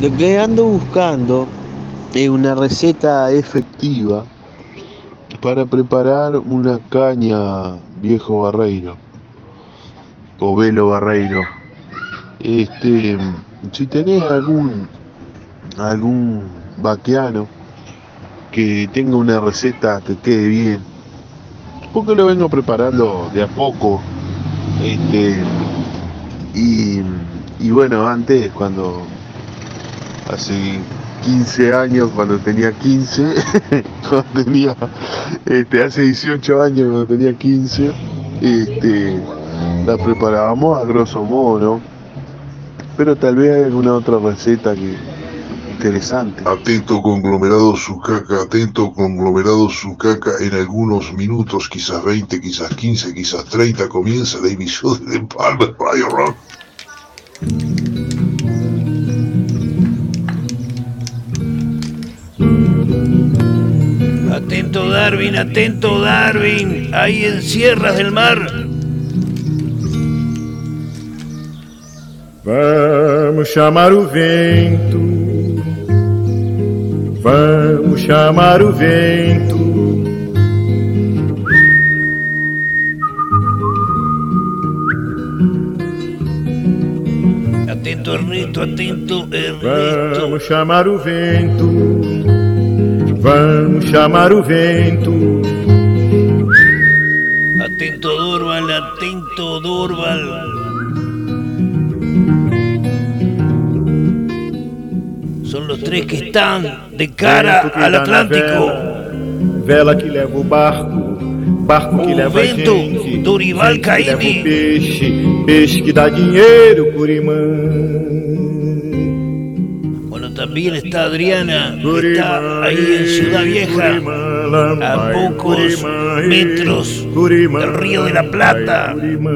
Lo que ando buscando es una receta efectiva para preparar una caña viejo barreiro o velo barreiro. Este, si tenés algún vaqueano que tenga una receta que quede bien, porque lo vengo preparando de a poco. Este, y, y bueno, antes hace 15 años, cuando tenía 15, hace 18 años cuando tenía 15, la preparábamos a grosso modo, ¿no? Pero tal vez hay alguna otra receta que interesante. Atento conglomerado Sucaca, atento conglomerado Sucaca, en algunos minutos, quizás 20, quizás 15, quizás 30, comienza la emisión de Palmer Radio Rock. Atento Darwin, ahí en Sierras del Mar. Vamos chamar o vento, vamos chamar o vento. Atento Ernesto. Vamos chamar o vento, vamos chamar o vento. Atento Dorval. Son los tres que están de cara al Atlántico. Vela que leva o barco, barco que leva a vento, gente, Dorival gente que leva Caymmi. o peixe, peixe que dá dinheiro, Curimã. Bueno, también está Adriana, que está ahí en Ciudad Vieja, a pocos metros del Río de la Plata.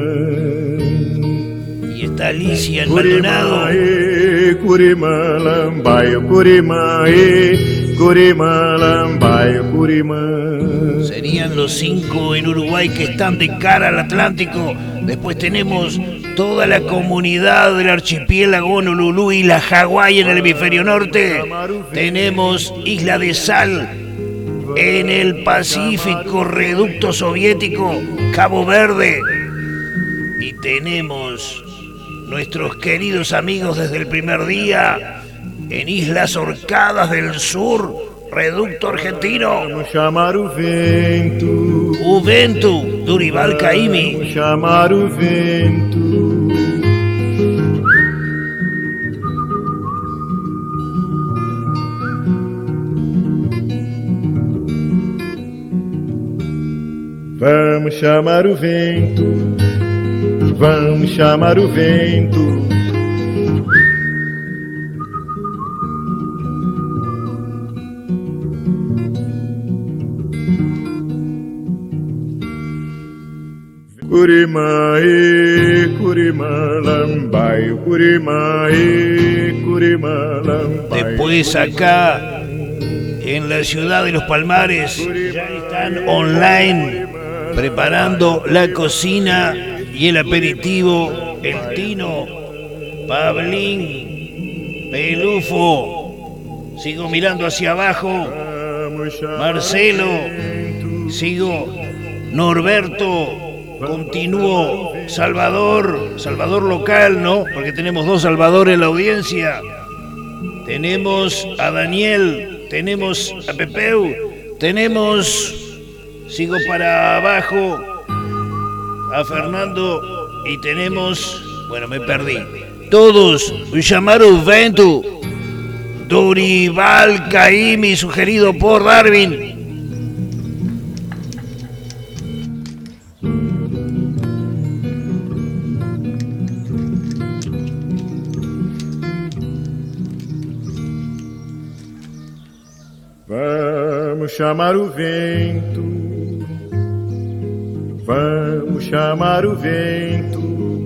Y está Alicia en Maldonado. Curimã, lambaio, Curimã, Curimã, lambaio, Curimã. Serían los 5 en Uruguay que están de cara al Atlántico. Después tenemos toda la comunidad del archipiélago Honolulu y la Hawái en el hemisferio norte. Tenemos Isla de Sal en el Pacífico, reducto soviético, Cabo Verde. Y tenemos nuestros queridos amigos desde el primer día en Islas Orcadas del Sur, reducto argentino. Vamos chamar o vento, Uventu, Dorival Caymmi. vamos chamar o vento. Vamos chamar o vento, vamos chamar o vento. Curimã, Curimã, lambaio, Curimã, Curimã, lambaio. Después acá, en la ciudad de Los Palmares, ya están online preparando la cocina y el aperitivo. El Tino, Pablín, Pelufo, sigo mirando hacia abajo, Marcelo, sigo, Norberto, continúo, Salvador local, ¿no? Porque tenemos 2 Salvador en la audiencia. Tenemos a Daniel, tenemos a Pepeu, sigo para abajo, a Fernando y tenemos, bueno, me perdí. Todos, llamaron Ventu, Dorival Caymmi, sugerido por Darwin. Vamos chamar o vento, vamos chamar o vento.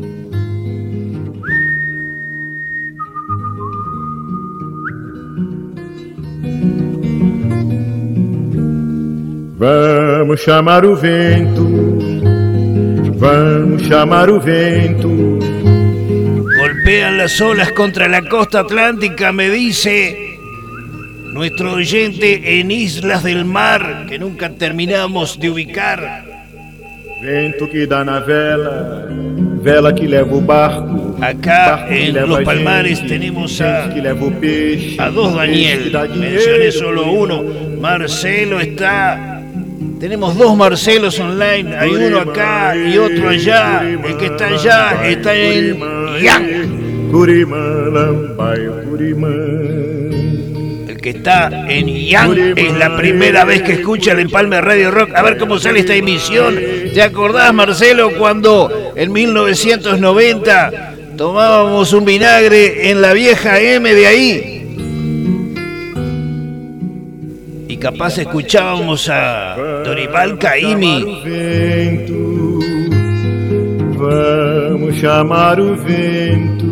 Vamos chamar o vento, vamos chamar o vento. golpean las olas contra la costa atlántica, me dice nuestro oyente en Islas del Mar, que nunca terminamos de ubicar. Vento que dá na vela, vela que leva o barco. Acá en Los Palmares tenemos a dos Daniel, mencioné solo uno. Marcelo está. Tenemos dos Marcelos online, hay uno acá y otro allá. El que está allá está en Yang. El que está en Yang es la primera vez que escucha el Empalme Radio Rock. A ver cómo sale esta emisión. ¿Te acordás, Marcelo, cuando en 1990 tomábamos un vinagre en la vieja M de ahí? Y capaz escuchábamos a Dorival Caymmi. Vamos chamar o vento.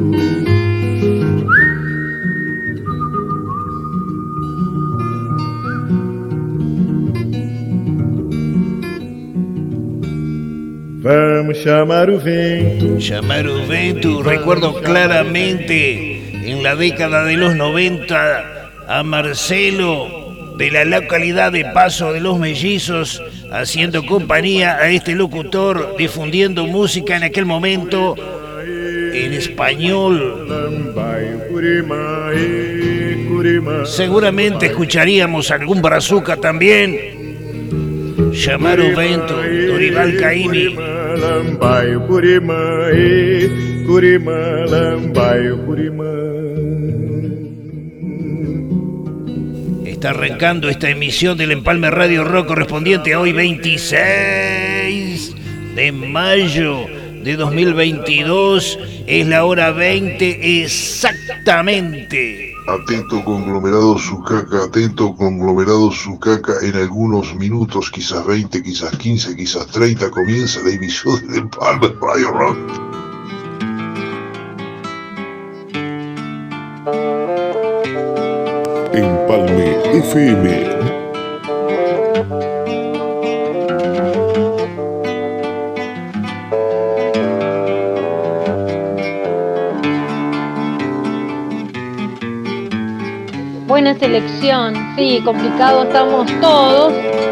Vamos chamar o vento. Llamar o vento. Recuerdo claramente en la década de los 90 a Marcelo de la localidad de Paso de los Mellizos haciendo compañía a este locutor, difundiendo música en aquel momento en español. Seguramente escucharíamos algún brazuca también. Llamar o vento, Dorival Caymmi. Está arrancando esta emisión del Empalme Radio Rock correspondiente a hoy 26 de mayo de 2022. Es la hora 20 exactamente. Atento conglomerado su caca, en algunos minutos, quizás 20, quizás 15, quizás 30, comienza la emisión del Empalme Radio Rock. Empalme FM. Buena selección, sí, complicado estamos todos.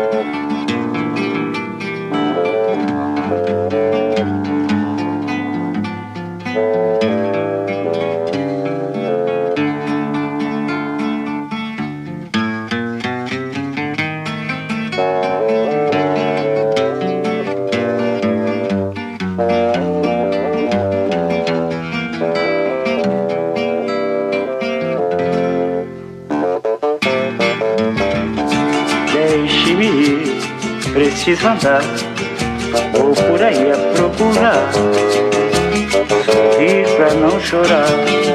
Preciso andar, vou por aí a procurar, sorrir pra não chorar.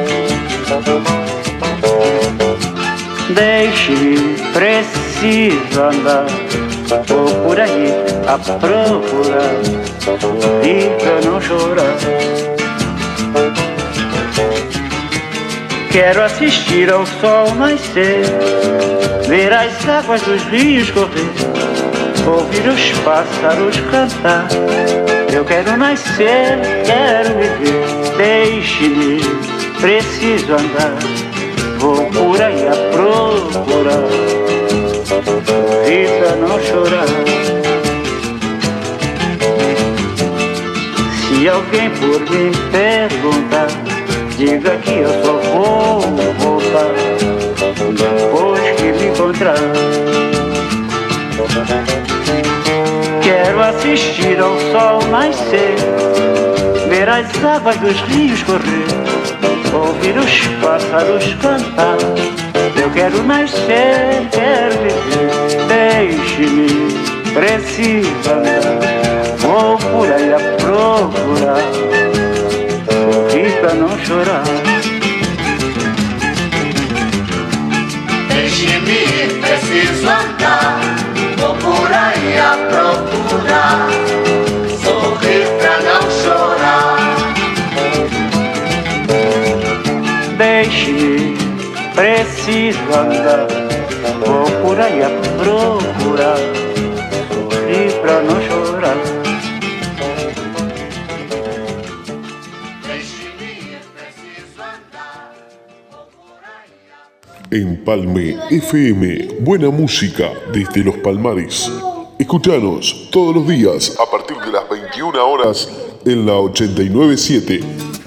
Deixe-me, preciso andar, vou por aí a procurar, sorrir pra não chorar. Quero assistir ao sol nascer, ver as águas dos rios correr, ouvir os pássaros cantar. Eu quero nascer, quero viver. Deixe-me, preciso andar, vou por aí a procurar, sorrir pra não chorar. Se alguém por mim perguntar, diga que eu só vou voltar depois que me encontrar. Quero assistir ao sol nascer, ver as águas dos rios correr, ouvir os pássaros cantar. Eu quero nascer, quero viver. Deixe-me, preciso andar, vou por aí a procurar, sorrir pra não chorar. Deixe-me, preciso andar, vou por aí a procurar, sorrir pra não chorar. Deixe-me, preciso andar, vou por aí a procurar, sorrir pra não chorar. Empalme FM, buena música desde los Palmares. Escuchanos todos los días a partir de las 21 horas en la 89.7.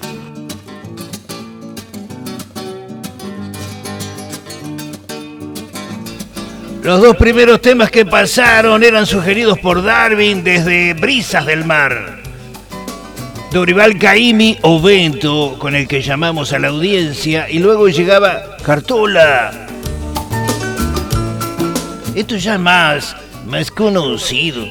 Los dos primeros temas que pasaron eran sugeridos por Darwin desde Brisas del Mar. Dorival Caymmi o Vento, con el que llamamos a la audiencia, y luego llegaba Cartola. Esto ya es más conocido.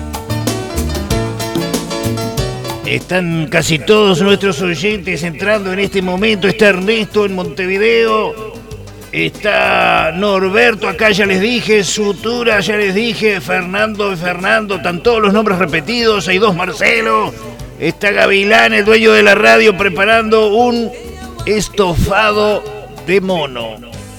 Están casi todos nuestros oyentes entrando en este momento. Está Ernesto en Montevideo. Está Norberto, acá ya les dije. Sutura, ya les dije. Fernando, están todos los nombres repetidos. Hay dos Marcelo. Está Gavilán, el dueño de la radio, preparando un estofado de mono.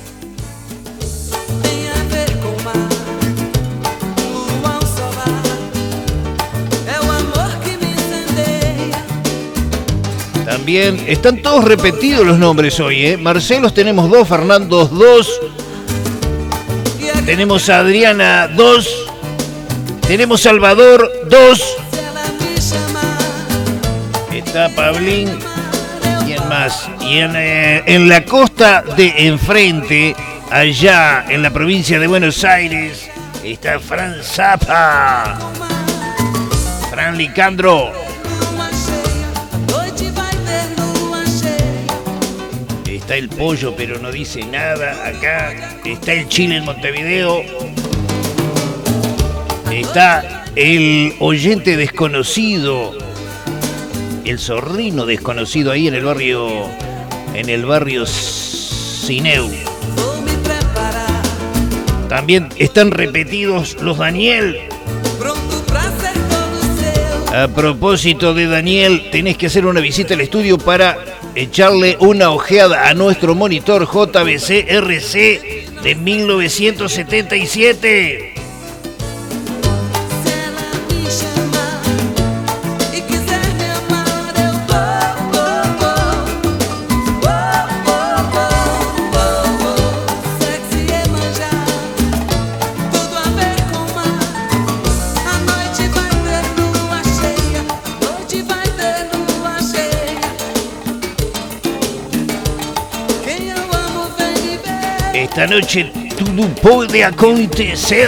También están todos repetidos los nombres hoy, ¿eh? Marcelos tenemos 2, Fernando 2, tenemos a Adriana 2, tenemos Salvador 2, está Pablín, ¿quién más? Y en la costa de enfrente, allá en la provincia de Buenos Aires, está Fran Zappa, Fran Licandro. Está el pollo, pero no dice nada. Acá está el Chile en Montevideo. Está el oyente desconocido, el zorrino desconocido ahí en el barrio Sineu. También están repetidos los Daniel. A propósito de Daniel, tenés que hacer una visita al estudio para echarle una ojeada a nuestro monitor JVC RC de 1977. Esta noche tudo puede acontecer.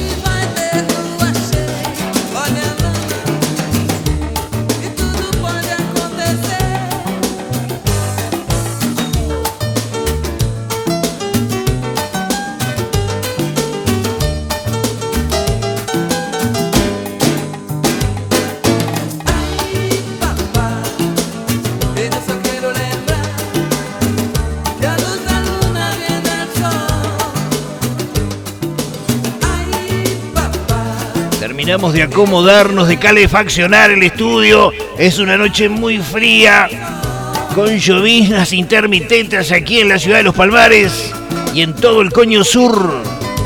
Terminamos de acomodarnos, de calefaccionar el estudio. Es una noche muy fría, con lloviznas intermitentes aquí en la ciudad de Los Palmares y en todo el Coño Sur.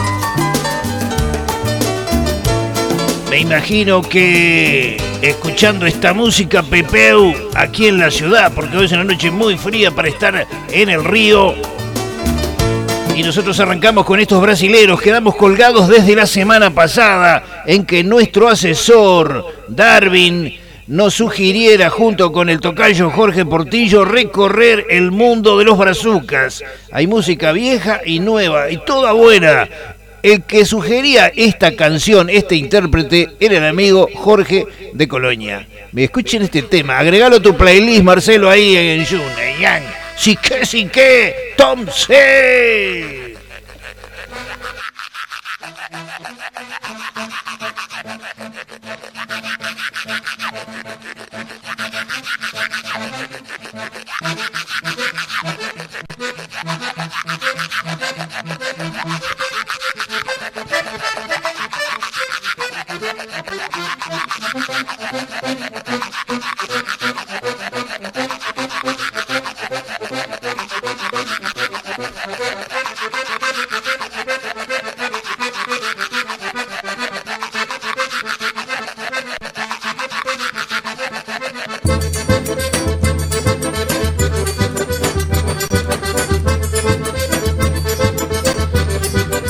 Me imagino que escuchando esta música Pepeu aquí en la ciudad, porque hoy es una noche muy fría para estar en el río. Y nosotros arrancamos con estos brasileros, quedamos colgados desde la semana pasada en que nuestro asesor Darwin nos sugiriera junto con el tocayo Jorge Portillo recorrer el mundo de los brazucas. Hay música vieja y nueva y toda buena. El que sugería esta canción, este intérprete, era el amigo Jorge de Colonia. Me escuchen este tema, agregalo a tu playlist, Marcelo, ahí en Yang. Sí que, Tom C.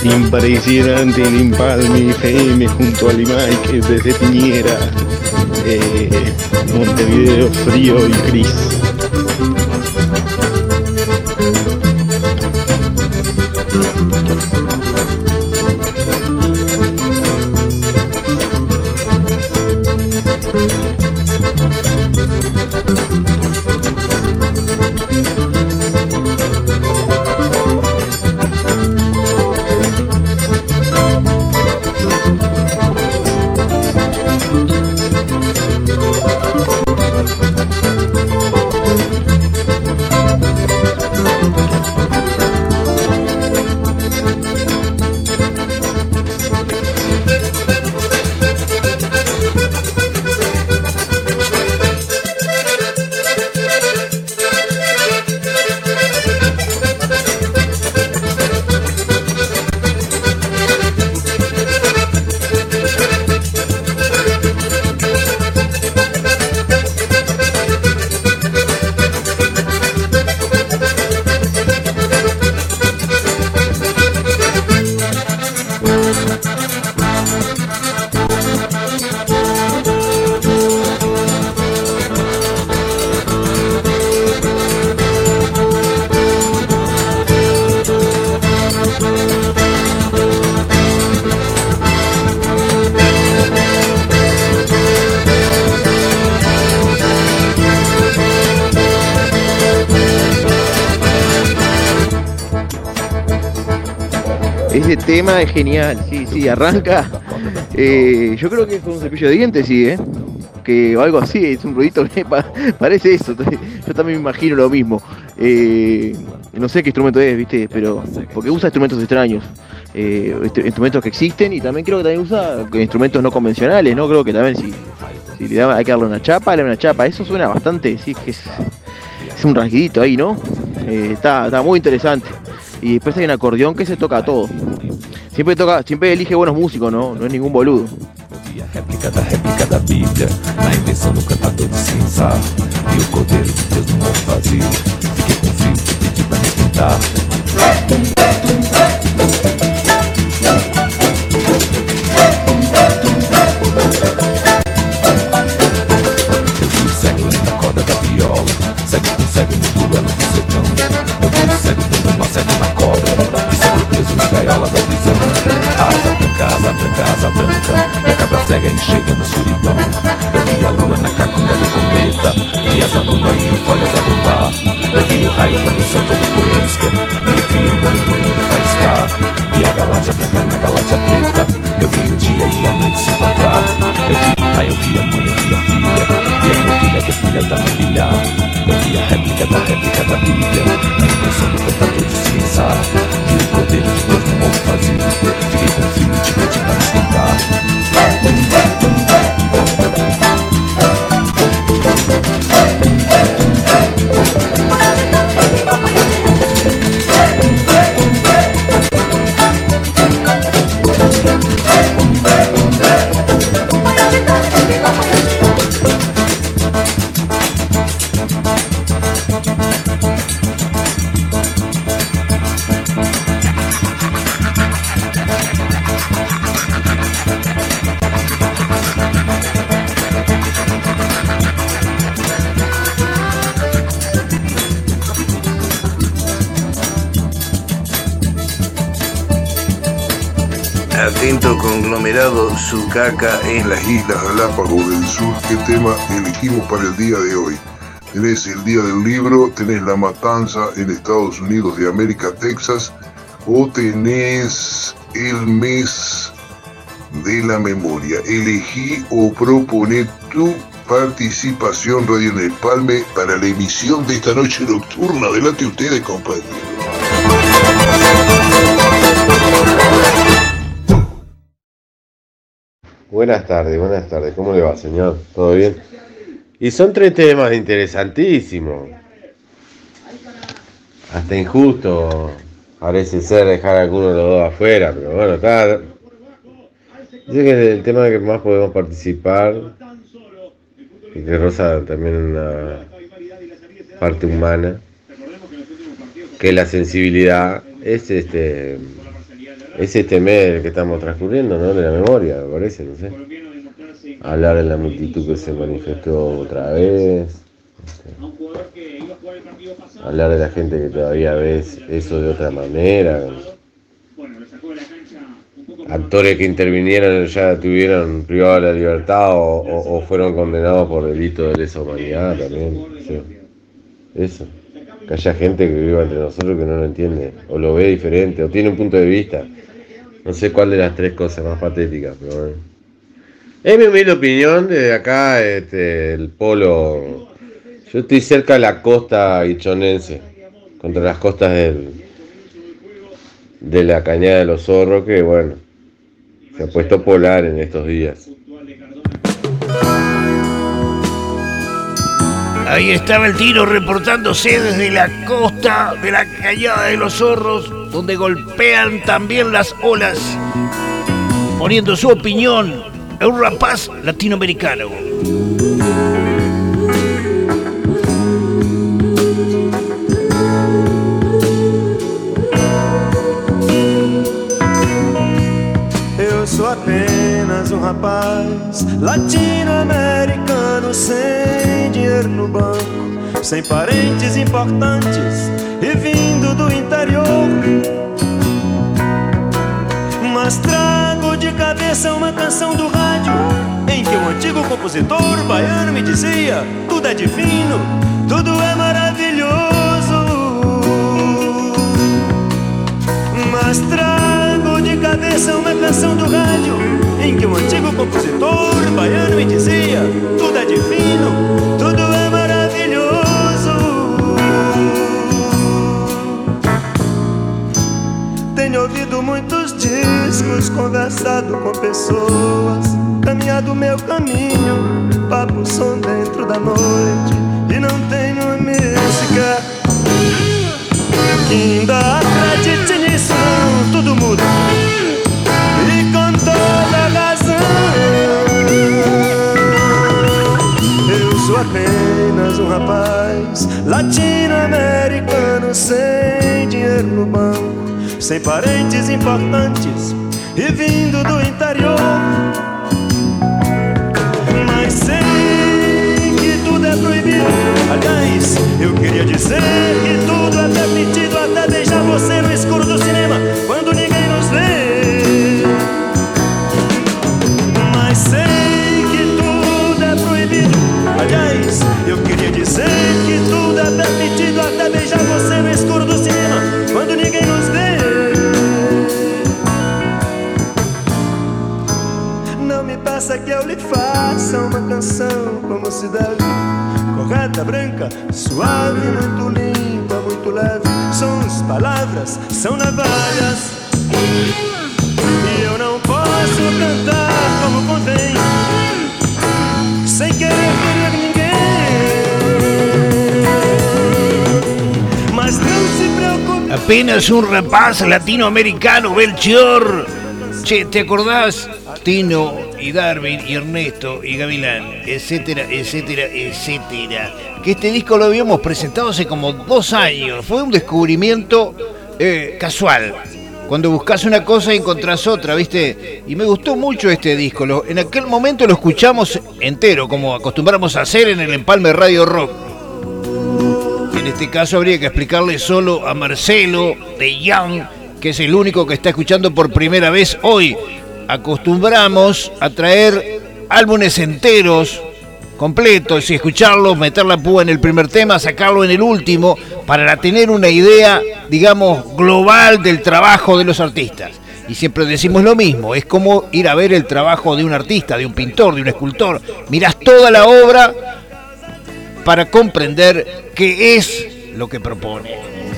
Impresionante el Empalme FM junto al Mike desde Piñera, Montevideo frío y gris. Ese tema es genial, sí, arranca. Yo creo que es con un cepillo de dientes, sí, que o algo así, es un ruidito que parece eso. Yo también me imagino lo mismo. No sé qué instrumento es, ¿viste? Pero porque usa instrumentos extraños, instrumentos que existen, y también creo que también usa instrumentos no convencionales, ¿no? Creo que también si le da, hay que darle una chapa, le da una chapa. Eso suena bastante, sí, que es un rasguidito ahí, ¿no? Está muy interesante. Y después hay un acordeón que se toca todo. Siempre elige buenos músicos, ¿no? No es ningún boludo. Réplica da Bíblia, na invenção do cantador de cinza. E o cordeiro de Deus no morro vazio. Fiquei com frio, pedi pra me esquentar. Eu fui cego na corda da viola, cego com cego no duelo do sertão. Eu fui cego dando uma seta na cobra, e cego preso na gaiola da prisão. Asa branca, asa branca, asa branca, e a cabra cega enxerga na escuridão. Eu vi a lua na cacunda do cometa, e as alunas e folhas a bombar. Eu vi o raio quando o santo do Polenska, e o fio quando faiscar. E a galáxia branca na galáxia preta, eu vi o dia e a noite se encontrar. Eu vi o pai, eu vi a mãe, eu vi a filha, e a minha filha que é filha da filha. Eu vi a réplica da Bíblia, na invenção do cantador de cinza. E o cordeiro de Deus no morro vazio. Fiquei com frio e te pedi pra me esquentar. Atento conglomerado, su caca En las Islas Galápagos del Sur, ¿qué tema elegimos para el día de hoy? Tenés el Día del Libro, tenés la matanza en Estados Unidos de América, Texas, o tenés el mes de la memoria. Elegí o proponé tu participación, Radio en el Empalme, para la emisión de esta noche nocturna. Adelante ustedes, compañeros. Buenas tardes, ¿cómo le va, señor? ¿Todo bien? Y son 3 temas interesantísimos. Hasta injusto parece ser dejar a alguno de los dos afuera, pero bueno, está. Dice que es el tema que más podemos participar, y que roza también una parte humana, que la sensibilidad es Es este mes que estamos transcurriendo, ¿no? De la memoria, me parece, no sé. Hablar de la multitud que se manifestó otra vez. Hablar de la gente que todavía ve eso de otra manera. Actores que intervinieron ya tuvieron privado de la libertad o fueron condenados por delito de lesa humanidad también. Sí. Eso. Que haya gente que viva entre nosotros que no lo entiende, o lo ve diferente, o tiene un punto de vista. No sé cuál de las tres cosas más patéticas, pero bueno. Es mi humilde opinión desde acá, el polo. Yo estoy cerca de la costa guichonense, contra las costas de la Cañada de los Zorros, que bueno, se ha puesto polar en estos días. Ahí estaba el Tino reportándose desde la costa de la Cañada de los Zorros, donde golpean también las olas, poniendo su opinión a un rapaz latinoamericano. Eu sou apenas rapaz latino-americano sem dinheiro no banco, sem parentes importantes e vindo do interior. Mas trago de cabeça uma canção do rádio em que um antigo compositor baiano me dizia: tudo é divino, tudo é maravilhoso. Mas trago de cabeça uma canção do rádio em que um antigo compositor baiano me dizia: tudo é divino, tudo é maravilhoso. Tenho ouvido muitos discos, conversado com pessoas, caminhado meu caminho, papo som dentro da noite, e não tenho música que ainda acredite nisso. Não, tudo muda e com toda razão. Eu sou apenas rapaz latino-americano sem dinheiro no banco, sem parentes importantes e vindo do interior. Mas sei que tudo é proibido. Aliás, eu queria dizer que tudo é permitido, até beijar você no escuro do cinema, quando ninguém nos vê. Mas sei que tudo é proibido. Aliás, eu queria dizer que tudo é permitido, até beijar você no escuro do cinema, quando ninguém nos vê. Peça que eu lhe faça uma canção como se deve, correta, branca, suave, muito limpa, muito leve. Sons, palavras, são navalhas, e eu não posso cantar como convém, sem querer ferir ninguém. Mas não se preocupe. Apenas un rapaz latinoamericano, Belchior. Che, ¿te acordás? Tino y Darwin y Ernesto y Gavilán, etcétera, etcétera, etcétera. Que este disco lo habíamos presentado hace como 2 años. Fue un descubrimiento casual. Cuando buscas una cosa encontrás otra, ¿viste? Y me gustó mucho este disco. En aquel momento lo escuchamos entero, como acostumbramos a hacer en el Empalme Radio Rock. En este caso habría que explicarle solo a Marcelo de Young, que es el único que está escuchando por primera vez hoy. Acostumbramos a traer álbumes enteros, completos, y escucharlos, meter la púa en el primer tema, sacarlo en el último, para tener una idea, digamos, global del trabajo de los artistas. Y siempre decimos lo mismo, es como ir a ver el trabajo de un artista, de un pintor, de un escultor. Mirás toda la obra para comprender qué es lo que propone.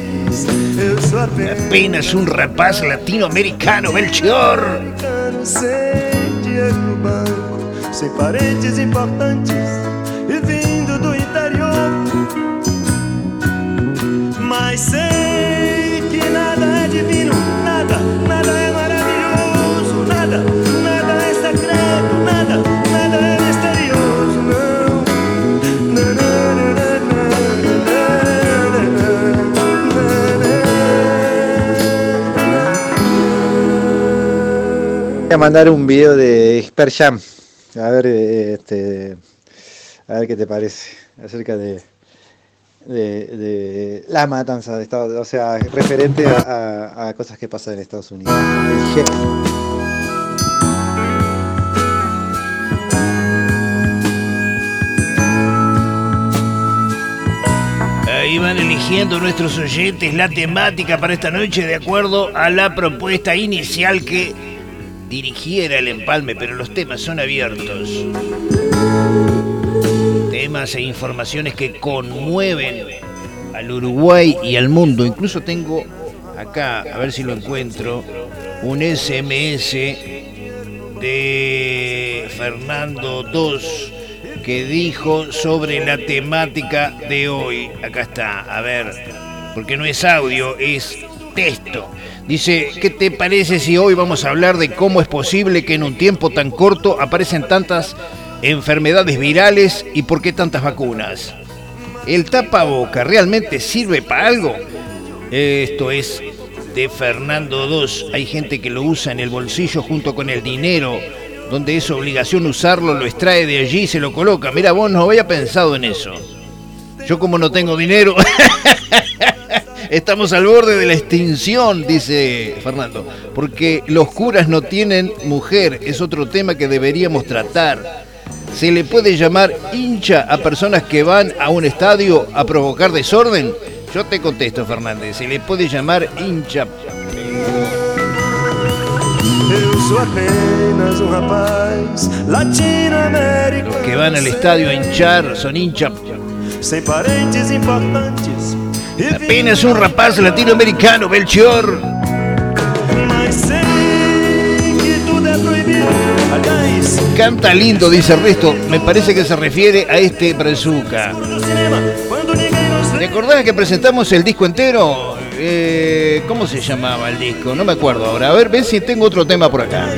Apenas un rapaz latinoamericano, Belchior. Sem dinheiro no banco, sem parentes importantes e vindo do interior. Mas sei que nada é divino, nada, nada é maravilhoso, nada, nada é secreto, nada, nada é misterioso, não. a mandar un video de Expert Jam. A ver, a ver qué te parece acerca de la matanza de Estados Unidos, o sea, referente a cosas que pasan en Estados Unidos. Ahí van eligiendo nuestros oyentes la temática para esta noche de acuerdo a la propuesta inicial que dirigiera el empalme, pero los temas son abiertos. Temas e informaciones que conmueven al Uruguay y al mundo. Incluso tengo acá, a ver si lo encuentro, un SMS de Fernando 2 que dijo sobre la temática de hoy. Acá está, a ver, porque no es audio, es texto. Dice, ¿qué te parece si hoy vamos a hablar de cómo es posible que en un tiempo tan corto aparecen tantas enfermedades virales y por qué tantas vacunas? ¿El tapaboca realmente sirve para algo? Esto es de Fernando 2. Hay gente que lo usa en el bolsillo junto con el dinero, donde es obligación usarlo, lo extrae de allí y se lo coloca. Mira, vos no había pensado en eso. Yo como no tengo dinero, estamos al borde de la extinción, dice Fernando, porque los curas no tienen mujer, es otro tema que deberíamos tratar. ¿Se le puede llamar hincha a personas que van a un estadio a provocar desorden? Yo te contesto, Fernández, ¿se le puede llamar hincha? Los que van al estadio a hinchar son hinchas. Apenas un rapaz latinoamericano, Belchior. Canta lindo, dice Ernesto. Me parece que se refiere a este brazuca. ¿Te acordás que presentamos el disco entero? ¿Cómo se llamaba el disco? No me acuerdo ahora. A ver, ven si tengo otro tema por acá.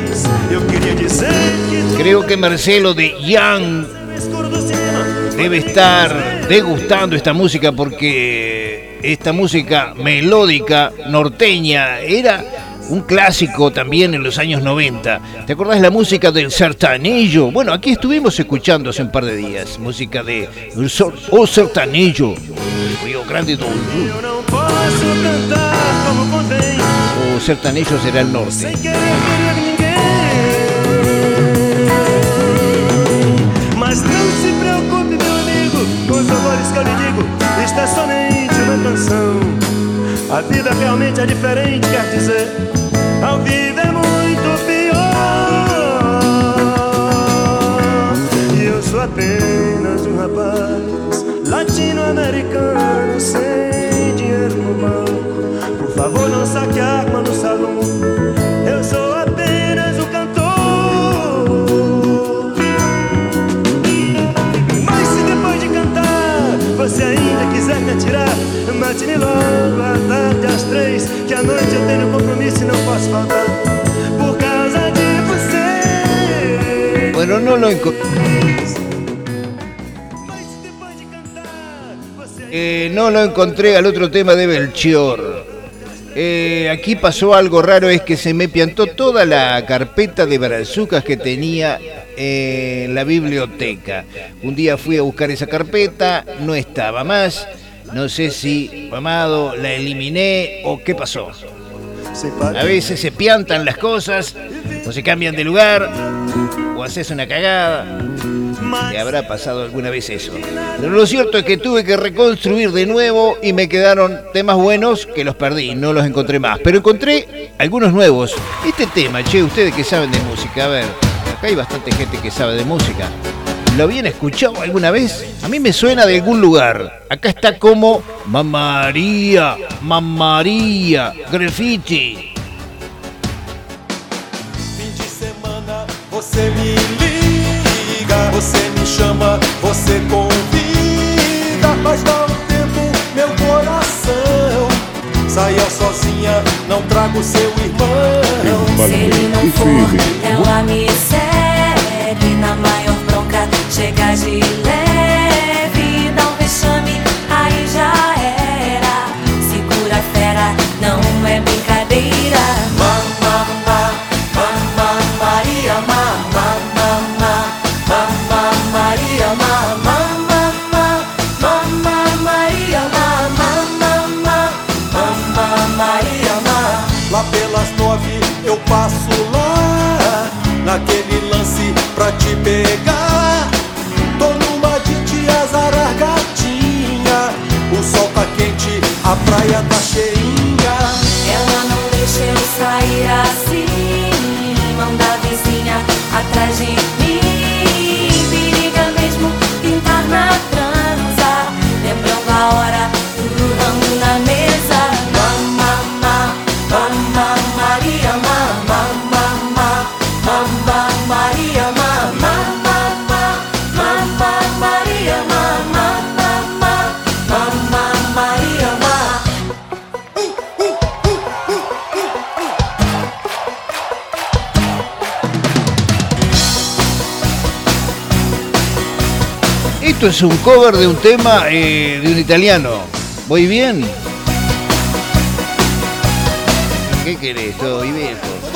Creo que Marcelo de Young debe estar degustando esta música porque esta música melódica norteña era un clásico también en los años 90. ¿Te acordás la música del Sertanejo? Bueno, aquí estuvimos escuchando hace un par de días música de O Sertanejo, Río Grande do Sul. O Sertanejo será el norte. Mas não se preocupe, meu amigo, com os amores que eu lhe digo, isto é somente uma canção. A vida realmente é diferente, quer dizer, ao vivo é muito pior. E eu sou apenas um rapaz latino-americano sem dinheiro no banco. Por favor, não saque a arma no salão. Eu sou apenas um cantor. Mas se depois de cantar você ainda quiser me atirar, mate-me logo à tarde às 3, que à noite eu tenho compromisso e não posso faltar por causa de você. Bueno, no lo encontré. No lo encontré al otro tema de Belchior. Aquí pasó algo raro, es que se me piantó toda la carpeta de brazucas que tenía en la biblioteca. Un día fui a buscar esa carpeta, no estaba más. No sé si, amado, la eliminé o qué pasó. A veces se piantan las cosas, o se cambian de lugar, o haces una cagada. ¿Te habrá pasado alguna vez eso? Pero lo cierto es que tuve que reconstruir de nuevo y me quedaron temas buenos que los perdí, no los encontré más. Pero encontré algunos nuevos. Este tema, che, ustedes que saben de música, a ver, acá hay bastante gente que sabe de música. ¿Lo habían escuchado alguna vez? A mí me suena de algún lugar. Acá está como Mamaria, Graffiti. Fim de semana você me liga, você me chama, você convida, mas dá um tempo meu coração. Saia sozinha, não trago seu irmão. Se ele não for, ela me segue na maior bronca. Chega de leve, dá um vexame, aí já era. Segura a fera, não é brincadeira. a praia tá cheinha. Ela não deixa eu sair assim, manda a vizinha atrás de mim. Periga mesmo pintar na trança, lembrando a hora do rango na mesa. Mamá, mamá, Maria, mamá, mamá, mamá, Maria, mamá, mamá, mamá, Maria, mamá, mamá, mamá, Maria, mamá. Esto es un cover de un tema de un italiano. ¿Voy bien? ¿Qué querés? Todo bien.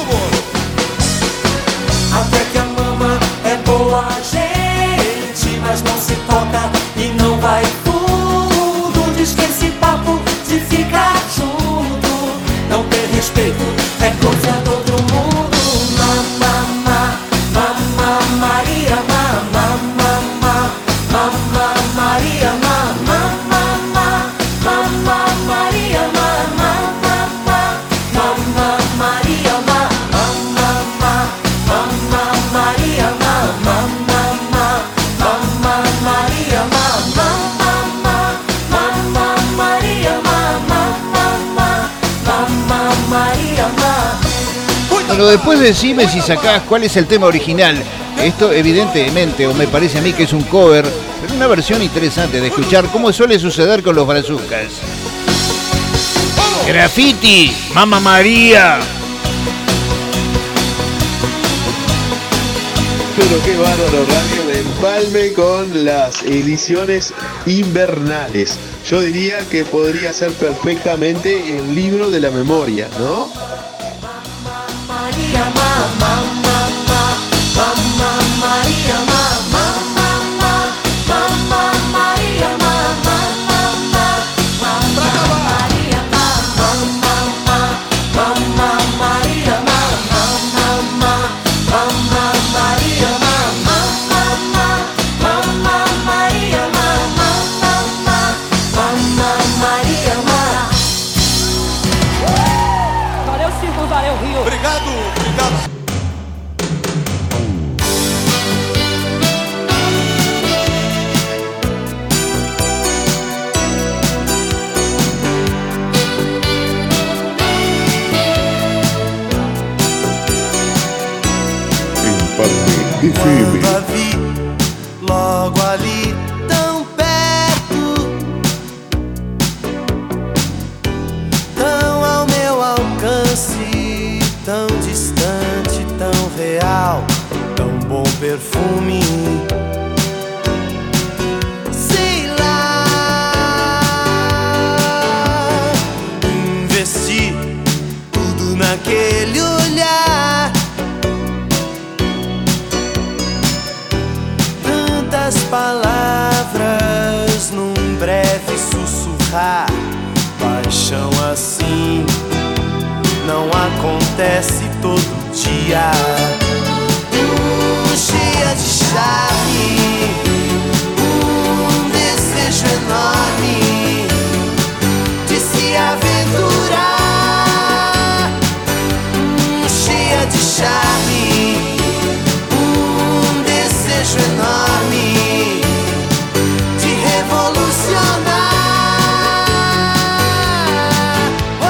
Até que a mama é boa gente, mas não se toca e não vai fundo. Diz que esse papo de ficar junto não tem respeito, é coisa do outro mundo. Mamá, mamá, Maria, mamá, mamá, mamá, Maria, mamá, mamá, mamá, Maria, mamá, mamá, mamá, Maria, mamá, mamá, mamá, Maria, mamá, mamá, mamá, Maria, mamá, mamá, mamá, Maria, mamá, mamá, mamá, Maria, mamá. Bueno, después decime si sacás cuál es el tema original. Esto evidentemente, o me parece a mí que es un cover, pero una versión interesante de escuchar, como suele suceder con los brazucas. Graffiti, Mamma María. Pero qué bárbaro, Radio de Empalme con las ediciones invernales. Yo diría que podría ser perfectamente el libro de la memoria, ¿no? Maria, mamá, mamá, mamá, Maria, mamá, mamá, mamá, Maria, mamá, mamá, mamá, Maria, mamá, mamá, mamá, Maria, mamá, mamá, mamá, Maria, mamá, mamá, mamá, Maria, mamá, mamá, mamá, Maria, mamá. Valeu, Circo, valeu, Rio. Obrigado, obrigado. Empalme FM. Quando a vi logo ali tão perto, tão ao meu alcance, tão distante, tão real, tão bom perfume. Sei lá, investi tudo naquele olhar. Tantas palavras num breve sussurrar. Paixão assim não acontece todo dia. Cheia de charme, desejo enorme de se aventurar. Cheia de charme, desejo enorme de revolucionar.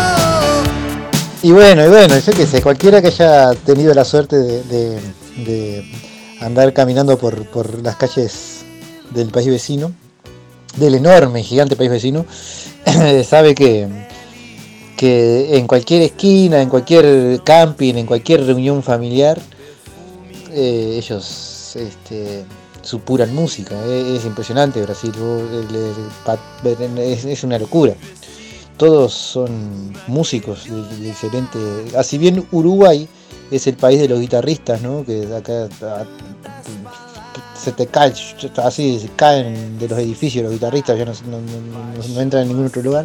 Y bueno, yo qué sé, cualquiera que haya tenido la suerte de andar caminando por las calles del país vecino, del enorme y gigante país vecino, sabe que en cualquier esquina, en cualquier camping, en cualquier reunión familiar, ellos supuran música. Es impresionante Brasil, es una locura. Todos son músicos de excelente. Así bien Uruguay es el país de los guitarristas, ¿no? Que acá se te cae, así se caen de los edificios los guitarristas, ya no entran en ningún otro lugar.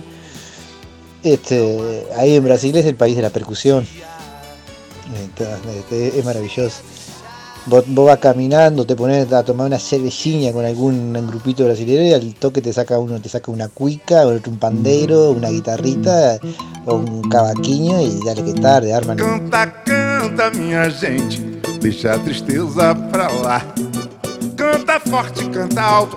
Ahí en Brasil es el país de la percusión. Es maravilloso. Vos vas caminando, te pones a tomar una cervecina con algún grupito brasileño y al toque te saca una cuica, otro un pandeiro, una guitarrita o un cavaquinho y dale que tarde, arman. Canta, canta, minha gente, deixa a tristeza pra lá. Canta forte, canta alto,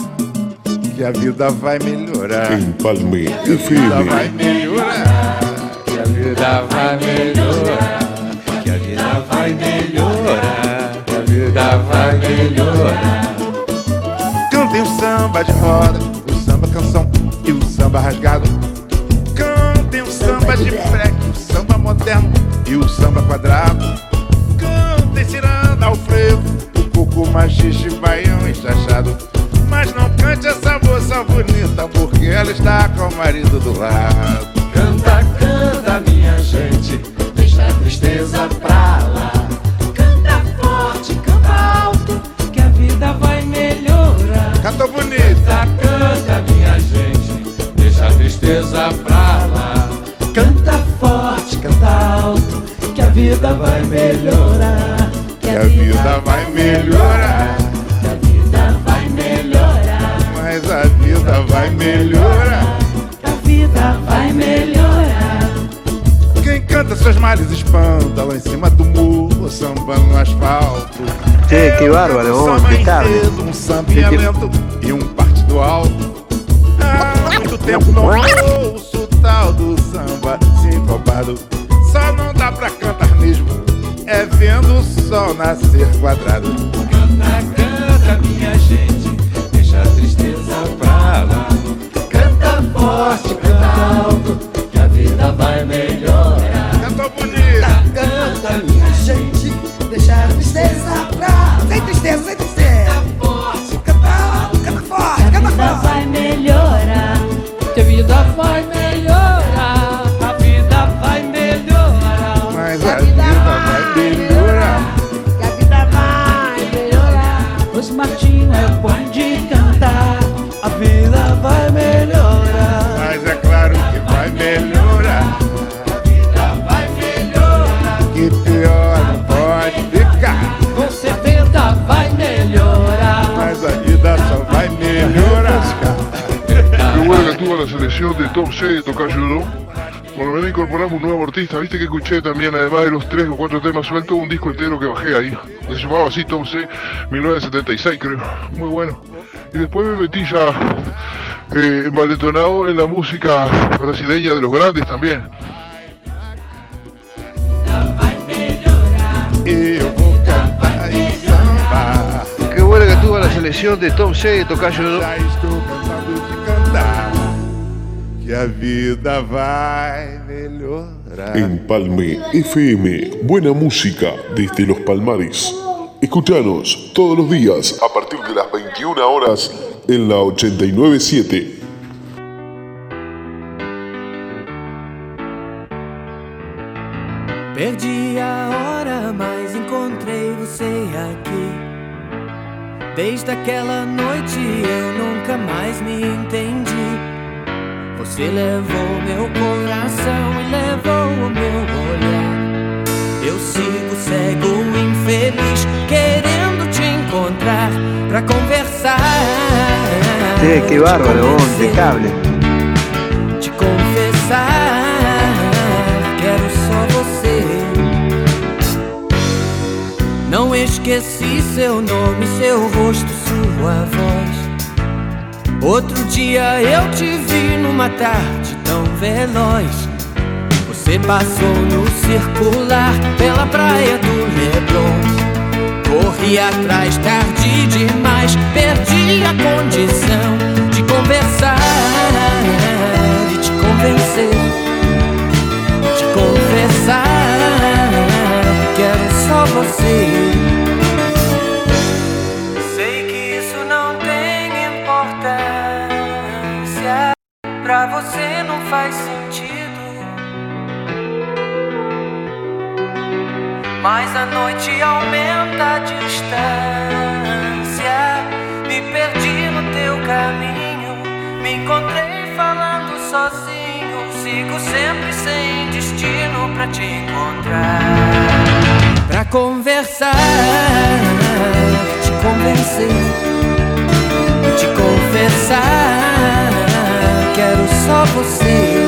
que a vida vai melhorar. Empalme Que a vida vai FM. melhorar. Que a vida vai melhorar. Que a vida vai melhorar. Que a vida vai melhorar. Cantem o samba de roda, o samba canção e o samba rasgado. Cantem o samba de freque, o samba moderno e o samba quadrado. Cantem ciranda ao frevo, o coco machixe, baião e chachado. Mas não cante essa moça bonita, porque ela está com o marido do lado. Canta, canta, minha gente, deixa a tristeza pra lá. Canta forte, canta alto, que a vida vai melhorar. Canta bonito. Canta, canta, minha gente, deixa a tristeza pra lá. Canta forte, canta alto, que a vida vai melhorar. Que a vida vai melhorar. Que a vida vai melhorar. Mas a vida vai melhorar. Que a vida vai melhorar. Quem canta seus males espanta lá em cima do muro, samba no asfalto. Che, qué bárbaro, vos, impecable. Um sambinha lento e um partido alto. Há muito tempo não ouço tal do samba sincopado. Só não dá pra cantar mesmo, é vendo o sol nascer quadrado. Canta, canta, minha gente, deixa a tristeza pra lá. Canta forte, canta alto, que a vida vai melhorar. Canta bonito. Canta, minha gente, deixa a tristeza pra lá. Sem tristeza, sem tristeza. Canta forte, canta alto, canta forte, canta forte. A vida vai melhorar, que a vida vai melhorar. A vida vai melhorar. Mas a vida vai melhorar. Que a vida vai melhorar. Os Martinho é bom de cantar. A vida vai melhorar. Mas é claro que vai melhorar. A vida vai melhorar. Que pior não pode ficar. Com certeza vai melhorar. Mas a vida só vai melhorar. Qué bueno que estuvo la selección de Tom C de Tocayo, ¿no? Por lo menos incorporamos un nuevo artista. Viste que escuché también, además de los 3 o 4 temas sueltos, un disco entero que bajé ahí. Se llamaba así Tom C, 1976 creo. Muy bueno. Y después me metí ya envalentonado en la música brasileña de los grandes también. Eu vou cantar e sambar. Qué bueno que estuvo la selección de Tom C de Tocayo, ¿no? Já estou cansado de cantar. Que a vida vai melhorar. Empalme FM. Buena música desde los Palmares. Escuchanos todos los días a partir de las 21 horas en la 89.7. Perdi a hora, mas encontrei você aqui. Desde aquela noite eu nunca mais me entendi. Você levou meu coração e levou o meu olhar. Eu sigo cego, infeliz, querendo te encontrar pra conversar. Che, qué bárbaro, vos, impecable. Te confessar, quero só você. Não esqueci seu nome, seu rosto, sua voz. Outro dia eu te vi numa tarde tão veloz. Você passou no circular pela praia do Leblon. Corri atrás, tarde demais, perdi a condição de conversar e te convencer, te confessar, quero só você. Sei que isso não tem importância, pra você não faz sentido. Mas a noite aumenta a distância. Me perdi no teu caminho, me encontrei falando sozinho. Sigo sempre sem destino pra te encontrar, pra conversar. te convencer, te confessar. Quero só você.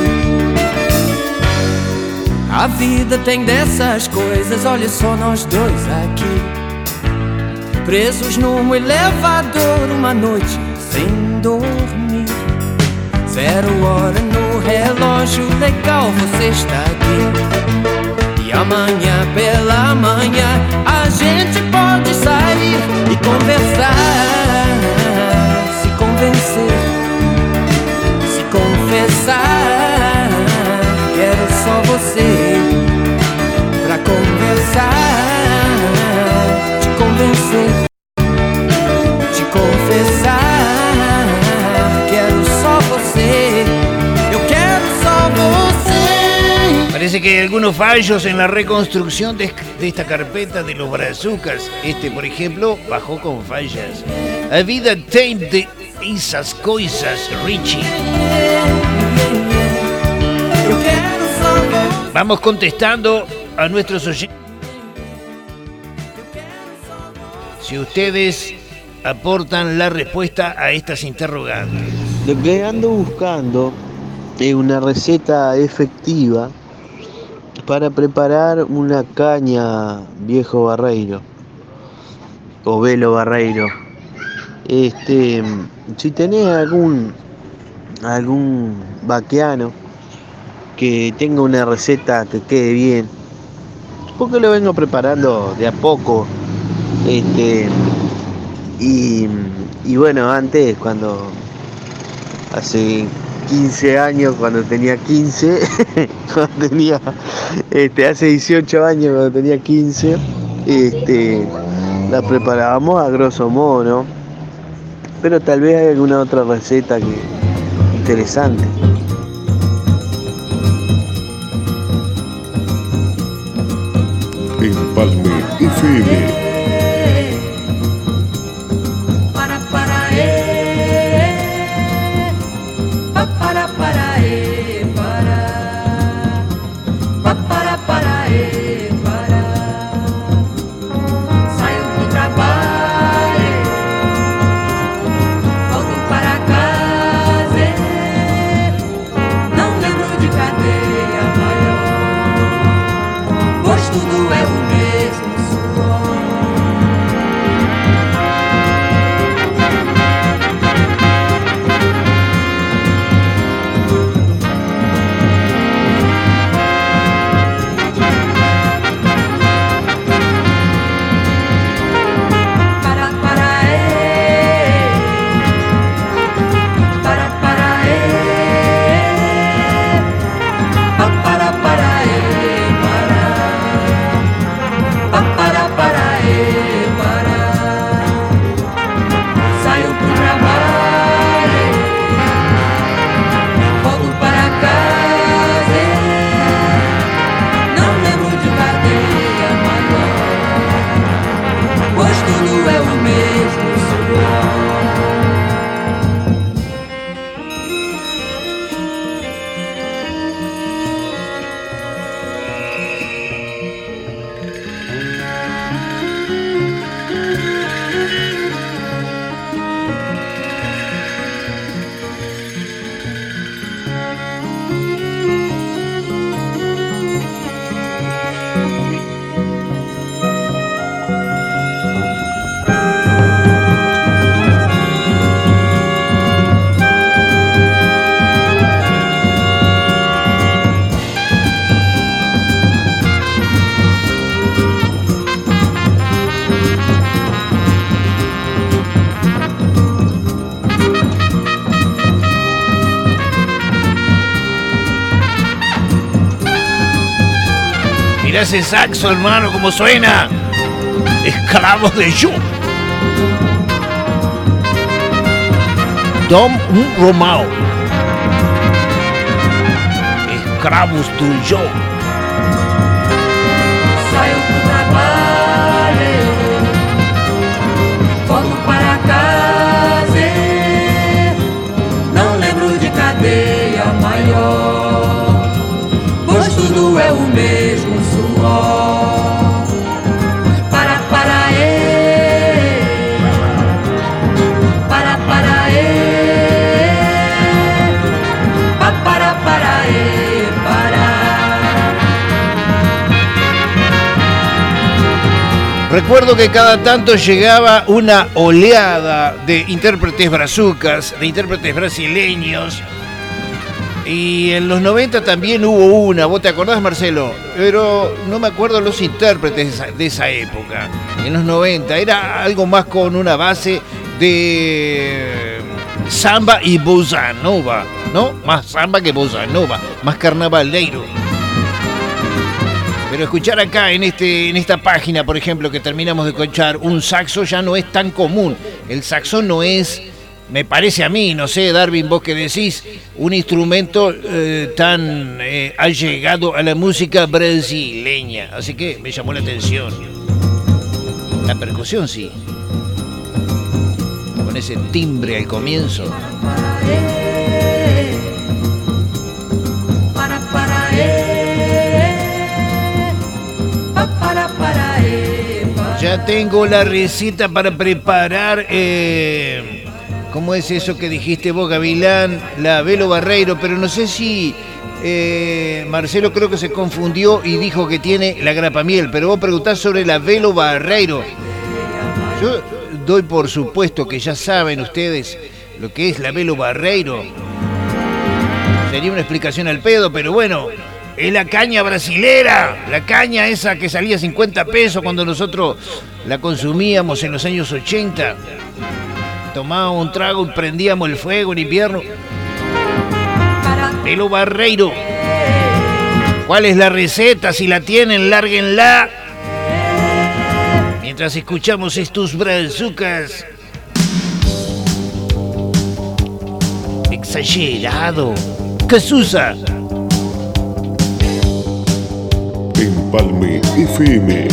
A vida tem dessas coisas, olha só nós dois aqui, presos num elevador uma noite sem dormir. 0 hora no relógio, legal você está aqui. E amanhã pela manhã a gente pode sair e conversar, se convencer, se confessar. Quero só você pra conversar, te convencer, te confessar. Quero só você, eu quero só você. Parece que hay algunos fallos en la reconstrucción de esta carpeta de los brazucas. Por ejemplo, bajó con fallas. A vida tem de esas coisas, Richie. Vamos contestando a nuestros oyentes. Si ustedes aportan la respuesta a estas interrogantes. Lo que ando buscando es una receta efectiva para preparar una caña viejo barreiro o velo barreiro. Si tenés algún vaqueano que tenga una receta que quede bien, porque lo vengo preparando de a poco. Y bueno, antes, cuando hace 15 años, cuando tenía 15, cuando tenía, hace 18 años, cuando tenía 15, la preparábamos a grosso modo, ¿no? Pero tal vez hay alguna otra receta que interesante. Empalme FM. Mirá ese saxo, hermano, como suena. Esclavos de yo. Dom Romao. Escravos do yo. Saio pro trabalho, volto para casa, não lembro de cadeia maior, pois tudo é o mesmo suor. Para Recuerdo que cada tanto llegaba una oleada de intérpretes brazucas, de intérpretes brasileños. Y en los 90 también hubo una, ¿vos te acordás, Marcelo? Pero no me acuerdo los intérpretes de esa época. En los 90 era algo más con una base de samba y bossa nova, ¿no? Más samba que bossa nova, más carnavalero. Pero escuchar acá en esta página, por ejemplo, que terminamos de escuchar, un saxo ya no es tan común. El saxo no es, me parece a mí, no sé, Darwin, vos que decís, un instrumento tan allegado a la música brasileña. Así que me llamó la atención. La percusión sí. Con ese timbre al comienzo. Ya tengo la receta para preparar, ¿cómo es eso que dijiste vos, Gavilán? La Velo Barreiro, pero no sé si Marcelo creo que se confundió y dijo que tiene la grapamiel, pero vos preguntás sobre la Velo Barreiro. Yo doy por supuesto que ya saben ustedes lo que es la Velo Barreiro. Sería una explicación al pedo, pero bueno, es la caña brasilera, la caña esa que salía 50 pesos cuando nosotros la consumíamos en los años 80. Tomábamos un trago y prendíamos el fuego en invierno. Velo Barreiro. ¿Cuál es la receta? Si la tienen, lárguenla. Mientras escuchamos estos brazucas. Exagerado. Casusa. Empalme FM.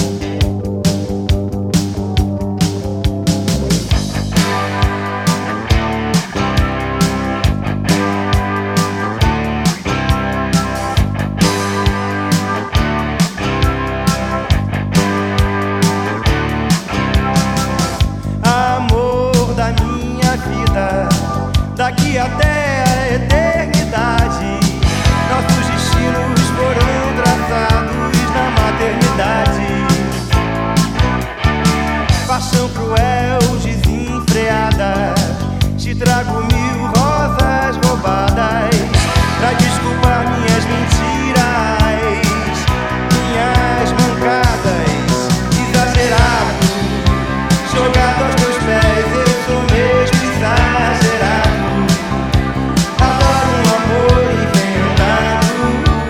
Amor da minha vida, daqui até a eternidade, nossos destinos foram traçados na maternidade. Paixão cruel, desenfreada, te trago 1000 rosas roubadas pra desculpar minhas mentiras, minhas mancadas, exagerado, jogado aos teus pés, eu sou mesmo exagerado. Adoro um amor inventado.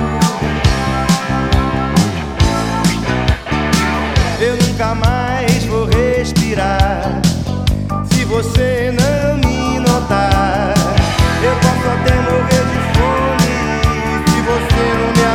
Eu nunca mais vou respirar se você não me notar. Eu posso até morrer de fome se você não me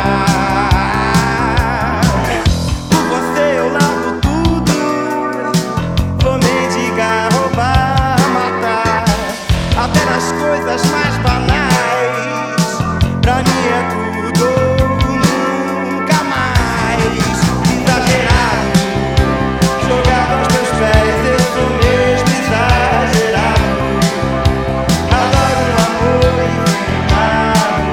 amar. Por você eu largo tudo, vou mendigar, roubar, matar, até nas coisas mais banais. Pra mim é tudo ou nunca mais. Exagerado, jogado aos teus pés, eu sou mesmo exagerado. Adoro um amor inventado.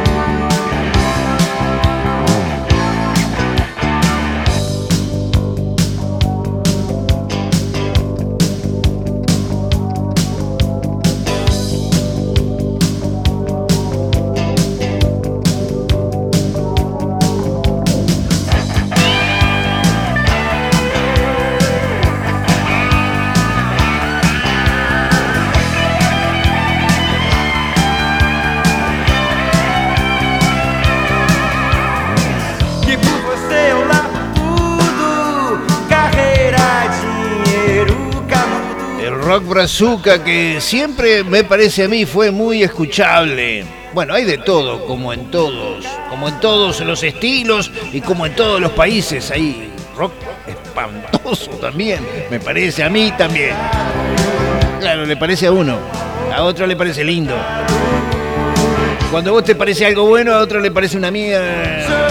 Que por você eu largo tudo, carreira, dinheiro, canudo. El rock brazuca que siempre me parece a mí fue muy escuchable. Bueno, hay de todo, como en todos los estilos y como en todos los países. Hay rock espantoso también, me parece a mí también. Claro, le parece a uno, a otro le parece lindo. Cuando a vos te parece algo bueno, a otro le parece una mierda.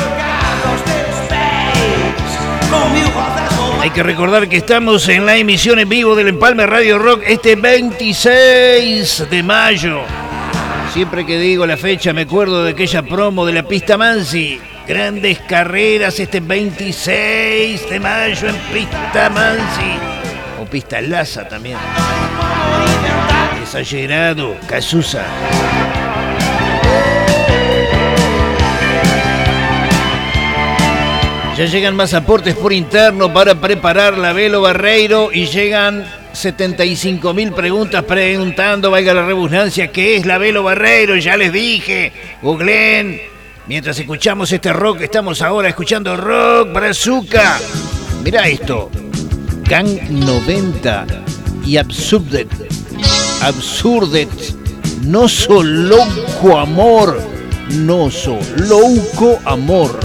Hay que recordar que estamos en la emisión en vivo del Empalme Radio Rock este 26 de mayo. Siempre que digo la fecha me acuerdo de aquella promo de la pista Mansi. grandes carreras este 26 de mayo en Pista Mansi. O Pista Laza también. Exagerado, Casusa. Ya llegan más aportes por interno para preparar la Velo Barreiro y llegan 75.000 preguntas preguntando, valga la redundancia, ¿qué es la Velo Barreiro? Ya les dije, googleen. Mientras escuchamos este rock, estamos ahora escuchando rock brazuca. Mirá esto, Gang 90 y Absurded, no so louco amor, no so louco amor.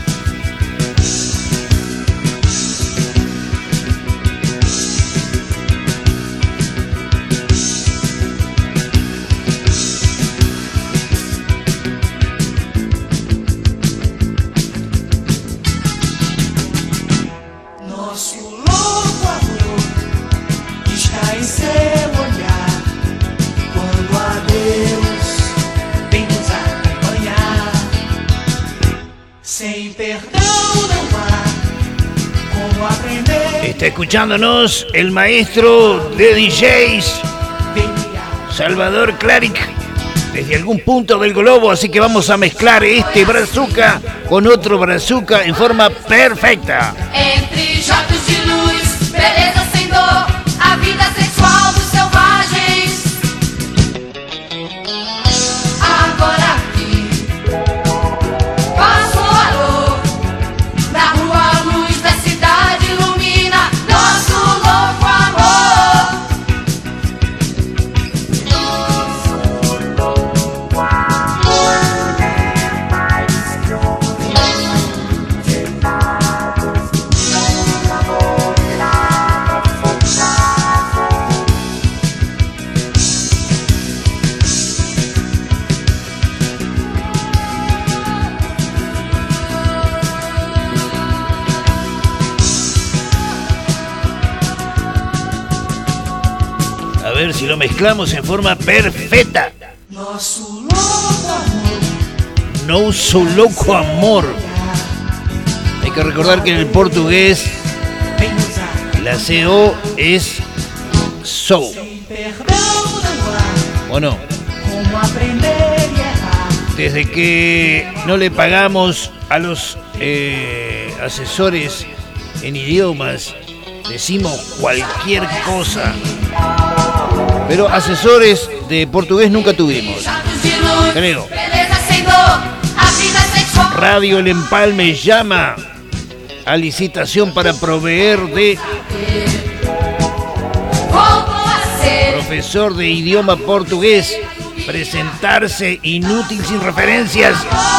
Está escuchándonos el maestro de DJs, Salvador Claric, desde algún punto del globo, así que vamos a mezclar este brazuca con otro brazuca en forma perfecta. Entre jogos de luz, beleza sem dor, a vida sexual dos selvagens. Agora aqui, passo alô, na rua a luz da cidade ilumina nosso louco amor. A ver si lo mezclamos en forma perfecta. Nosso louco amor. No so louco amor. Hay que recordar que en el portugués la CO es so. Bueno, desde que no le pagamos a los asesores en idiomas, decimos cualquier cosa. Pero asesores de portugués nunca tuvimos, creo. Radio El Empalme llama a licitación para proveer de profesor de idioma portugués. Presentarse inútil sin referencias.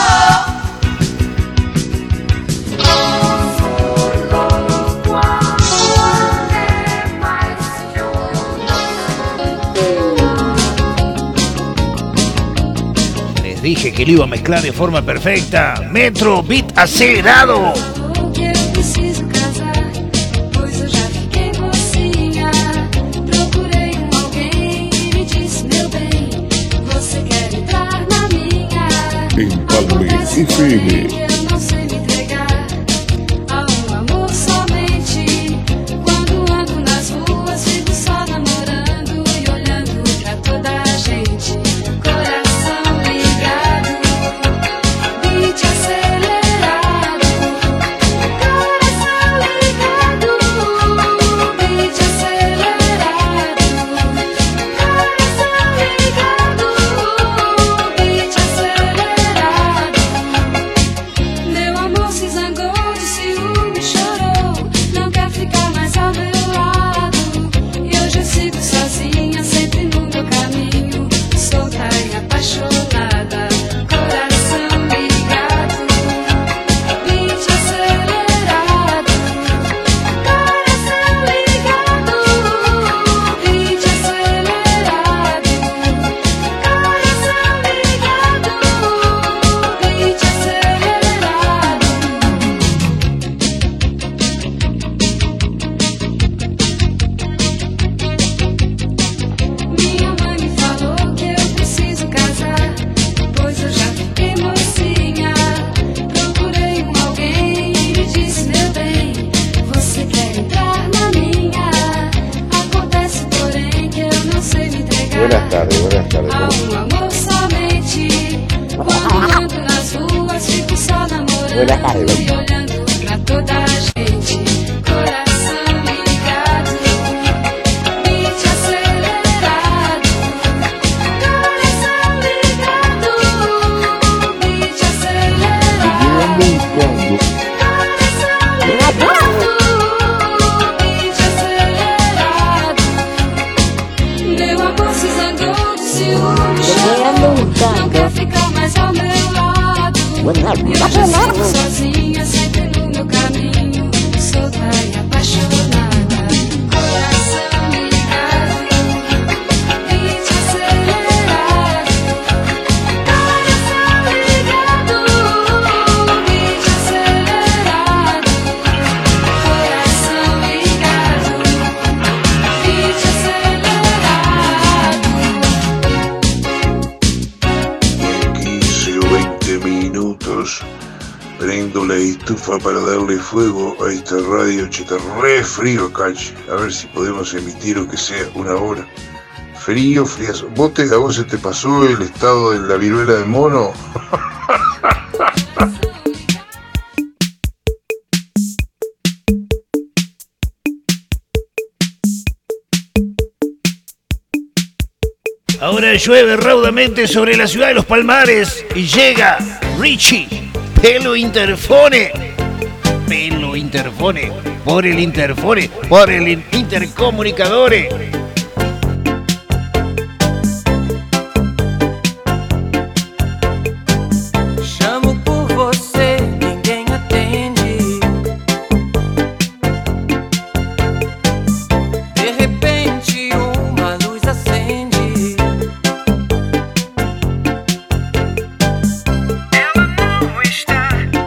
Dije que lo iba a mezclar de forma perfecta. Metro Beat acelerado. Empalme FM. Buenas tardes. Pra toda a gente, coração ligado, beat acelerado, coração ligado, beat acelerado, beat acelerado, meu amor precisando de ciúme, não quer ficar mais ao meu lado, eu já sigo sozinha, sempre no meu caminho, solta e apaixonada, coração ligado, beat acelerado, coração ligado, beat acelerado, coração ligado, beat acelerado. 15 o 20 minutos. Prendo la estufa para darle fuego a esta radio. Che, está re frío acá, che. A ver si podemos emitir aunque sea una hora. Frío, fríazo. ¿A vos se te pasó el estado de la viruela del mono? Ahora llueve raudamente sobre la ciudad de Los Palmares y llega Richie, pelo interfone, por el intercomunicadore. Chamo por você, ninguém atende. De repente uma luz acende. Ela não está.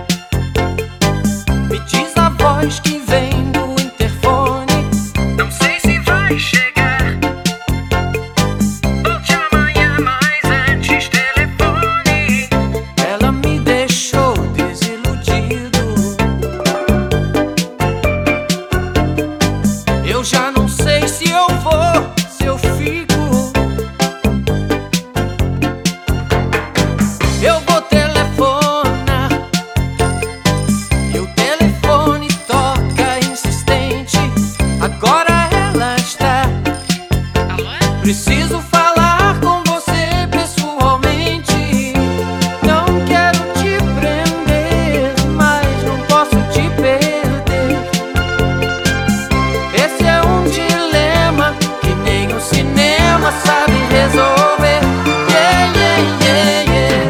Me diz a voz que vem do interfone. Não sei se vai chegar. Volte amanhã, mas antes telefone. Ela me deixou desiludido. Eu já não sei se eu vou, se eu fico. Eu vou telefonar. E o telefone toca insistente. Agora ela está. Preciso falar com você pessoalmente. Não quero te prender, mas não posso te perder. Esse é um dilema que nem o cinema sabe resolver. Yeah, yeah, yeah, yeah.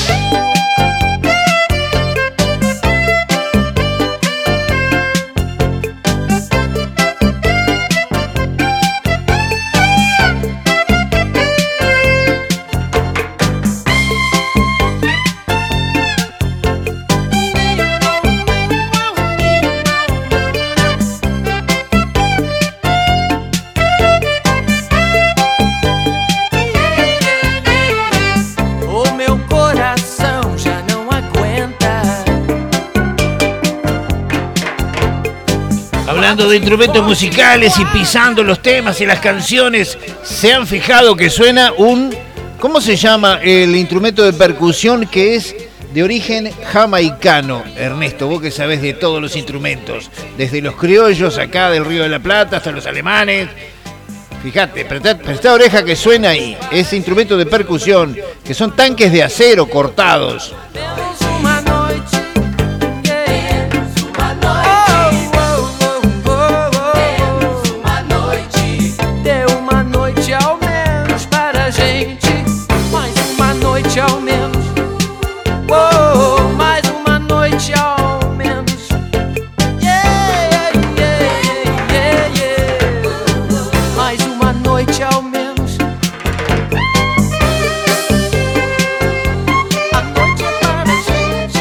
O meu coração já não aguenta. Hablando de instrumentos musicales y pisando los temas y las canciones, ¿se han fijado que suena un... ¿Cómo se llama el instrumento de percusión que es de origen jamaicano? Ernesto, vos que sabés de todos los instrumentos, desde los criollos acá del Río de la Plata hasta los alemanes. Fíjate, prestá oreja que suena ahí, ese instrumento de percusión, que son tanques de acero cortados. Uma noite, uma noite, dê uma noite ao menos para a gente, mais uma noite ao menos, mais uma noite ao menos, yeah, yeah, yeah, yeah, mais uma noite ao menos. A noite é para a gente.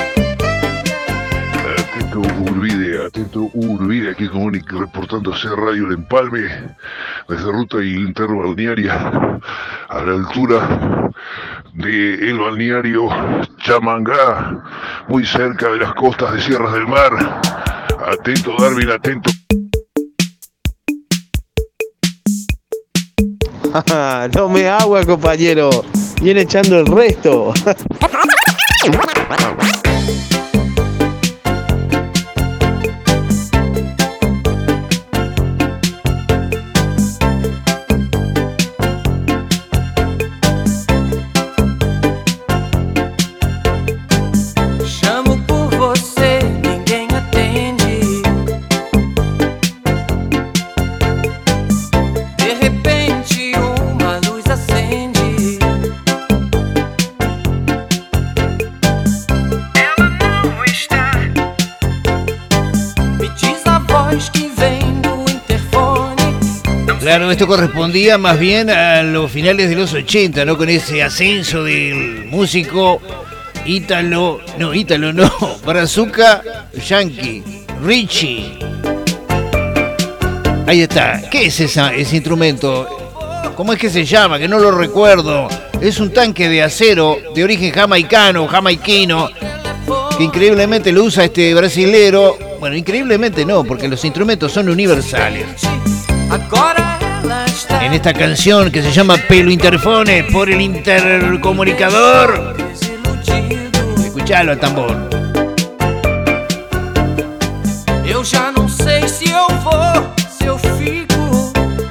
Atento Urbide, aquí reportándose Radio El Empalme, desde ruta interbalnearia, a la altura del balneario Chamangá, muy cerca de las costas de Sierras del Mar. Atento Darwin, atento. Tome agua, compañero. Viene echando el resto. Claro, esto correspondía más bien a los finales de los 80, ¿no? Con ese ascenso del músico Brazuca Yankee, Richie. Ahí está. ¿Qué es ese instrumento? ¿Cómo es que se llama? Que no lo recuerdo. Es un tanque de acero de origen jamaiquino, que increíblemente lo usa este brasilero. Bueno, increíblemente no, porque los instrumentos son universales. En esta canción que se llama Pelo Interfone por el intercomunicador. Escuchalo al tambor. Eu já não sei se eu vou, se eu fico.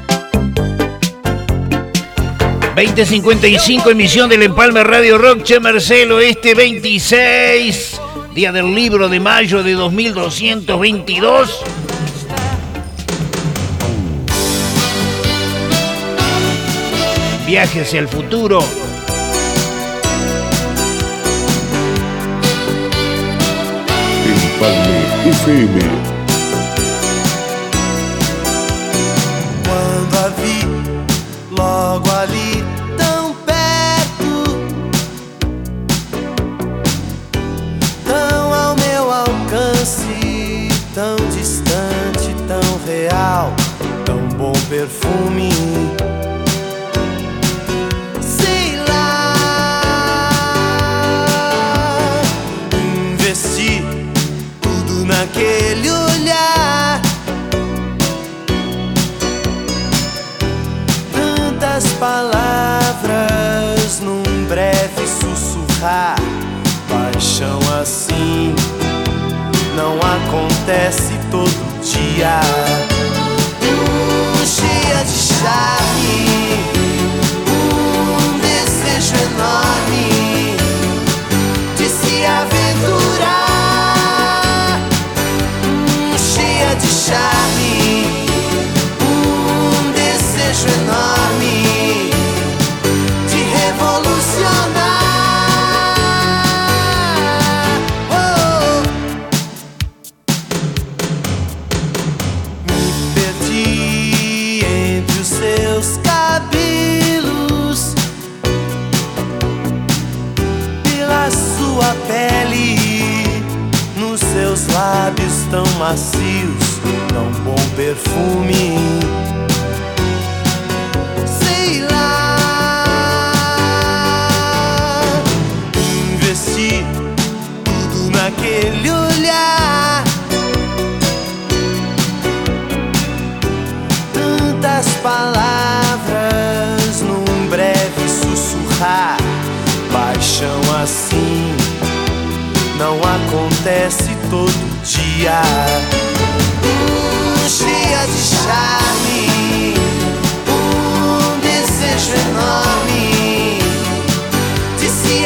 20:55, emisión del Empalme Radio Rock. Che Marcelo, este 26, día del libro de mayo de 2222. Viaje hacia el futuro. Empalme FM. Quando a vi logo ali, tão perto, tão ao meu alcance, tão distante, tão real, tão bom perfume. Sei lá, investi tudo naquele olhar. Tantas palavras num breve sussurrar. Paixão assim não acontece todo dia. Cheia de charme, desejo enorme de se aventurar. Cheia de charme, desejo enorme de revolucionar. Oh. Me perdi entre os seus cabelos, pela sua pele, nos seus lábios tão macios, tão bom perfume. Sei lá, investi tudo naquele olhar. Tantas palavras num breve sussurrar. Paixão assim não acontece todo dia. Cheia de charme, desejo enorme de se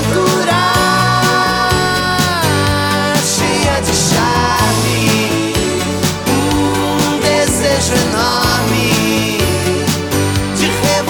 aventurar. Cheia de charme, desejo enorme de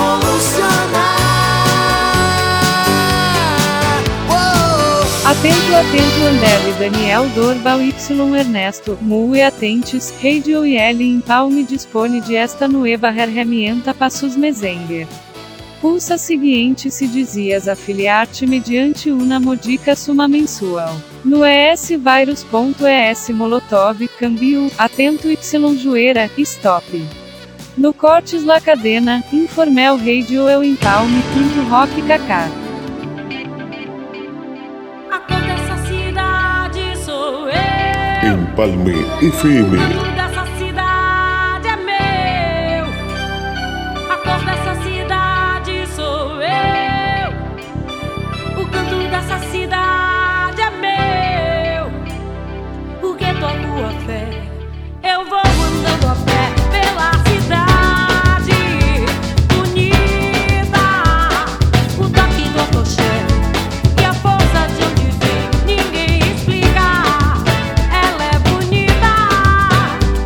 revolucionar. Atento, atento, André, Daniel, Dorbal, Y, Ernesto, Mu e Atentes, Radio e L Empalme dispone de esta nueva herramienta passos mesenger. Pulsa seguinte se dizias afiliar-te mediante una modica suma mensual. No esvirus.es Molotov, câmbio, atento Y joeira, stop. No cortes la cadena, informel radio eu empalme, quinto rock kaká. Empalme FM. Dessa cidade é meu. A cor dessa cidade sou eu. O canto dessa cidade é meu. Porque toco a fé. Eu vou andando a pé pela cidade unida. O toque do acolchê e a força de onde vem ninguém explica. Ela é bonita.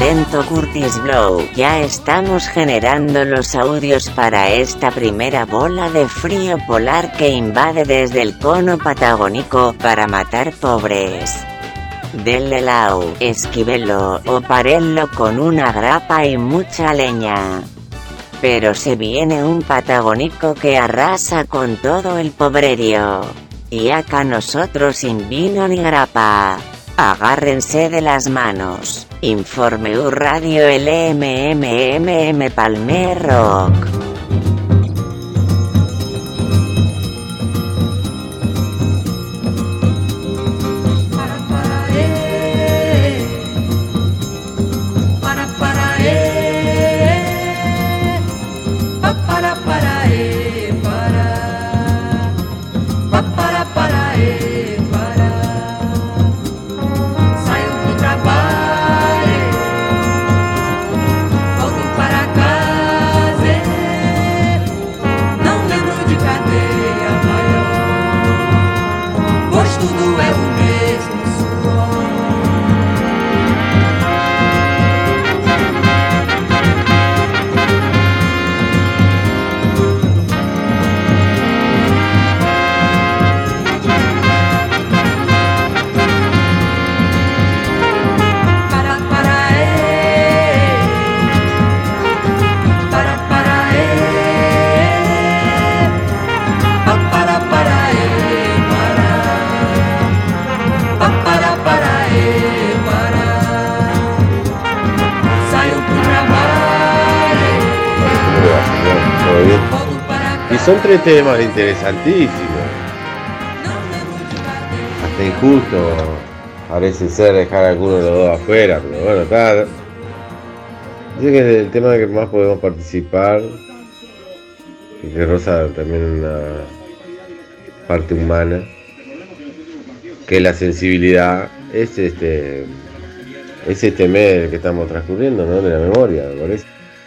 talento Curtis Blow. Ya estamos generando los audios para esta primera bola de frío polar que invade desde el cono patagónico para matar pobres. Denle lau, esquívelo o parenlo con una grapa y mucha leña. Pero se viene un patagónico que arrasa con todo el pobrerio. Y acá nosotros sin vino ni grapa. Agárrense de las manos. Informe U Radio LMMMM Palmer Rock. Son 3 temas interesantísimos. Hasta injusto parece ser dejar a alguno de los dos afuera, pero bueno, está. Dice que es el tema que más podemos participar. Y que Rosa también es una parte humana. Que la sensibilidad es este mes que estamos transcurriendo, ¿no? De la memoria, me parece.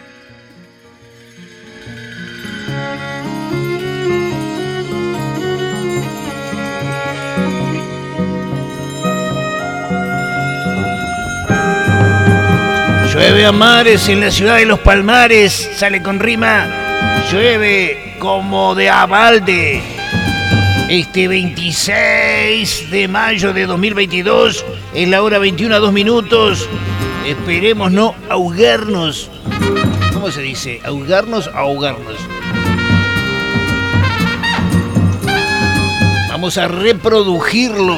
Llueve a mares en la ciudad de Los Palmares, sale con rima, llueve como de a balde. Este 26 de mayo de 2022, es la hora 21:02, esperemos no ahogarnos. ¿Cómo se dice? ¿Ahogarnos o ahogarnos? Vamos a reproducirlo.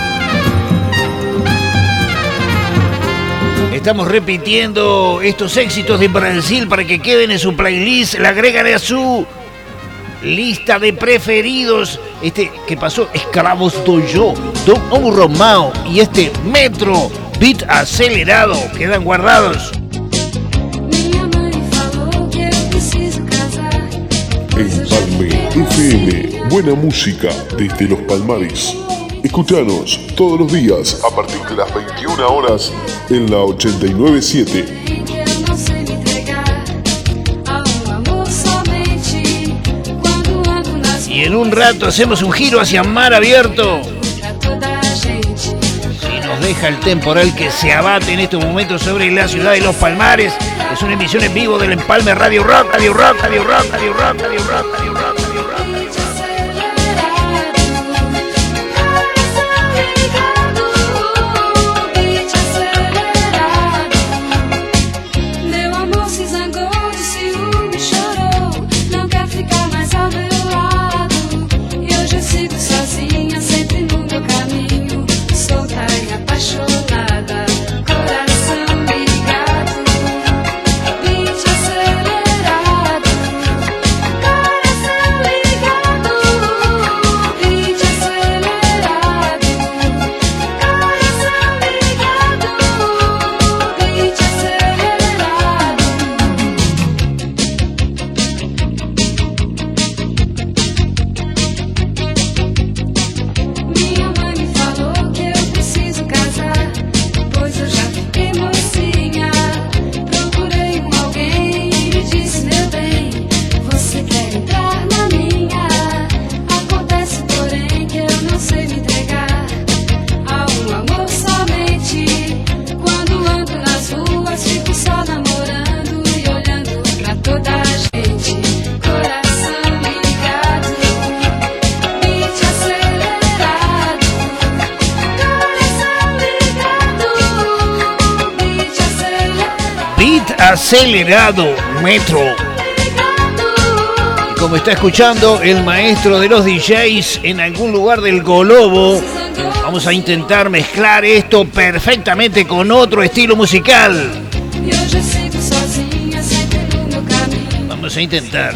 Estamos repitiendo estos éxitos de Brasil para que queden en su playlist. La agregan a su lista de preferidos. Este que pasó, Escravos do Yo, Don Romao y este Metro, beat acelerado, quedan guardados. Empalme FM, buena música desde Los Palmares. Escuchanos todos los días a partir de las 21 horas en la 89.7. Y en un rato hacemos un giro hacia mar abierto. Si nos deja el temporal que se abate en estos momentos sobre la ciudad de Los Palmares, es una emisión en vivo del Empalme Radio Rock, Radio Rock, Radio Rock, Radio Rock, Radio Rock, Radio Rock, Radio Rock. Coração Beat acelerado, Metro. Y como está escuchando el maestro de los DJs en algún lugar del globo, vamos a intentar mezclar esto perfectamente con otro estilo musical. Vamos a intentar.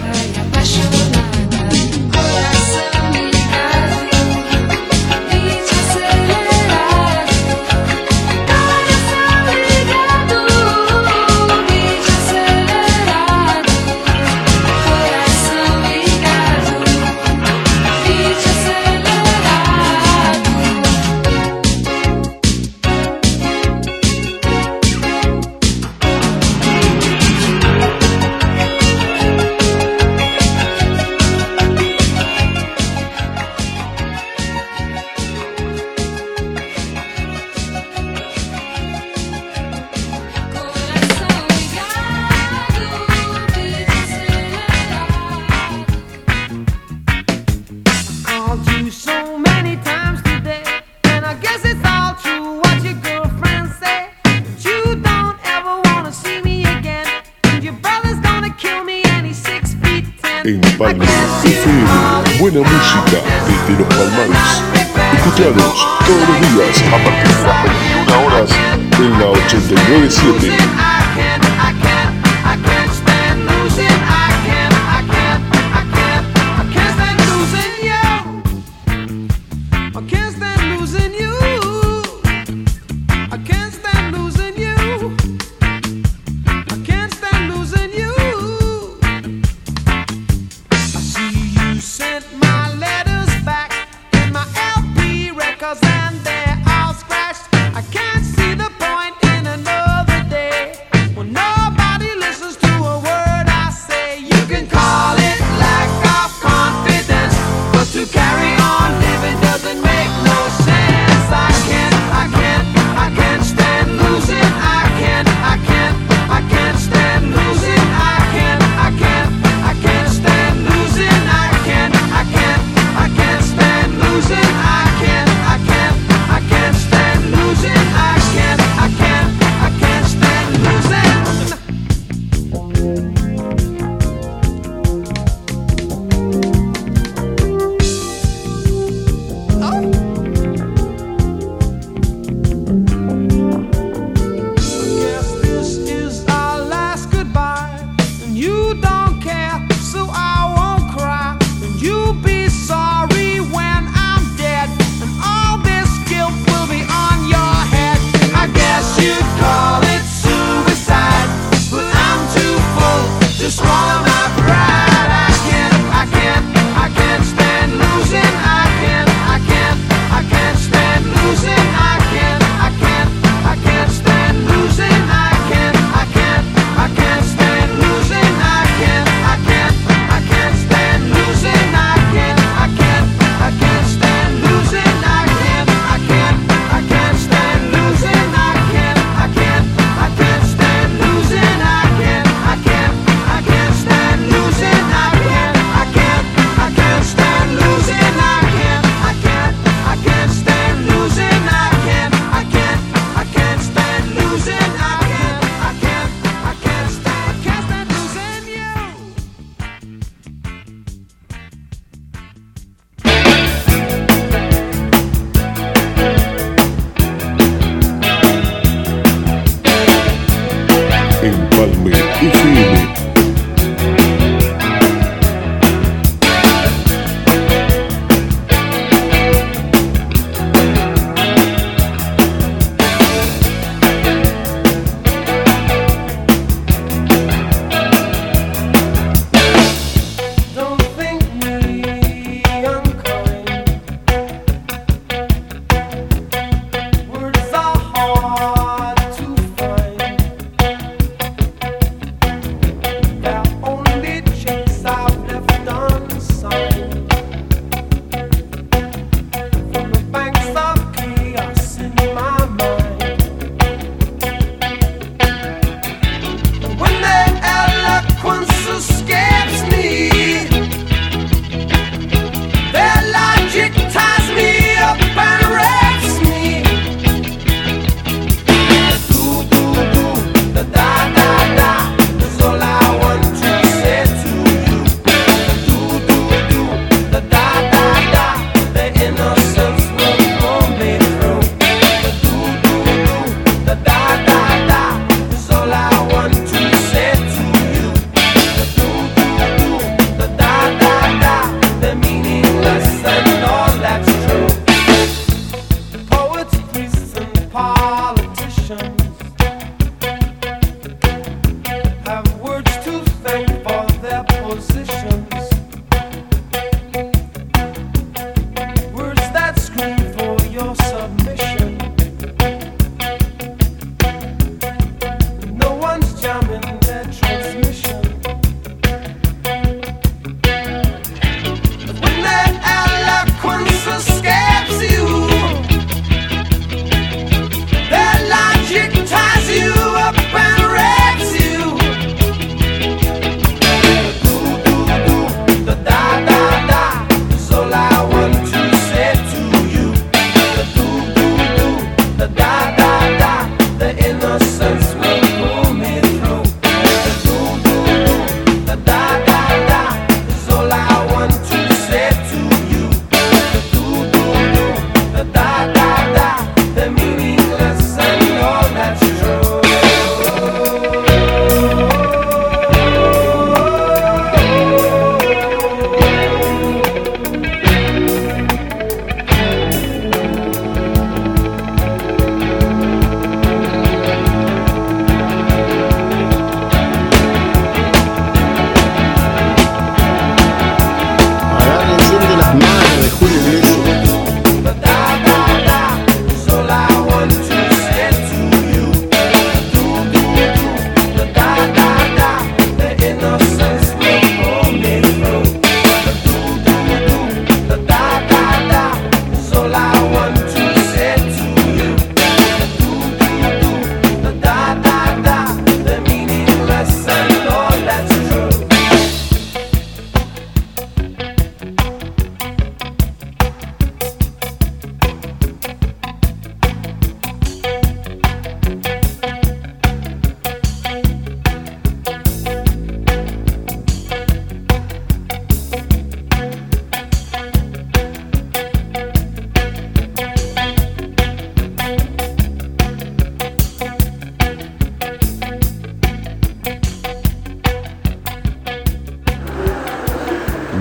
Palma FM, buena música desde los Palmares. Escuchanos todos los días a partir de las 21 horas en la 89.7. And they're all scratched. I can't see the point in another day.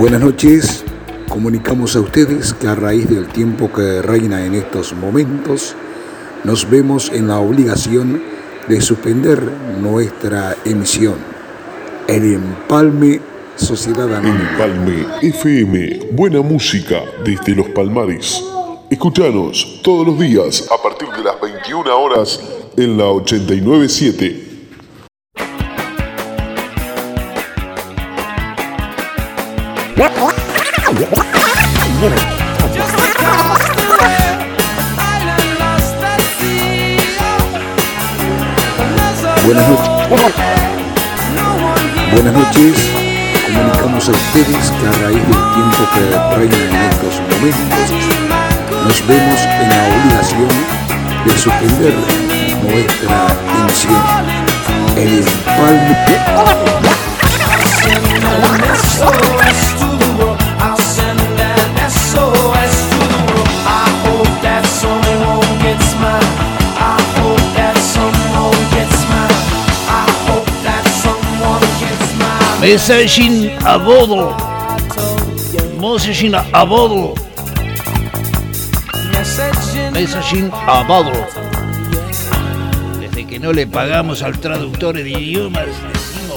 Buenas noches, comunicamos a ustedes que a raíz del tiempo que reina en estos momentos, nos vemos en la obligación de suspender nuestra emisión. El Empalme Sociedad Anónima. Empalme FM, buena música desde los Palmares. Escuchanos todos los días a partir de las 21 horas en la 89.7. Buenas noches, comunicamos a ustedes que a raíz del tiempo que reina en estos momentos, nos vemos en la obligación de suspender nuestra emisión. El Empalme. Messaging a bordo. Messaging a bordo. Messaging a bordo. Desde que no le pagamos al traductor de idiomas, decimos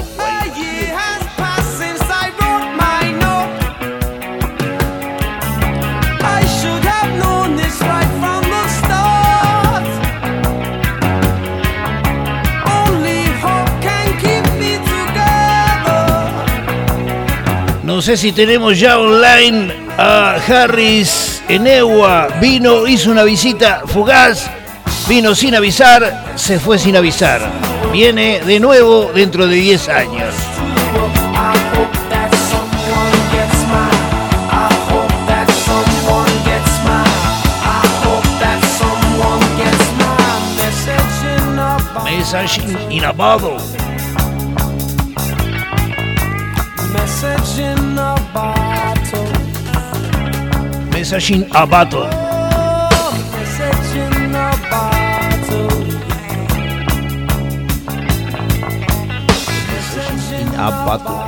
no sé si tenemos ya online a Harris Enewa. Vino, hizo una visita fugaz, vino sin avisar, se fue sin avisar. Viene de nuevo dentro de 10 años. Messaging in a bottle. Message in a bottle. Message in a bottle. Message in a bottle. Message in a bottle.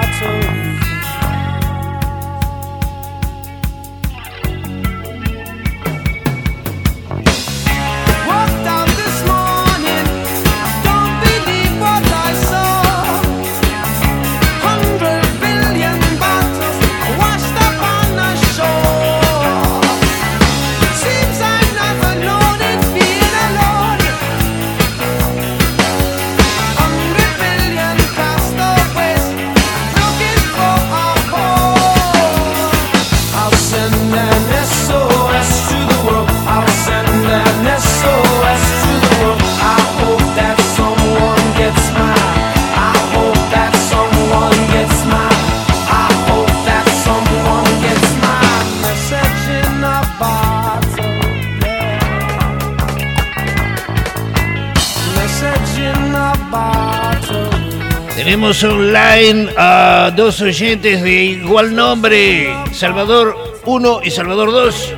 Tenemos online a dos oyentes de igual nombre, Salvador 1 y Salvador 2.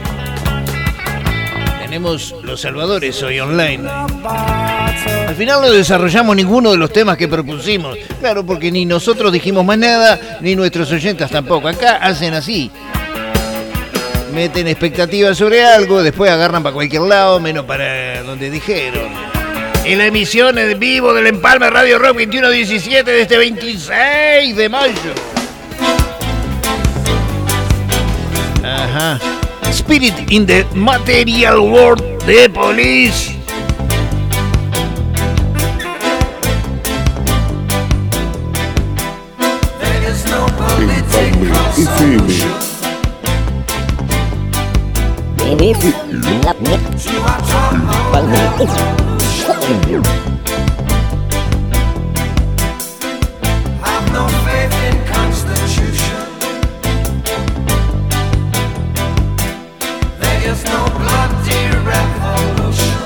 Tenemos los Salvadores hoy online. Al final no desarrollamos ninguno de los temas que propusimos. Claro, porque ni nosotros dijimos más nada, ni nuestros oyentes tampoco. Acá hacen así. Meten expectativas sobre algo, después agarran para cualquier lado, menos para donde dijeron. En la emisión en vivo del Empalme Radio Rock 2117 de este 26 de mayo. Ajá. Spirit in the Material World de Police. Empalme FM. Have no faith in Constitution. There is no bloody revolution.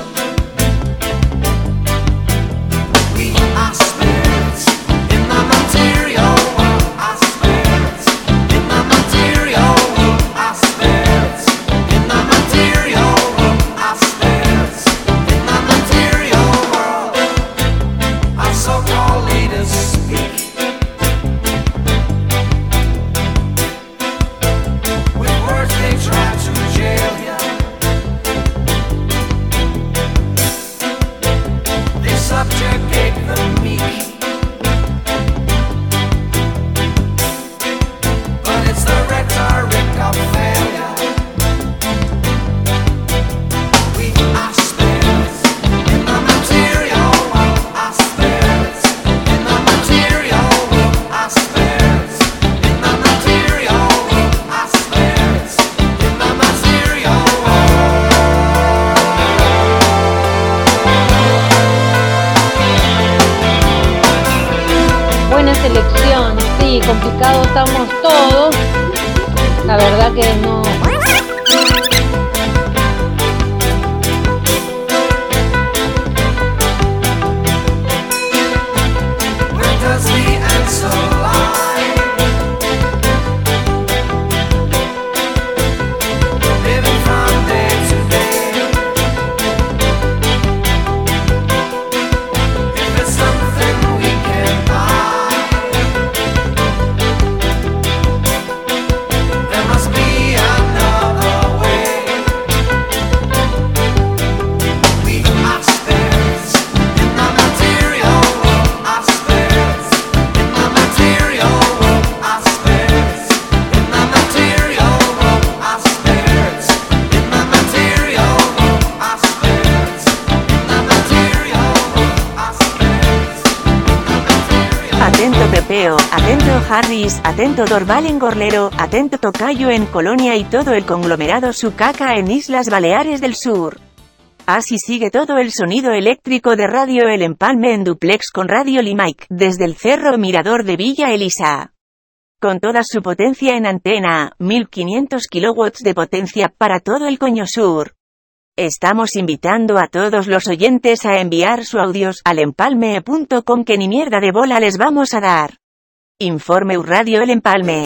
We are spirits in the material world. Our spirits in the material world. Our spirits in the material world. Our spirits in the material world. Our so-called leaders speak. elección, sí, complicados estamos todos. La verdad que no. Atento Harris, atento Dorval en Gorlero, atento Tocayo en Colonia y todo el conglomerado Sucaca en Islas Baleares del Sur. Así sigue todo el sonido eléctrico de Radio El Empalme en duplex con Radio Limaic, desde el Cerro Mirador de Villa Elisa. Con toda su potencia en antena, 1500 kilowatts de potencia para todo el Coño Sur. Estamos invitando a todos los oyentes a enviar sus audios al empalme.com que ni mierda de bola les vamos a dar. Informe Radio El Empalme.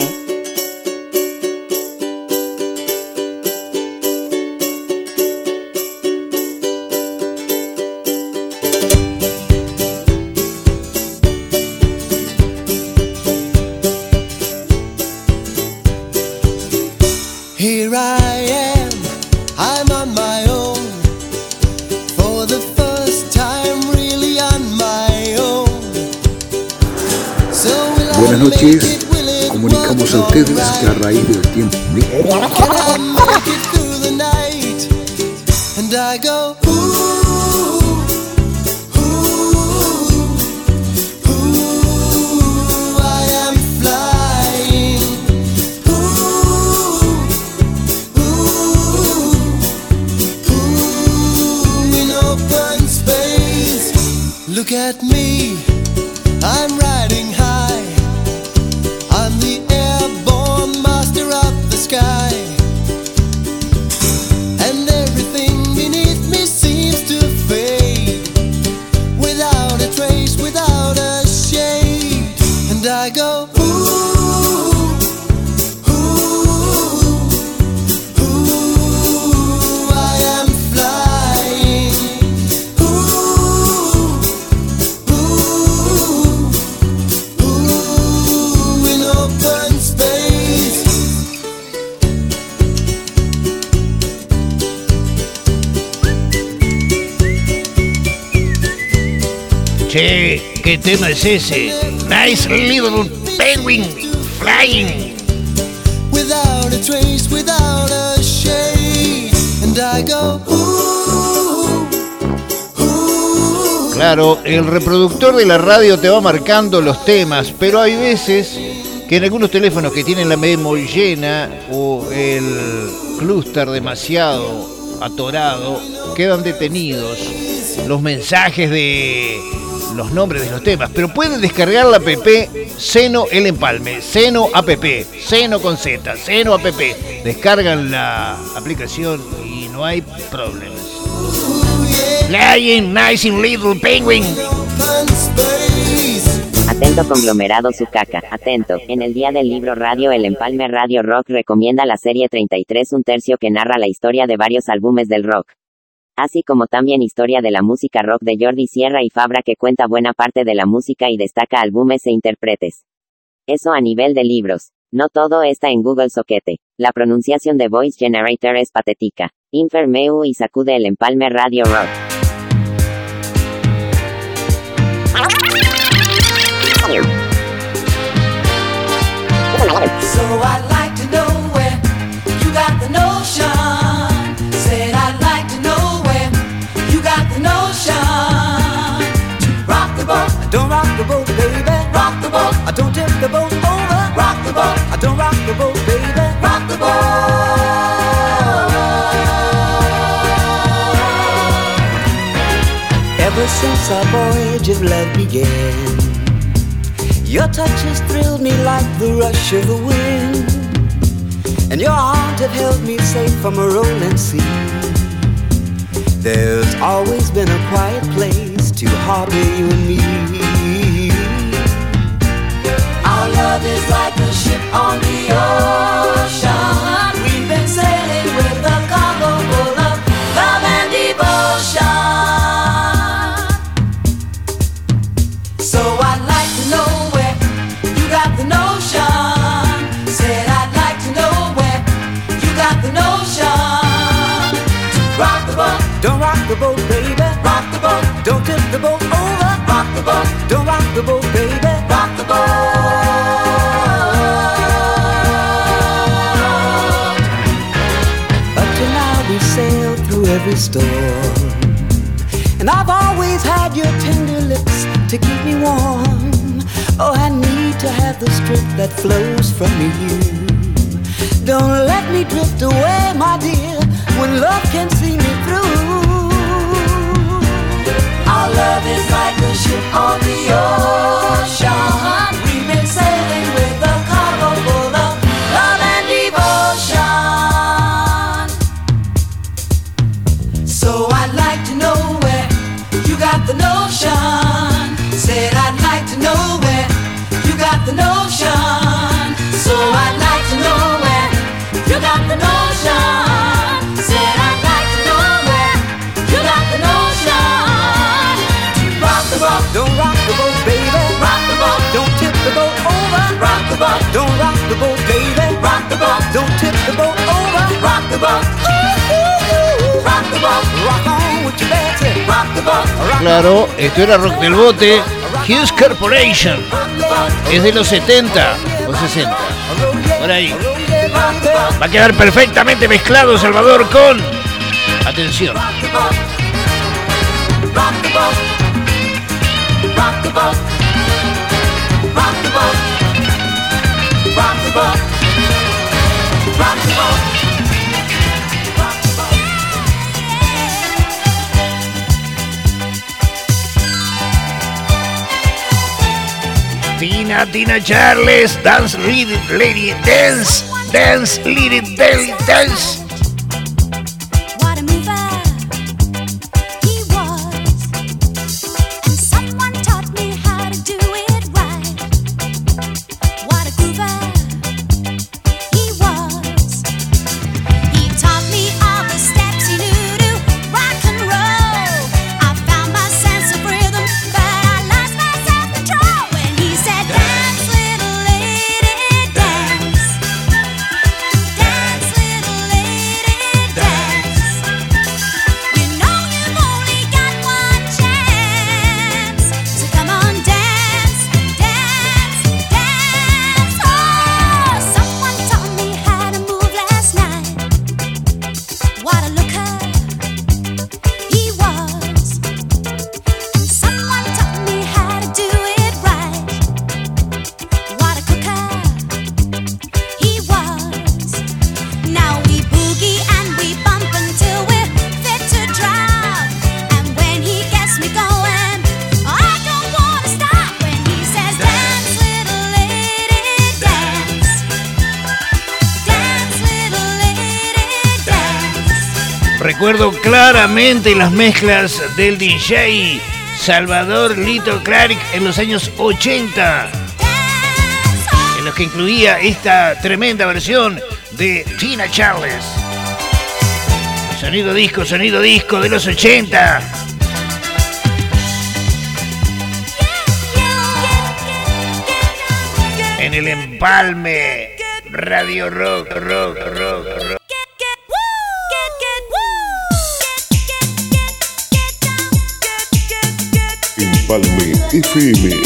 Here I am, I'm on my own. For the first time, really on my own. Buenas noches, comunicamos a ustedes que a raíz del tiempo. And I go, look at me, I'm riding high. I'm the airborne master of the sky. And everything beneath me seems to fade, without a trace, without a shade. And I go, I am flying. Che, ¿qué tema es ese? Nice Little Penguin Flying. Without a trace, without a shade. And I go, Claro, el reproductor de la radio te va marcando los temas, pero hay veces que en algunos teléfonos que tienen la memoria llena o el clúster demasiado atorado, quedan detenidos los mensajes de los nombres de los temas, pero pueden descargar la app Seno El Empalme, Seno app, Seno con Z, Seno app, descargan la aplicación y no hay problemas. Flying, nice and little penguin. Atento conglomerado Sucaca, atento. En el día del libro Radio El Empalme Radio Rock recomienda la serie 33 1/3 que narra la historia de varios álbumes del rock. Así como también historia de la música rock de Jordi Sierra y Fabra que cuenta buena parte de la música y destaca álbumes e intérpretes. Eso a nivel de libros. No todo está en Google Soquete. La pronunciación de Voice Generator es patética. Infermeu y sacude El Empalme Radio Rock. so I'd like to know where you got the notion. Said I'd like to know where you got the notion. Rock the boat, don't rock the boat, baby. Rock the boat, don't tip the boat over. Rock the boat, don't rock the boat, baby. Rock the boat. Ever since our voyage of love began, Your touch has thrilled me like the rush of the wind, and your arms have held me safe from a rolling sea. There's always been a quiet place to harbor you and me. Our love is like a ship on the ocean. We've been sailing with a cargo full of love and devotion. So I'd like to know where you got the notion. Said I'd like to know where you got the notion. To rock the boat. Don't rock the boat, baby. Rock the boat. Don't tip the boat over. Rock the boat. Don't rock the boat, baby. Rock the boat. Up to now we sailed through every storm, and I've always had your tender lips to keep me warm. Oh, I need to have the strength that flows from you. Don't let me drift away, my dear, when love can see me through. Our love is like a ship on the ocean. We've been sailing with a cargo full of love and devotion. So I'd like to know where you got the notion. Said I'd like to know where you got the notion. So I'd like to know where you got the notion. Said I'd like to know where you got the notion. Rock the boat. Don't rock the boat, baby. Rock the boat. Don't tip the boat over. Rock the boat. Don't rock the boat, baby. Rock the boat. Don't tip the boat over. Rock the boat. Rock the boat. Rock on with your Betsy. Rock the boat. Claro, esto era Rock del Bote, Hughes Corporation. Es de los 70 o 60. Por ahí. Va a quedar perfectamente mezclado, Salvador, con... Atención. Rock the boat. Rock the boat. Rock the boat. Rock the boat. Rock the boat. Rock the boat. Tina Charles, Dance Lady Dance, Dance Lady Dance. What a mover he was, and someone taught me how to do it right. What a groover he was. He taught me all the steps he knew to rock and roll. I found my sense of rhythm, but I lost my self-control when he said, "Dance, little lady, dance. Dance, little lady, dance. You know you've only got one chance, so come on, dance, dance, dance." Oh, someone taught me how to move last night. What a looker he was, and someone taught me how to do it right. What a cooker he was. Now we boogie and we bump until we're fit to drop. And when he gets me going, I don't wanna stop. When he says, "Dance, little lady, dance. Dance, little lady, dance." Recuerdo claramente las mezclas del DJ Salvador Lito Clark en los años 80, en los que incluía esta tremenda versión de Tina Charles. Sonido disco de los 80. En el empalme Radio Rock. Empalme FM.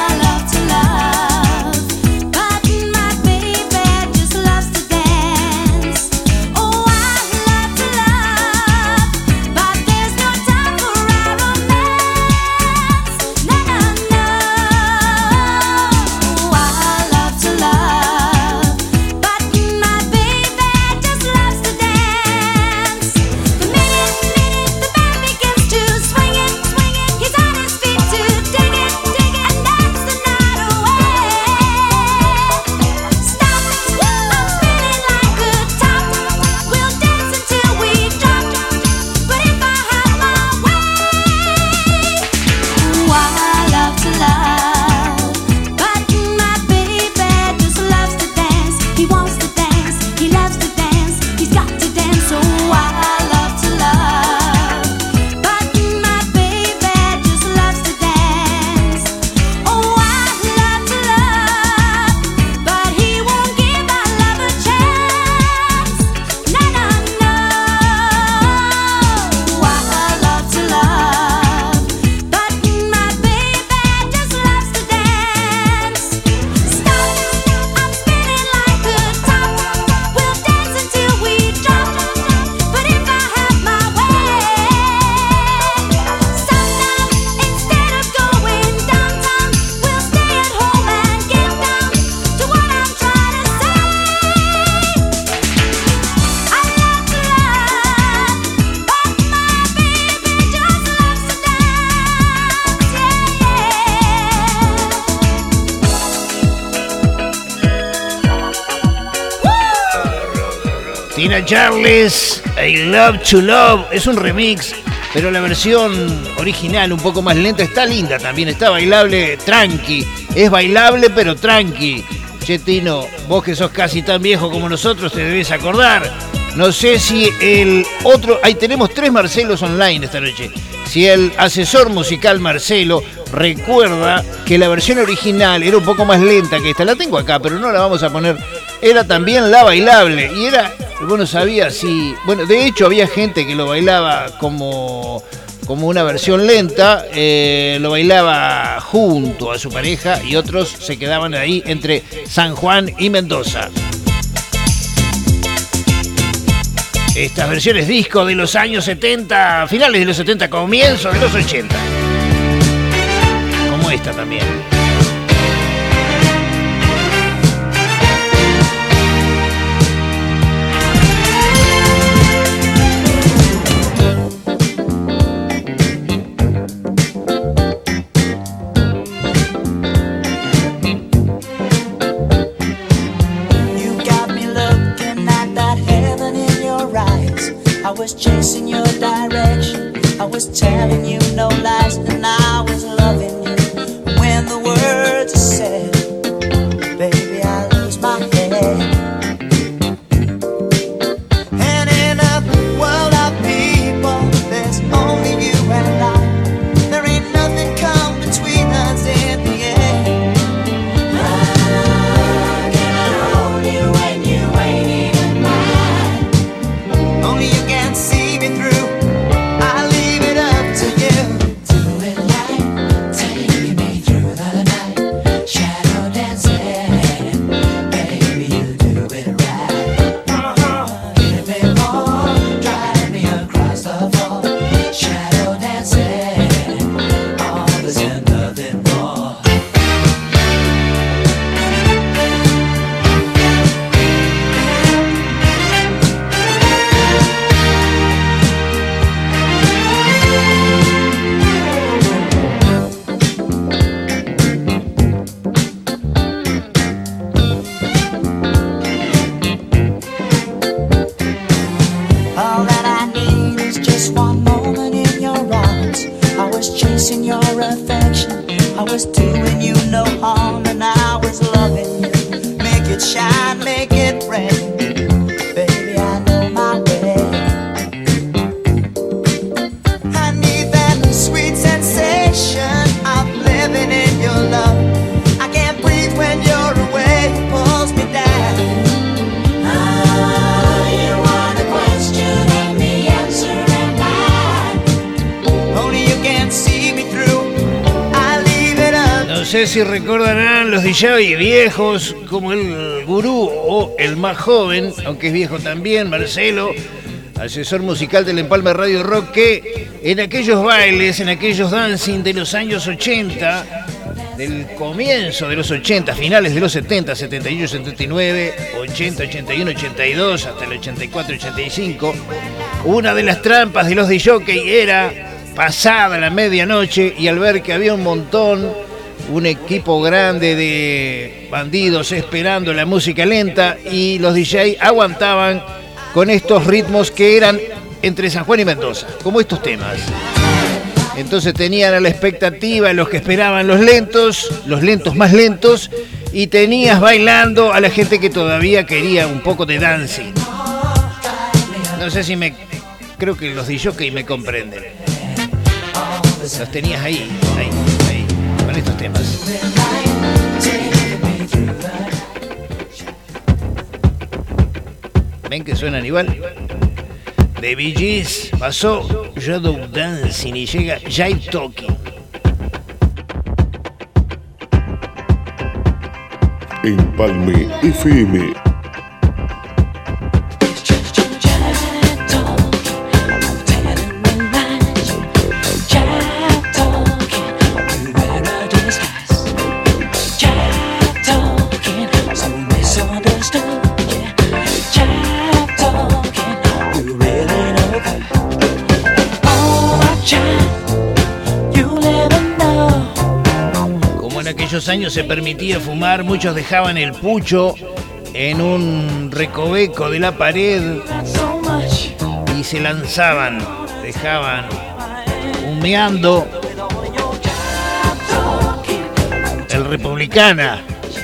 Dance. Tina Charles, I Love to Love, es un remix, pero la versión original, un poco más lenta, está linda también, está bailable, tranqui, es bailable pero tranqui. Che, Tino, vos que sos casi tan viejo como nosotros te debes acordar. No sé si el otro, ahí tenemos 3 Marcelos online esta noche. Si el asesor musical Marcelo recuerda que la versión original era un poco más lenta que esta, la tengo acá, pero no la vamos a poner. Era también la bailable y era, bueno, sabía si, bueno, de hecho había gente que lo bailaba como una versión lenta, lo bailaba junto a su pareja y otros se quedaban ahí entre San Juan y Mendoza. Estas versiones disco de los años 70, finales de los 70, comienzos de los 80. Como esta también. I was chasing your direction, I was telling you no lies, and I was loving you. When the words are said, baby, I lose my head. And in a world of people, there's only you and I. There ain't nothing come between us in the end. How can I hold you when you ain't even mine? Only you can see me through. I leave it up to you. Do it like taking me through the night, shadow dancing. Baby, you do it right. Give me more, drive me across the floor. Shadow dancing, all this and nothing more. All that I need is just one moment in your arms. I was chasing your affection, I was doing you no harm, and I was loving you. Make it shine, make it rain. Baby, I know my way. I need that sweet sensation of living in your love. I can't breathe when you're away, it pulls me down. You want a question and the answer am mine. Only you can see me through. I leave it up. No sé si recordarán los DJ viejos como el gurú o el más joven, aunque es viejo también, Marcelo, asesor musical del Empalme Radio Rock, que en aquellos bailes, en aquellos dancing de los años 80, del comienzo de los 80, finales de los 70, 71, 79, 80, 81, 82, hasta el 84, 85, una de las trampas de los DJ era pasada la medianoche y al ver que había un equipo grande de bandidos esperando la música lenta y los DJ aguantaban con estos ritmos que eran entre San Juan y Mendoza, como estos temas. Entonces tenían a la expectativa los que esperaban los lentos más lentos, y tenías bailando a la gente que todavía quería un poco de dancing. No sé si creo que los DJ me comprenden. Los tenías ahí, con estos temas. ¿Ven que suenan igual? De Bee Gees pasó Shadow Dancing y llega Jive Talking. Empalme FM. Años se permitía fumar, muchos dejaban el pucho en un recoveco de la pared y se lanzaban, dejaban humeando el Republicana.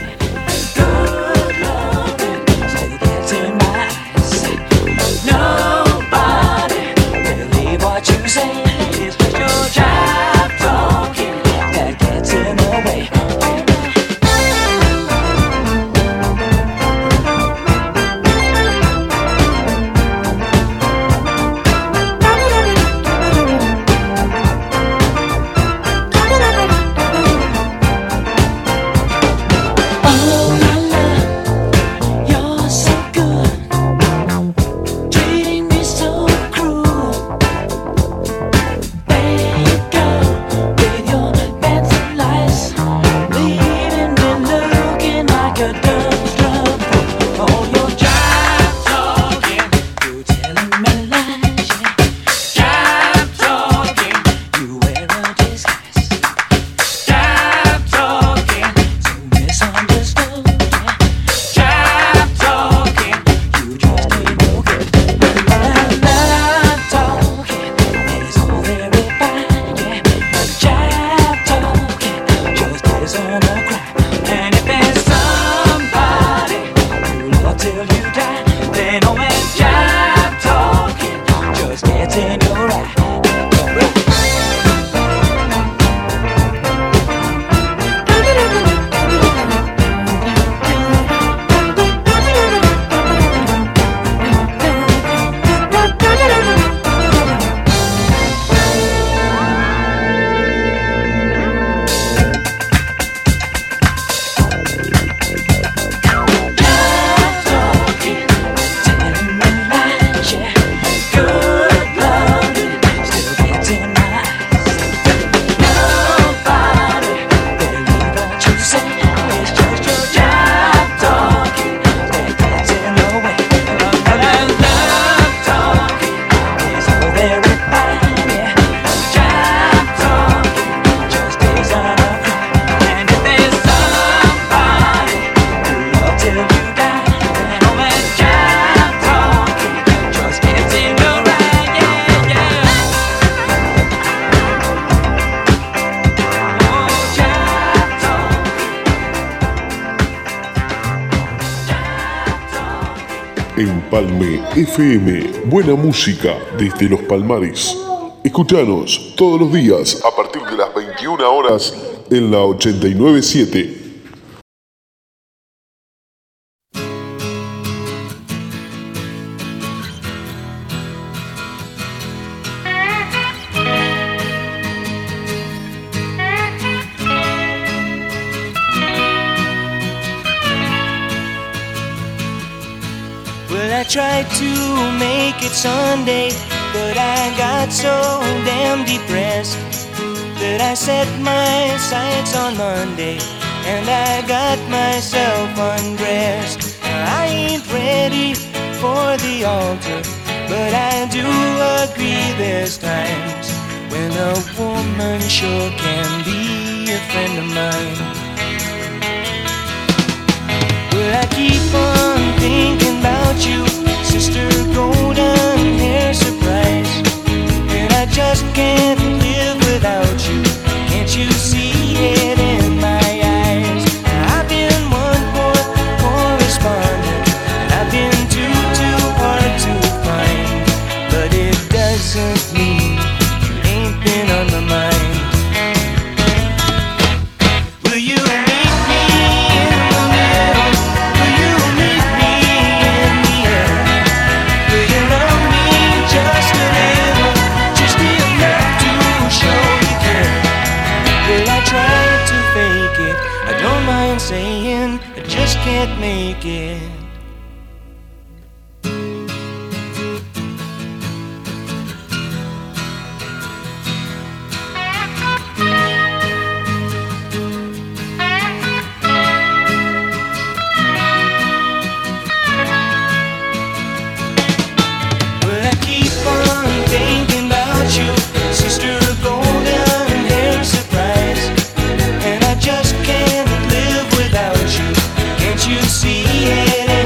Empalme FM, buena música desde Los Palmares. Escuchanos todos los días a partir de las 21 horas en la 89.7. I tried to make it Sunday, but I got so damn depressed that I set my sights on Monday and I got myself undressed. I ain't ready for the altar, but I do agree there's times when a woman sure can be a friend of mine. But I keep on thinking about you, Sister Golden Hair Surprise, and I just can't live without you. Can't you see it in my eyes? I've been one poor correspondent, and I've been too hard to find, but it doesn't mean you ain't been on my mind. Will you meet me in the middle? Will you meet me in the end? Will you love me just a little, just enough to show you care? Will I try to fake it? I don't mind saying I just can't make it. Sister Golden Hair Surprise, and I just can't live without you. Can't you see it?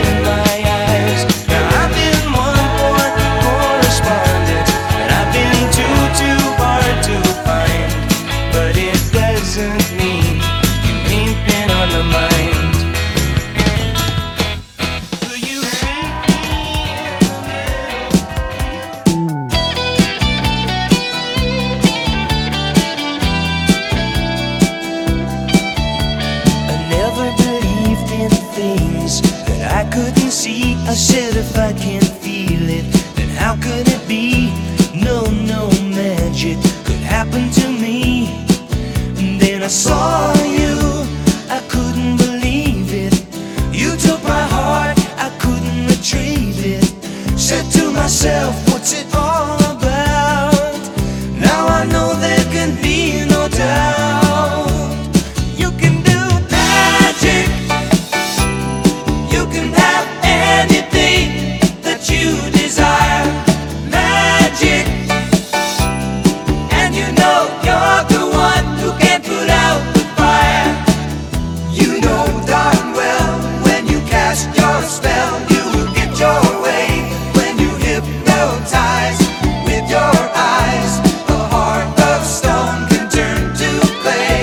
I said if I can't feel it, then how could it be? No, no magic could happen to me. And then I saw you, I couldn't believe it. You took my heart, I couldn't retrieve it. Said to myself, what's it all about? Now I know there can be no doubt. You can do magic. You can have anything that you desire. Magic. And you know you're the one who can put out the fire. You know darn well when you cast your spell, you will get your way. When you hypnotize with your eyes, a heart of stone can turn to clay.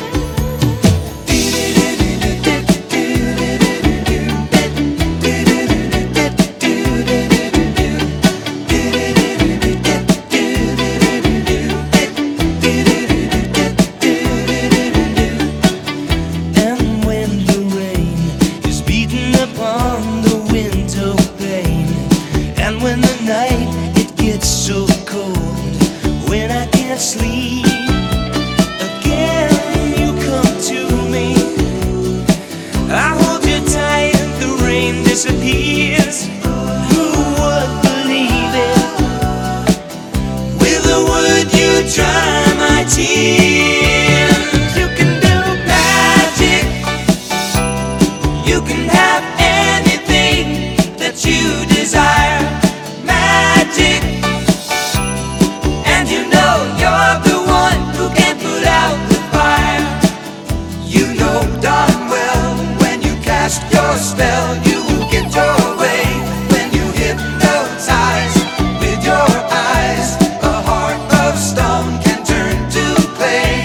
And when the rain is beating upon the window pane, and when the night it gets so cold, when I can't sleep, again you come to me. I hold you tight and the rain disappears. Who would believe it? With a word you dry my tears. You can do magic. You can have anything that you desire. Magic. And you know you're the one who can put out the fire. You know darn well when you cast your spell, you will get your way. When you hypnotize with your eyes, a heart of stone can turn to clay.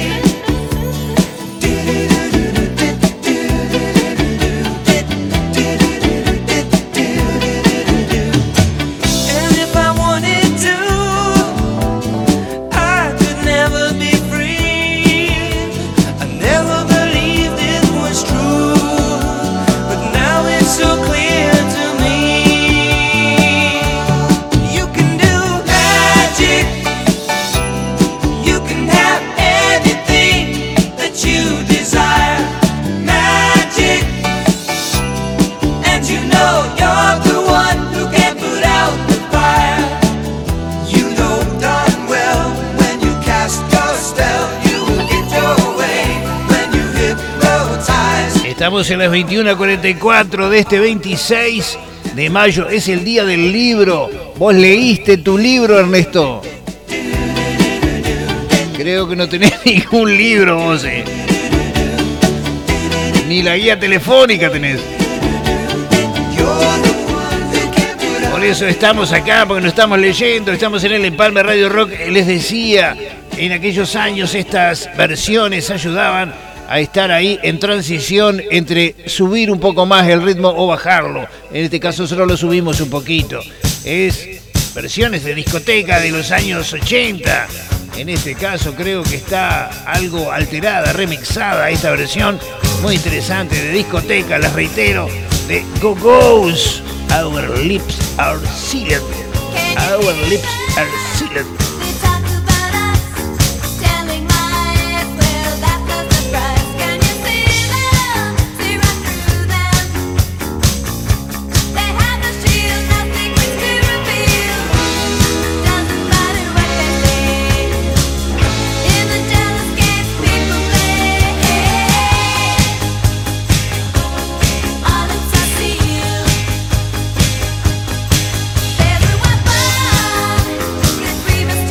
And if I wanted to, I could never be free. I never believed it was true, but now it's so clear to me. You can do magic. You can have anything that you desire. Magic. And you know you're the one who can put out the fire. You know darn well when you cast your spell, you will get your way. When you hypnotize. Estamos en las 21:44 de este 26 de mayo. Es el día del libro. ¿Vos leíste tu libro, Ernesto? Creo que no tenés ningún libro vos, Ni la guía telefónica tenés. Por eso estamos acá, porque nos estamos leyendo, estamos en el Empalme Radio Rock. Les decía, en aquellos años estas versiones ayudaban a estar ahí en transición entre subir un poco más el ritmo o bajarlo. En este caso solo lo subimos un poquito. Es versiones de discoteca de los años 80. En este caso creo que está algo alterada, remixada esta versión. Muy interesante de discoteca, les reitero, de Go-Go's. Our lips are sealed. Our lips are sealed. Everyone,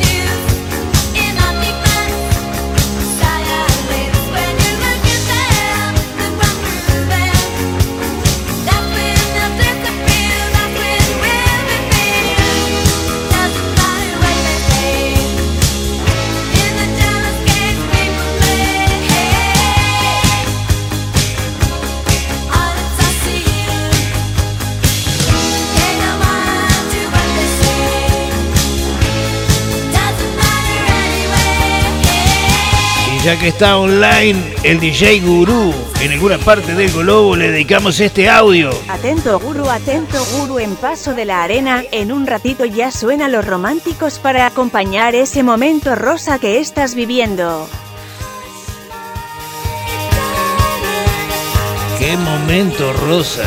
ya que está online el DJ Gurú en alguna parte del globo, le dedicamos este audio. Atento Gurú, en Paso de la Arena, en un ratito ya suenan Los Románticos para acompañar ese momento rosa que estás viviendo. ¡Qué momento rosa!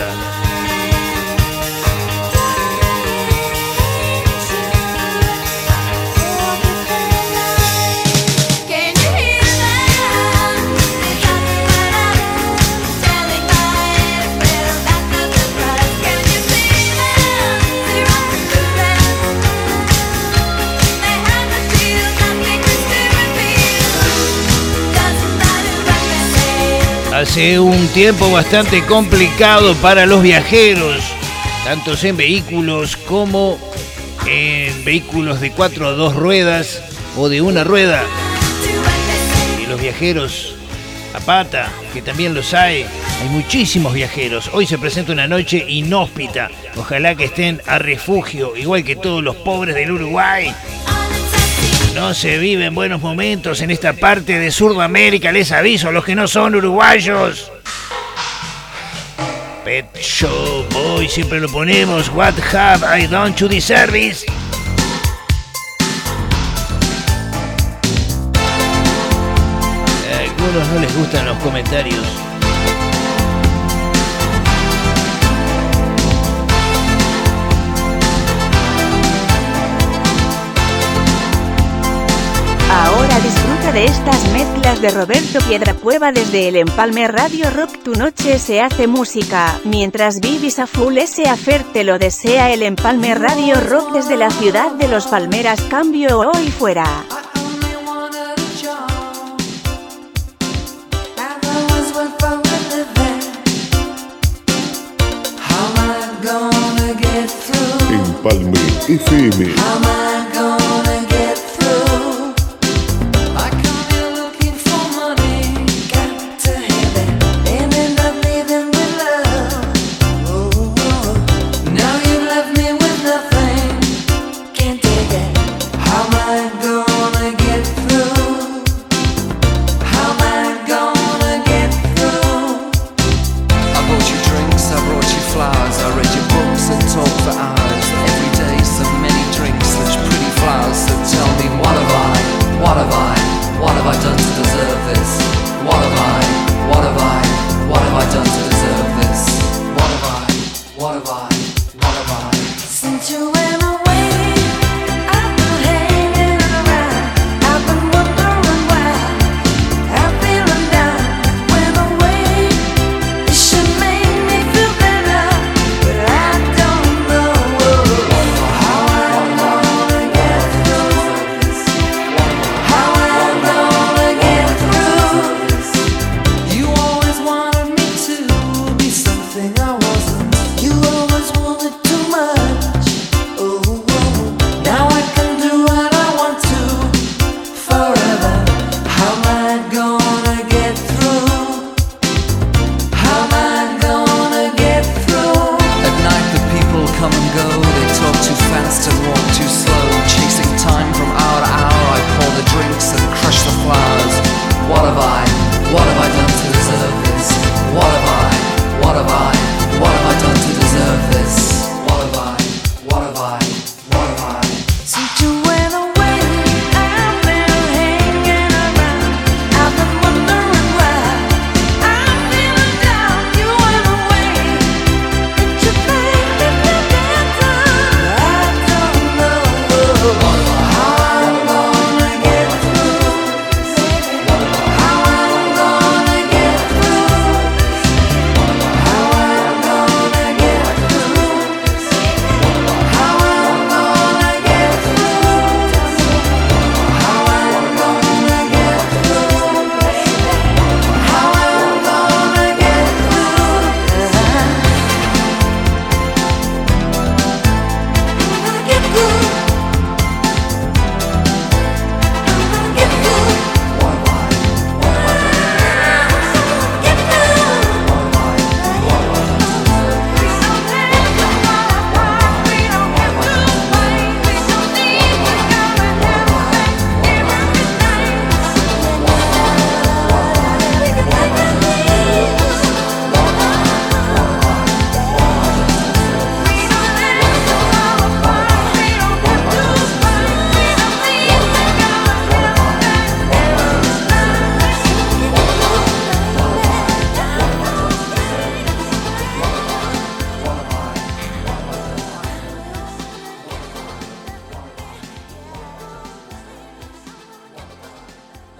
Hace un tiempo bastante complicado para los viajeros, tanto en vehículos como en vehículos de 4 o 2 ruedas o de una rueda. Y los viajeros a pata, que también los hay muchísimos viajeros. Hoy se presenta una noche inhóspita, ojalá que estén a refugio, igual que todos los pobres del Uruguay. No se viven buenos momentos en esta parte de Sudamérica, les aviso a los que no son uruguayos. Pet Shop Boy, siempre lo ponemos. What have I done to deserve this? A algunos no les gustan los comentarios. Ahora disfruta de estas mezclas de Roberto Piedracueva desde el Empalme Radio Rock. Tu noche se hace música, mientras vives a full ese afer te lo desea el Empalme Radio Rock desde la ciudad de Los Palmeras. Cambio hoy fuera. Empalme FM. Flowers, I read your books and talk for hours. Every day so many drinks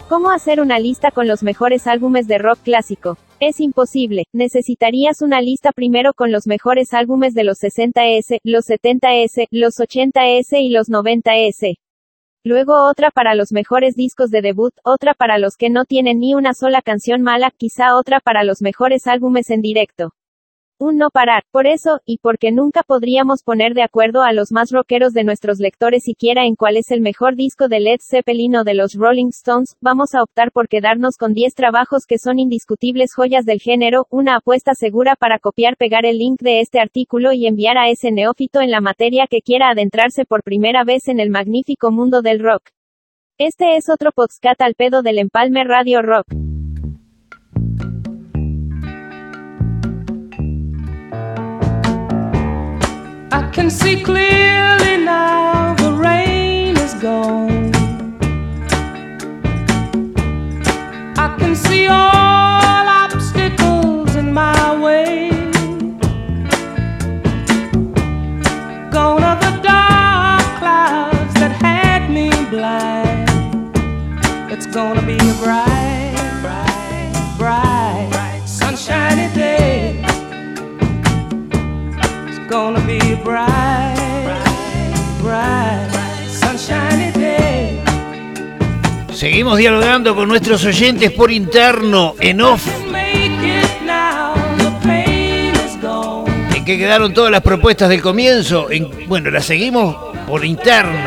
¿Cómo hacer una lista con los mejores álbumes de rock clásico? Es imposible. Necesitarías una lista primero con los mejores álbumes de los 60s, los 70s, los 80s y los 90s. Luego otra para los mejores discos de debut, otra para los que no tienen ni una sola canción mala, quizá otra para los mejores álbumes en directo. Un no parar. Por eso, y porque nunca podríamos poner de acuerdo a los más rockeros de nuestros lectores siquiera en cuál es el mejor disco de Led Zeppelin o de los Rolling Stones, vamos a optar por quedarnos con 10 trabajos que son indiscutibles joyas del género, una apuesta segura para pegar el link de este artículo y enviar a ese neófito en la materia que quiera adentrarse por primera vez en el magnífico mundo del rock. Este es otro podcast al pedo del Empalme Radio Rock. I can see clearly now the rain is gone. I can see all obstacles in my way. Gone are the dark clouds that had me blind. It's gonna be a bright, bright, bright, sunshiny day. Gonna be a bright, bright, sunshiny day. Seguimos dialogando con nuestros oyentes por interno, en off. ¿En qué quedaron todas las propuestas del comienzo? Bueno, las seguimos por interno.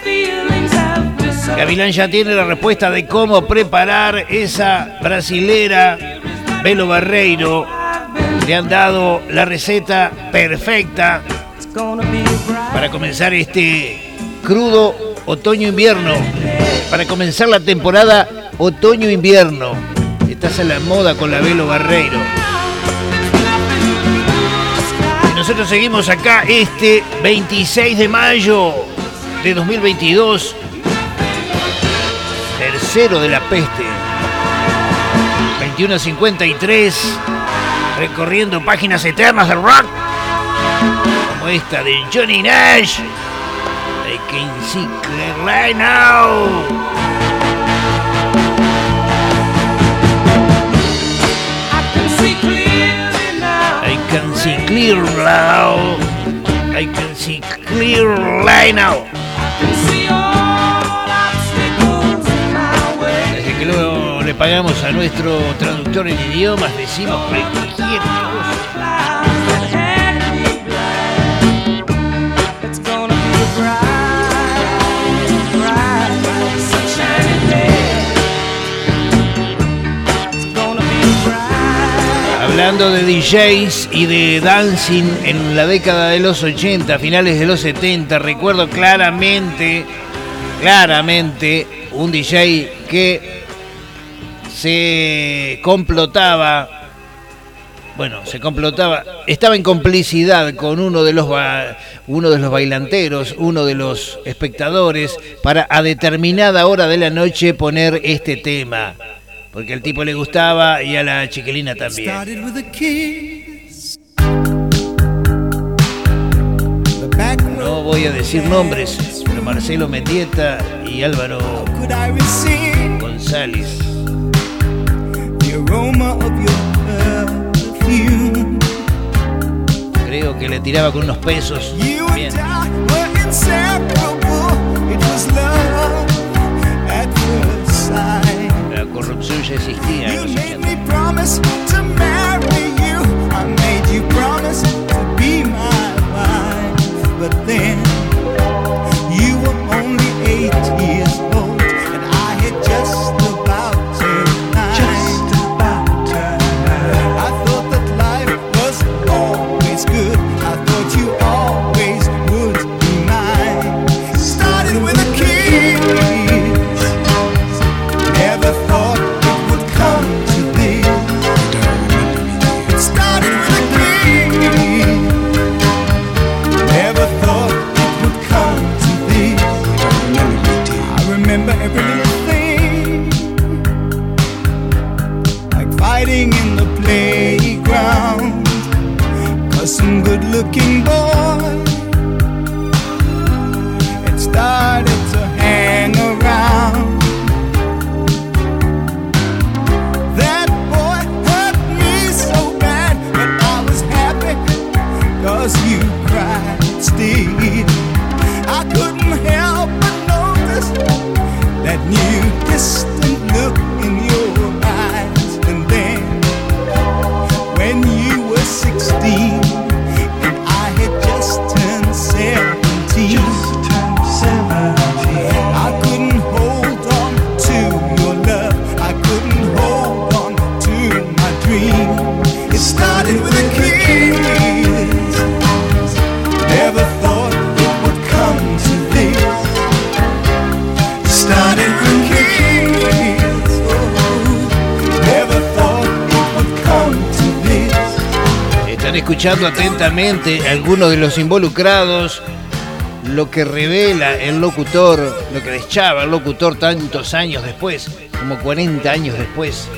Gavilán ya tiene la respuesta de cómo preparar esa brasilera Belo Barreiro. Le han dado la receta perfecta para comenzar este crudo otoño-invierno, para comenzar la temporada otoño-invierno. Estás a la moda con la Belo Barreiro. Y nosotros seguimos acá este 26 de mayo de 2022, tercero de la peste, 21:53. Recorriendo páginas eternas del rock, como esta de Johnny Nash, I Can See Clear Right Now. I can see clear now. I can see clear right now. Desde que luego le pagamos a nuestro traductor en idiomas, decimos cualquier cosa. Hablando de DJs y de dancing en la década de los 80, finales de los 70, recuerdo claramente un DJ que se complotaba, estaba en complicidad con uno de los bailanteros, uno de los espectadores, para a determinada hora de la noche poner este tema. Porque al tipo le gustaba y a la chiquilina también. No voy a decir nombres, pero Marcelo Mendieta y Álvaro González. Creo que le tiraba con unos pesos. Bien. La corrupción ya existía en los 80. escuchando atentamente a algunos de los involucrados, lo que revela el locutor, lo que deschaba el locutor tantos años después, como 40 años después.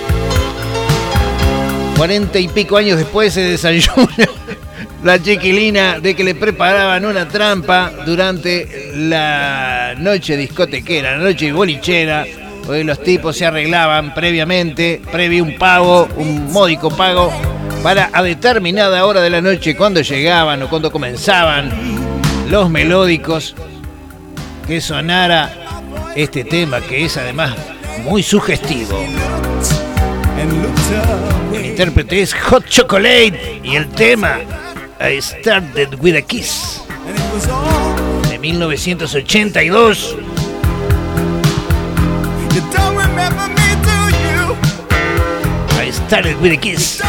40 y pico años después se desayuna la chiquilina de que le preparaban una trampa durante la noche discotequera, la noche bolichera. Hoy los tipos se arreglaban previamente, previo un pago, un módico pago, para a determinada hora de la noche, cuando llegaban o cuando comenzaban los melódicos, que sonara este tema, que es además muy sugestivo. El intérprete es Hot Chocolate y el tema I Started With a Kiss, de 1982. I Started With a Kiss.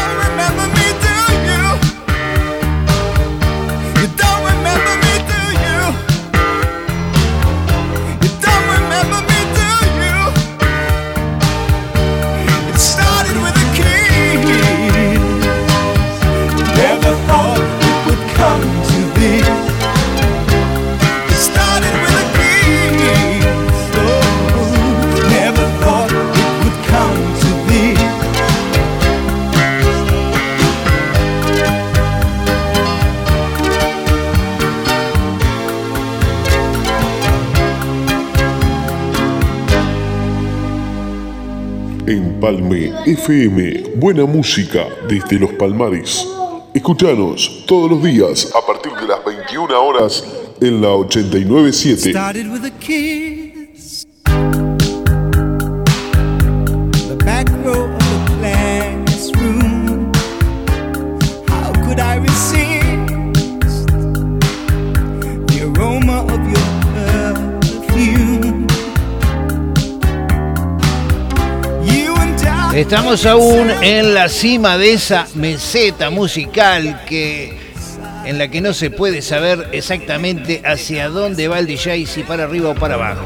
Empalme FM, buena música desde los Palmares. Escuchanos todos los días a partir de las 21 horas en la 89.7. Started with a kiss. The back row of the classroom. How could I resist the aroma of your perfume? Estamos aún en la cima de esa meseta musical en la que no se puede saber exactamente hacia dónde va el DJ, si para arriba o para abajo.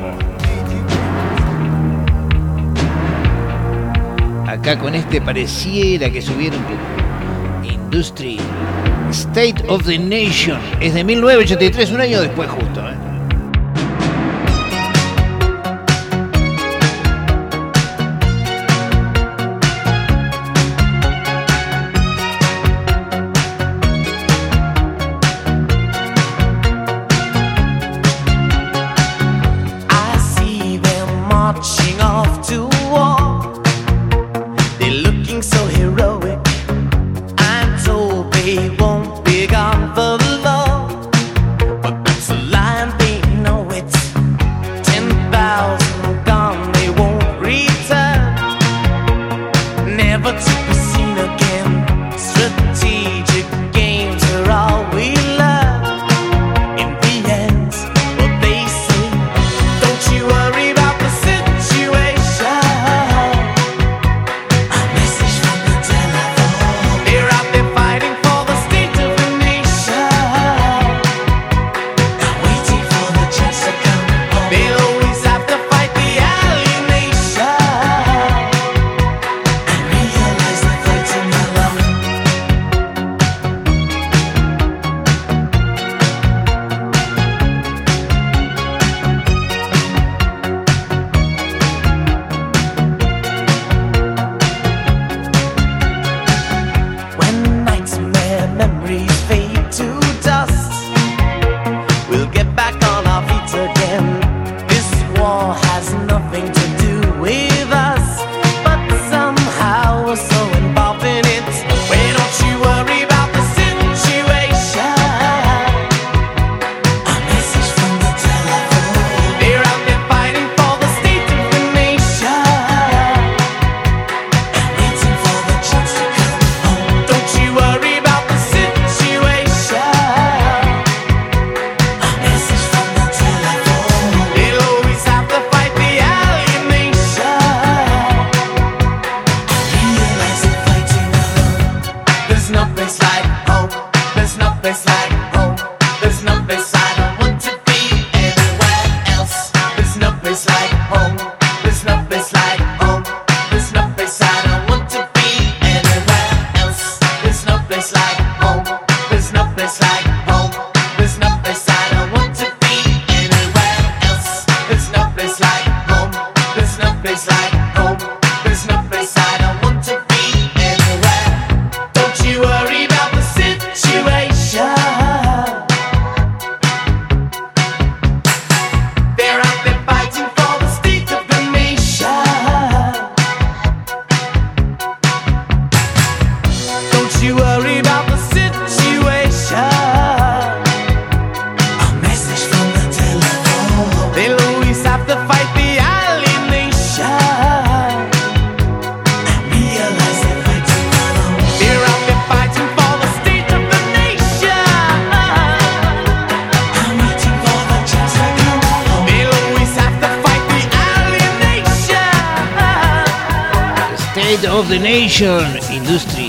Acá con este pareciera que subieron Industry State of the Nation. Es de 1983, un año después justo, ¿eh? They won't be gone for long, but that's a line. Pride of the Nation, Industry.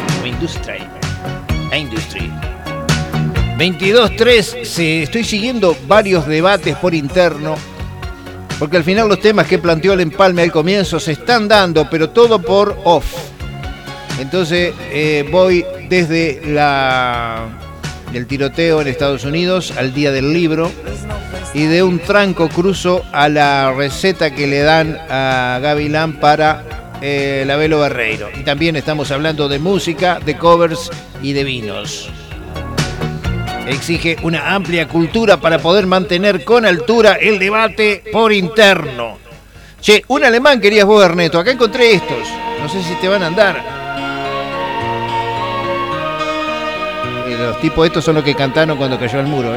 22-3, estoy siguiendo varios debates por interno, porque al final los temas que planteó el Empalme al comienzo se están dando, pero todo por off. Entonces voy desde el tiroteo en Estados Unidos al Día del Libro, y de un tranco cruzo a la receta que le dan a Gavilán para la Belo Barreiro. Y también estamos hablando de música, de covers y de vinos. Exige una amplia cultura para poder mantener con altura el debate por interno. Che, un alemán querías vos, Ernesto. Acá encontré estos. No sé si te van a andar. Los tipos estos son los que cantaron cuando cayó el muro,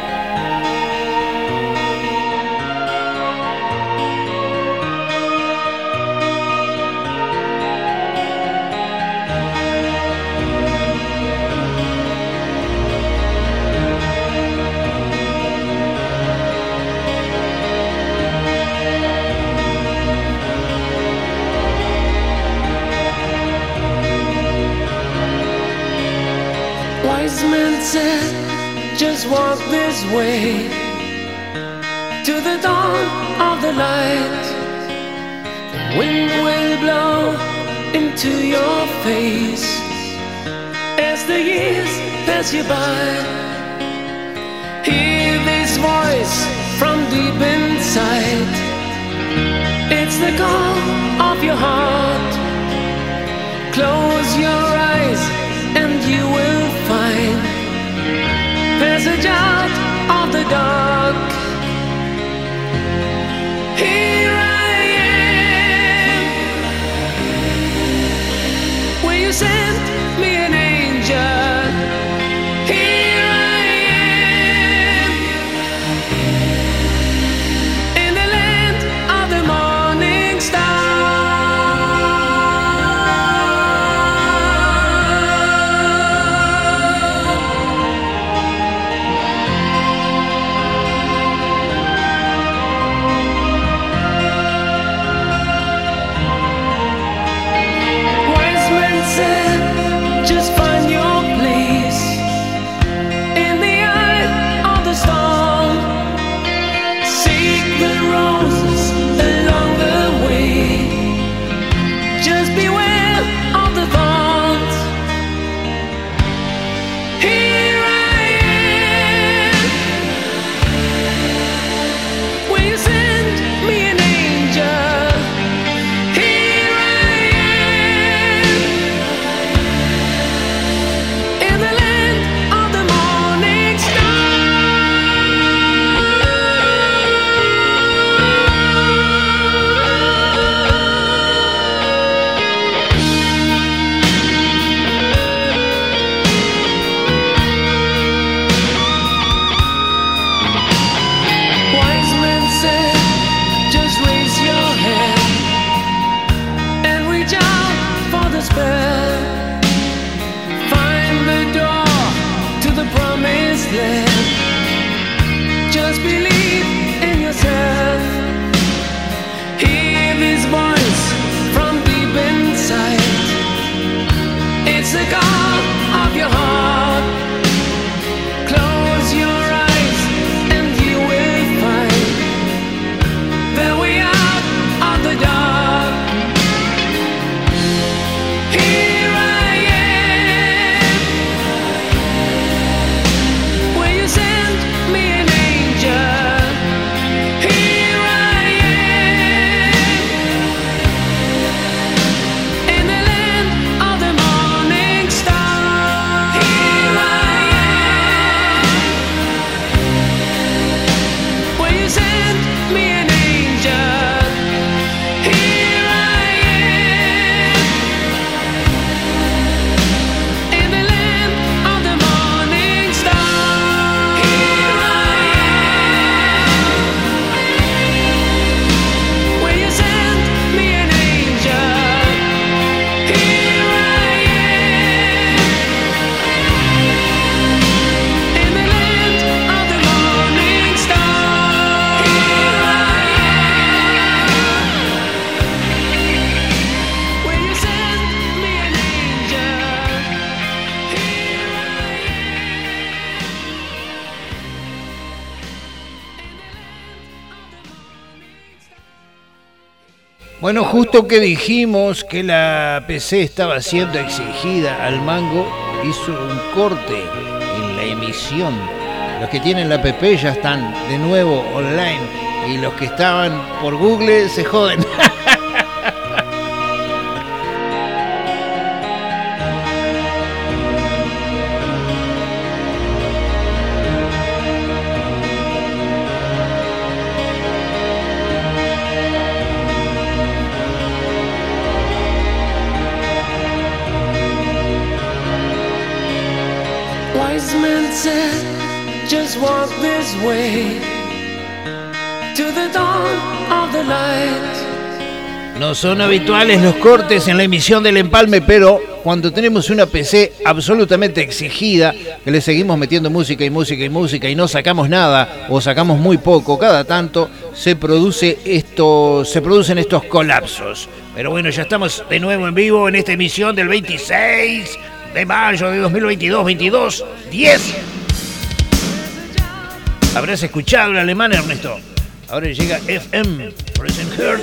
Wise men said, just walk this way to the dawn of the light. The wind will blow into your face as the years pass you by. Hear this voice from deep inside. It's the call of your heart. Close your eyes and you will find passage out of the dark. Here I am, where you sent me an angel. Here I am, in the land of the morning star. Bueno, justo que dijimos que la PC estaba siendo exigida al mango, hizo un corte en la emisión. Los que tienen la app ya están de nuevo online y los que estaban por Google se joden. Wise men said, just walk this way to the dawn of the light. No son habituales los cortes en la emisión del empalme, pero cuando tenemos una PC absolutamente exigida, que le seguimos metiendo música y música y música y no sacamos nada o sacamos muy poco cada tanto, se producen estos colapsos. Pero bueno, ya estamos de nuevo en vivo en esta emisión del 26 de mayo de 2022, 22:10. ¿Habrás escuchado el alemán, Ernesto? Ahora llega FM, Frozen Heart.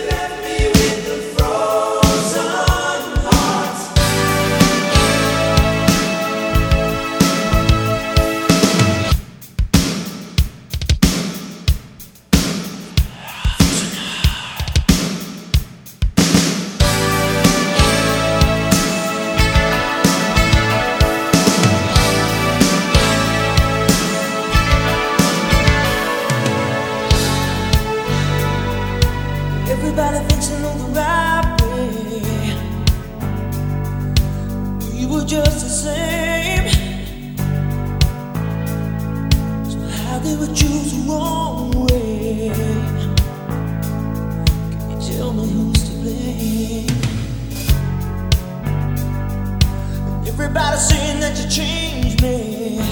Everybody thinks I know the right way. We were just the same. So how they would choose the wrong way? Can you tell me who's to blame? And everybody's saying that you changed me.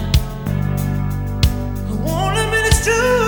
I won't admit it's true.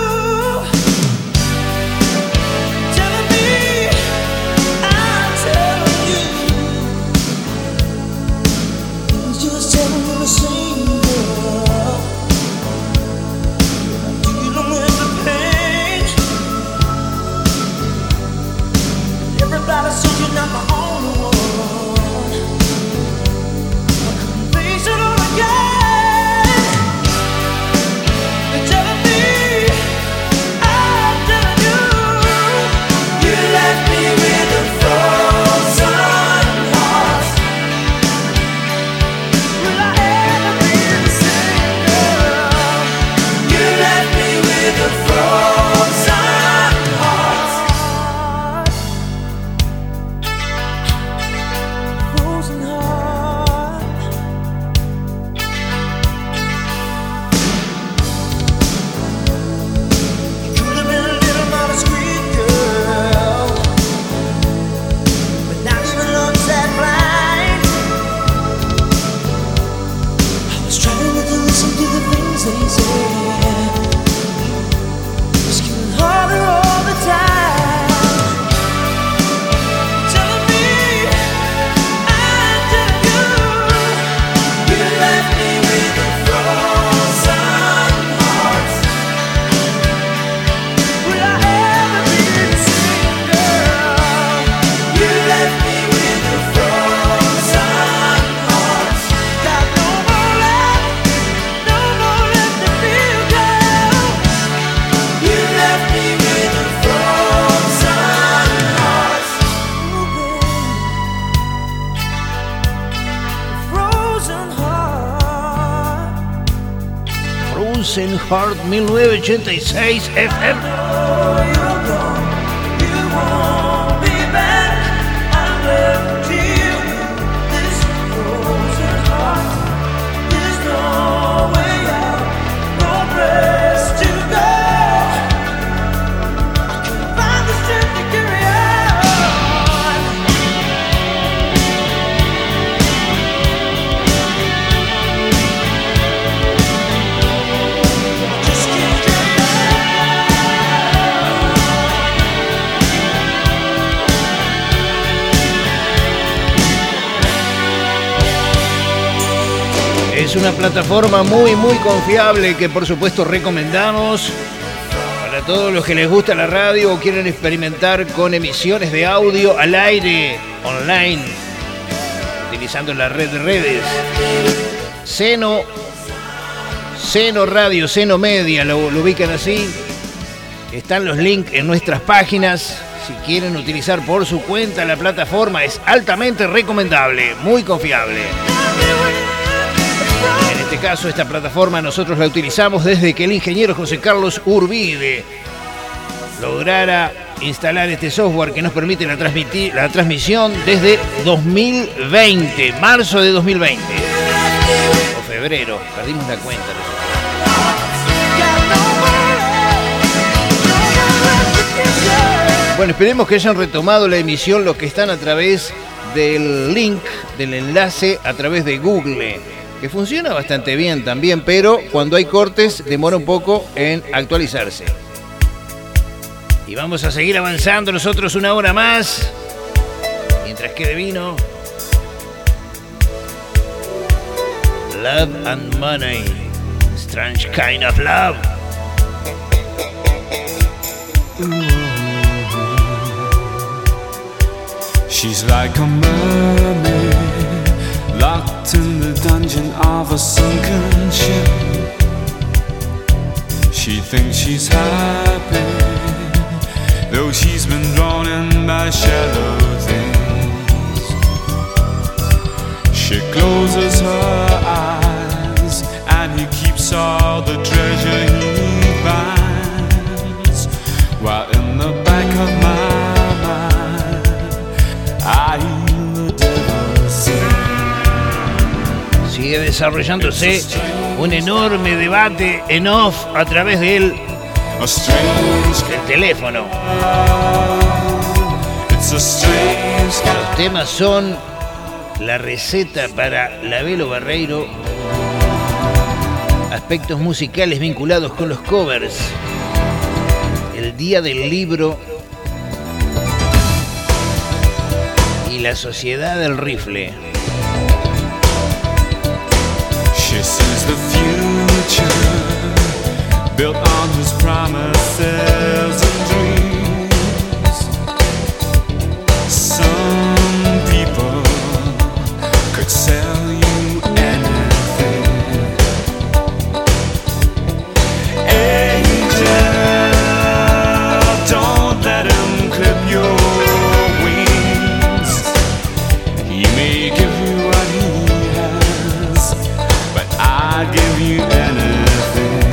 So you're not the only one. I couldn't face it all again. You're telling me I'm telling you. You left me with a frozen heart. Will I ever be the same girl? You left me with a frozen heart. Frozen Heart 1986 FM. Es una plataforma muy confiable que por supuesto recomendamos para Para todos los que les gusta la radio o quieren experimentar con emisiones de audio al aire, online, utilizando la red de redes, Seno Radio, Seno Media, lo ubican así. Están los links en nuestras páginas. Si quieren utilizar por su cuenta la plataforma, es altamente recomendable, muy confiable. En este caso, esta plataforma nosotros la utilizamos desde que el ingeniero José Carlos Urbide lograra instalar este software que nos permite la transmisión desde 2020, marzo de 2020 o febrero, perdimos la cuenta. Bueno, esperemos que hayan retomado la emisión los que están a través del link, del enlace a través de Google, que funciona bastante bien también, pero cuando hay cortes demora un poco en actualizarse. Y vamos a seguir avanzando nosotros una hora más, mientras quede vino. Love and Money, Strange Kind of Love. She's like a mermaid, locked in the dungeon of a sunken ship. She thinks she's happy, though she's been drawn in by shallow things. She closes her eyes, and he keeps all the treasure he finds, while in the back of my sigue desarrollándose un enorme debate en off a través del teléfono. Los temas son la receta para la Belo Barreiro, aspectos musicales vinculados con los covers, el día del libro y la sociedad del rifle. She sees the future built on his promises and dreams. Some people could sell you anything. Angel, don't let him clip your wings. He may give you what he has, but I'd give you anything.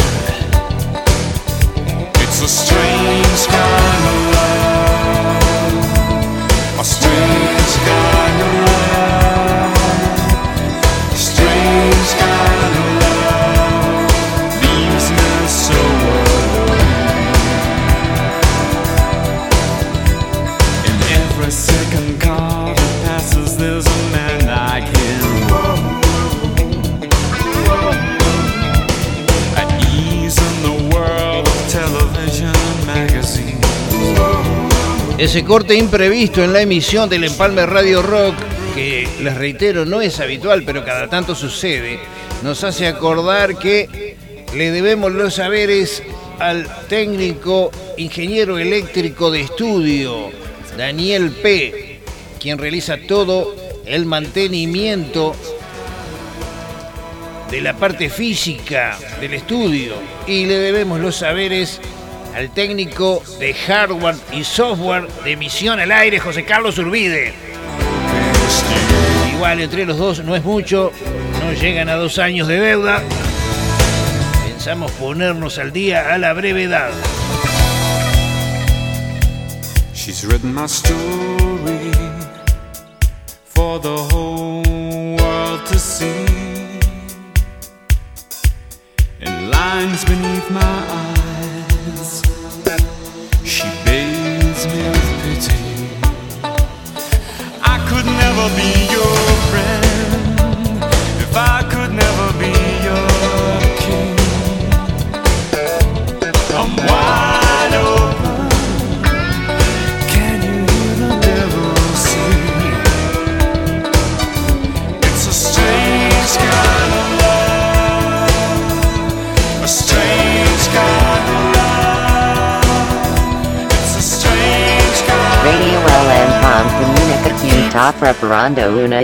It's a strange kind of love, a strange kind of love, a strange kind of love, leaves me so alone. In every second car that passes, there's a man like him. At ease in the world of television and magazines. Ese corte imprevisto en la emisión del Empalme Radio Rock, que les reitero no es habitual, pero cada tanto sucede, nos hace acordar que le debemos los saberes al técnico ingeniero eléctrico de estudio, Daniel P., quien realiza todo el mantenimiento de la parte física del estudio, y le debemos los saberes al técnico de hardware y software de emisión al aire, José Carlos Urbide. Igual entre los dos no es mucho, no llegan a 2 años de deuda. Pensamos ponernos al día a la brevedad. She's written my story for the whole world to see. In lines beneath my eyes, she bathes me with pity. I could never be your friend if I could never be your king. I'm wide open. Can you hear the devil sing? It's a strange kind of love, a strange kind of com comunica preparando una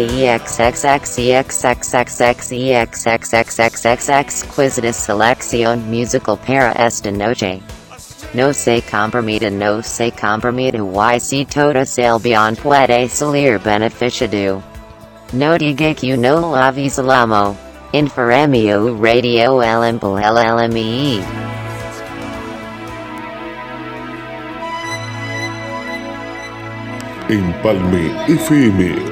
exquisita selección musical para esta noche. No se comprometa y si todo el bien puede salir beneficiado. No diga que no la avisalamo. Inforemio Radio LME. Empalme FM.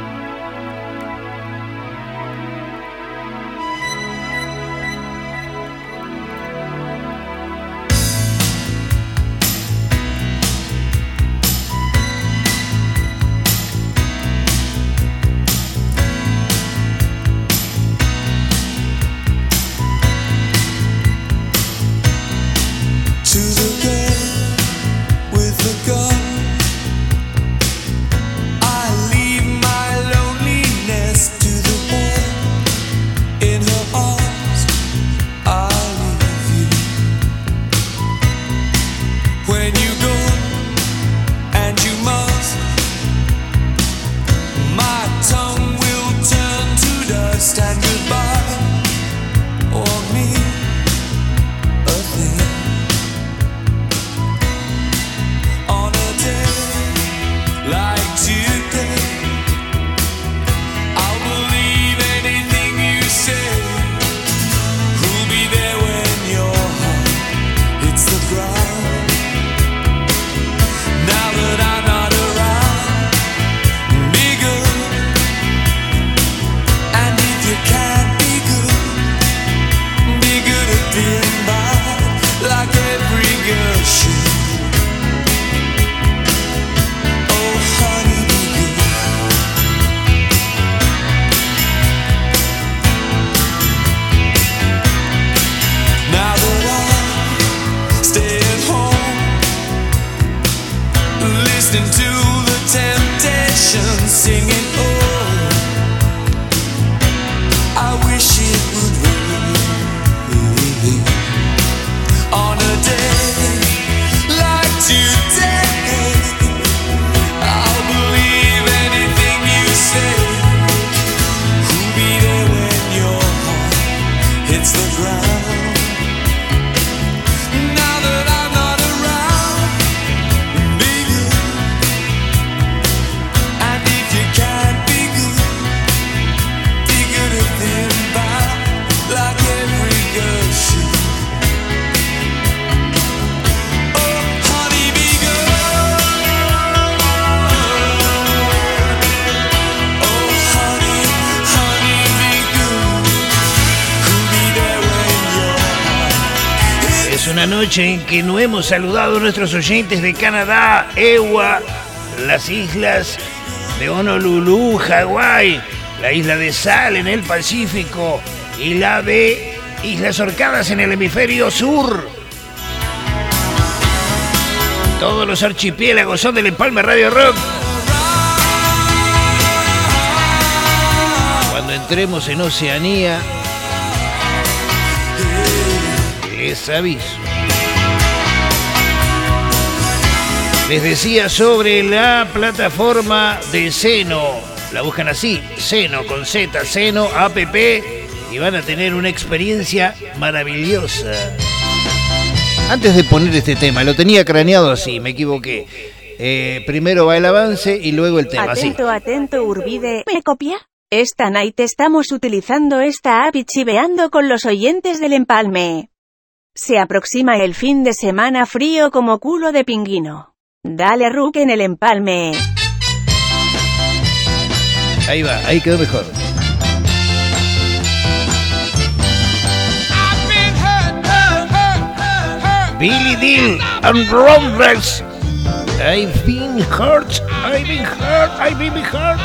Noche en que no hemos saludado a nuestros oyentes de Canadá, Ewa, las islas de Honolulu, Hawái, la isla de Sal en el Pacífico y la de Islas Orcadas en el hemisferio sur. Todos los archipiélagos son del Empalme Radio Rock. Cuando entremos en Oceanía, les aviso. Les decía sobre la plataforma de Seno. La buscan así, Seno con Z, Seno app, y van a tener una experiencia maravillosa. Antes de poner este tema, lo tenía craneado así, me equivoqué. Primero va el avance y luego el tema. Atento, así. Atento, Urbide. ¿Me copia? Esta night estamos utilizando esta app y chiveando con los oyentes del Empalme. Se aproxima el fin de semana frío como culo de pingüino. Dale Rook en el Empalme. Ahí va, ahí quedó mejor. Billy Deal and Ronrex. I've been hurt, I've been hurt, I've been hurt.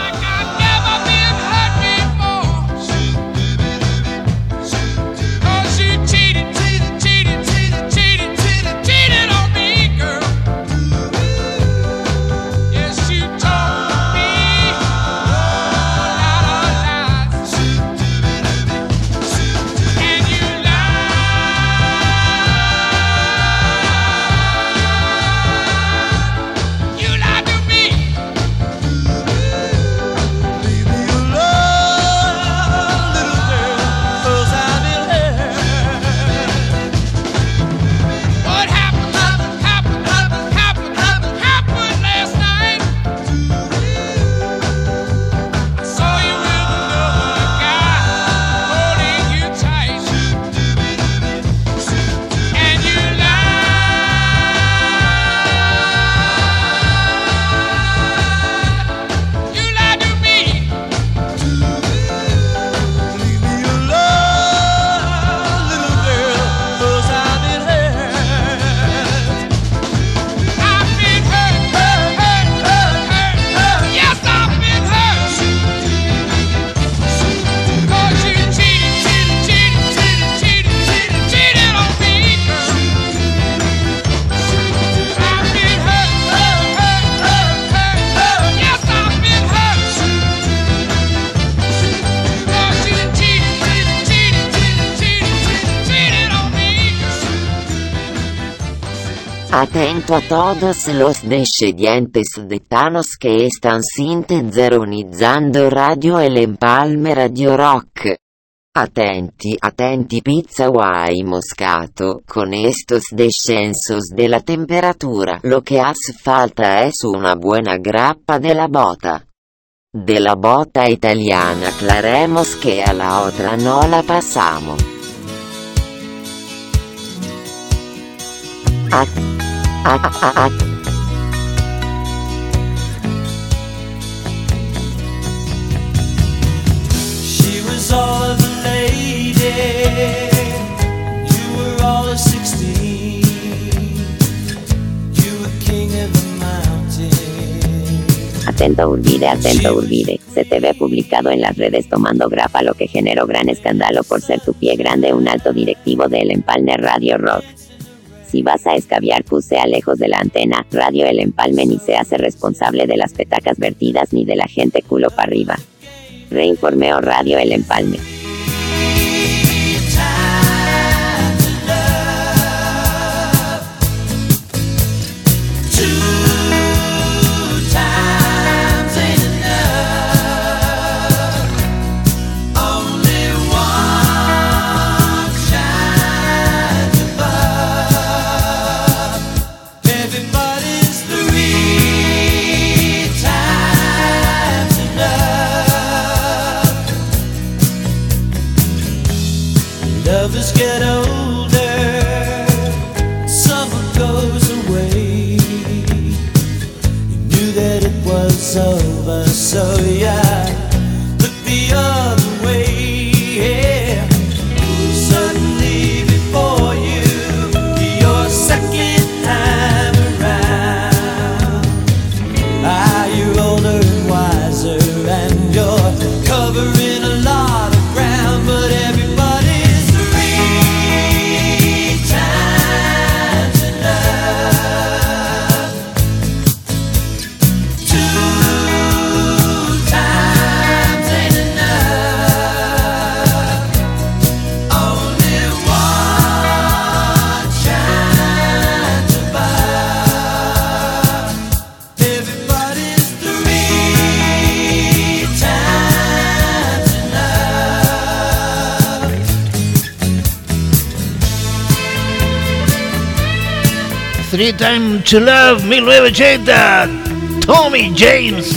Atento a todos los descendientes de Thanos que están sintonizando Radio El Empalme Radio Rock. Atenti, atenti Pizza Hawaii Moscato, con estos descensos de la temperatura lo que hace falta es una buena grappa de la bota. De la bota italiana aclaremos que a la otra no la pasamos. She was all of a lady, you were all of 16, you were king of the mountain. Atento Urbide, se te ve publicado en las redes tomando grapa, lo que generó gran escándalo por ser tu pie grande un alto directivo de El Empalme Radio Rock. Si vas a escabiar, sea lejos de la antena. Radio El Empalme ni se hace responsable de las petacas vertidas ni de la gente culo para arriba. Reinformeo Radio El Empalme. Lovers get older, summer goes away. You knew that it was over, so yeah, look the other way. Yeah. Suddenly before you, your second time around. You're older and wiser, and you're covering a lot of ground, but everybody. Three Time to Love, 1980, Tommy James.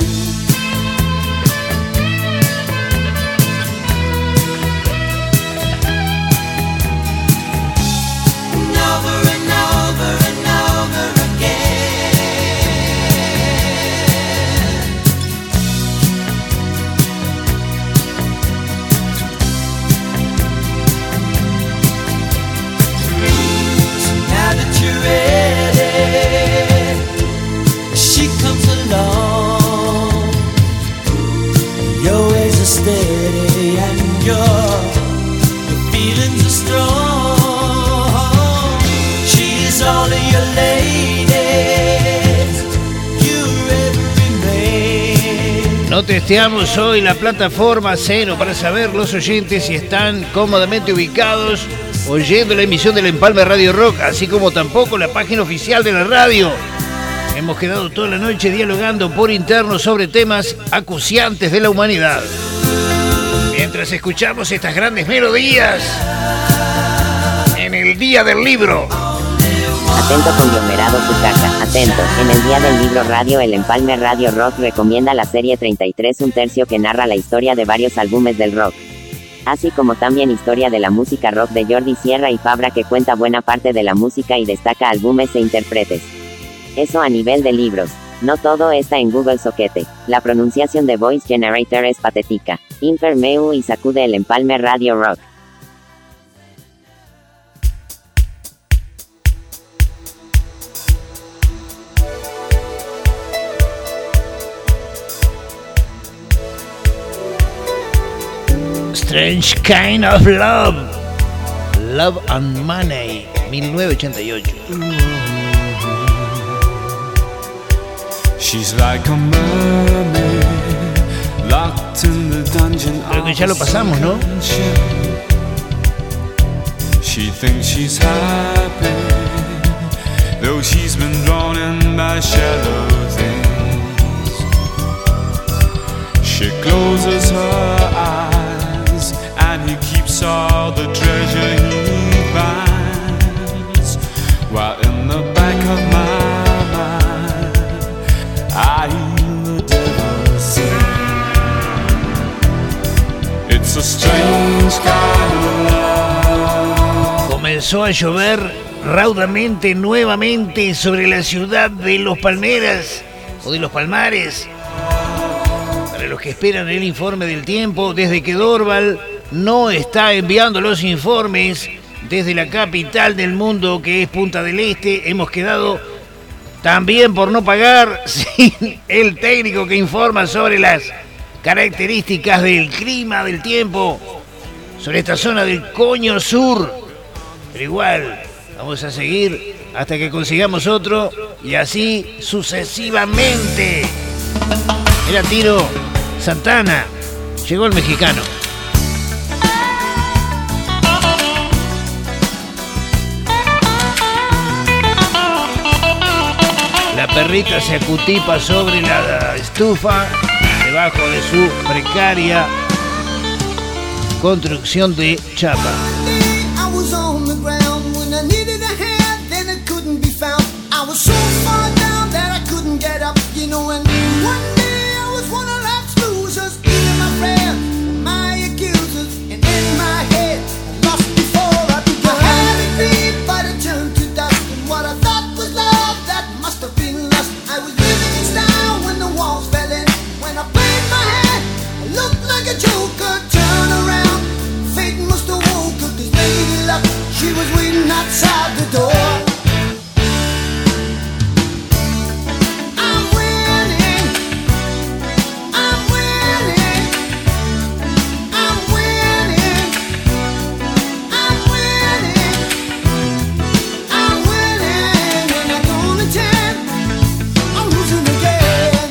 Steady and your feelings are strong. She's all of your ladies, you're every man. No testeamos hoy la plataforma Seno para saber los oyentes si están cómodamente ubicados oyendo la emisión del Empalme Radio Rock, así como tampoco la página oficial de la radio. Hemos quedado toda la noche dialogando por interno sobre temas acuciantes de la humanidad. Mientras escuchamos estas grandes melodías en el Día del Libro. Atento conglomerado Sucaca, atento. En el Día del Libro Radio El Empalme Radio Rock recomienda la serie 33 1/3 que narra la historia de varios álbumes del rock. Así como también historia de la música rock de Jordi Sierra y Fabra que cuenta buena parte de la música y destaca álbumes e intérpretes. Eso a nivel de libros. No todo está en Google Soquete. La pronunciación de Voice Generator es patética. Infermeu y sacude El Empalme Radio Rock. Strange Kind of Love. Love and Money, 1988. She's like a mermaid locked in the dungeon. Creo que ya lo pasamos, ¿no? She thinks she's happy though she's been drawn in by shallow things. She closes her eyes and he keeps all the treasure he finds, while in the back of my mind I hear the devil sing. It's a strange kind of love. Comenzó a llover raudamente nuevamente sobre la ciudad de Los Palmeras o de Los Palmares. Para los que esperan el informe del tiempo, desde que Dorval no está enviando los informes desde la capital del mundo, que es Punta del Este, hemos quedado también por no pagar sin el técnico que informa sobre las características del clima, del tiempo, sobre esta zona del Coño Sur. Pero igual, vamos a seguir hasta que consigamos otro y así sucesivamente. Era tiro Santana, llegó el mexicano. La perrita se acutipa sobre la estufa debajo de su precaria construcción de chapa. I was on the ground when I needed a hand, then it couldn't be found. I was so far down that I couldn't get up, you know, and one day I was one of life's losers, either my friends, my accusers, and in my head, lost before I began. I had a dream, but it turned to dust, and what I thought was love, that must have been lust. I was living in style when the walls fell in. When I played my hand, I looked like a joker. Turn around, fate must have woke up this lady luck. She was waiting outside the door. I'm winning, I'm winning, I'm winning, I'm winning, I'm winning, and I don't intend I'm losing again.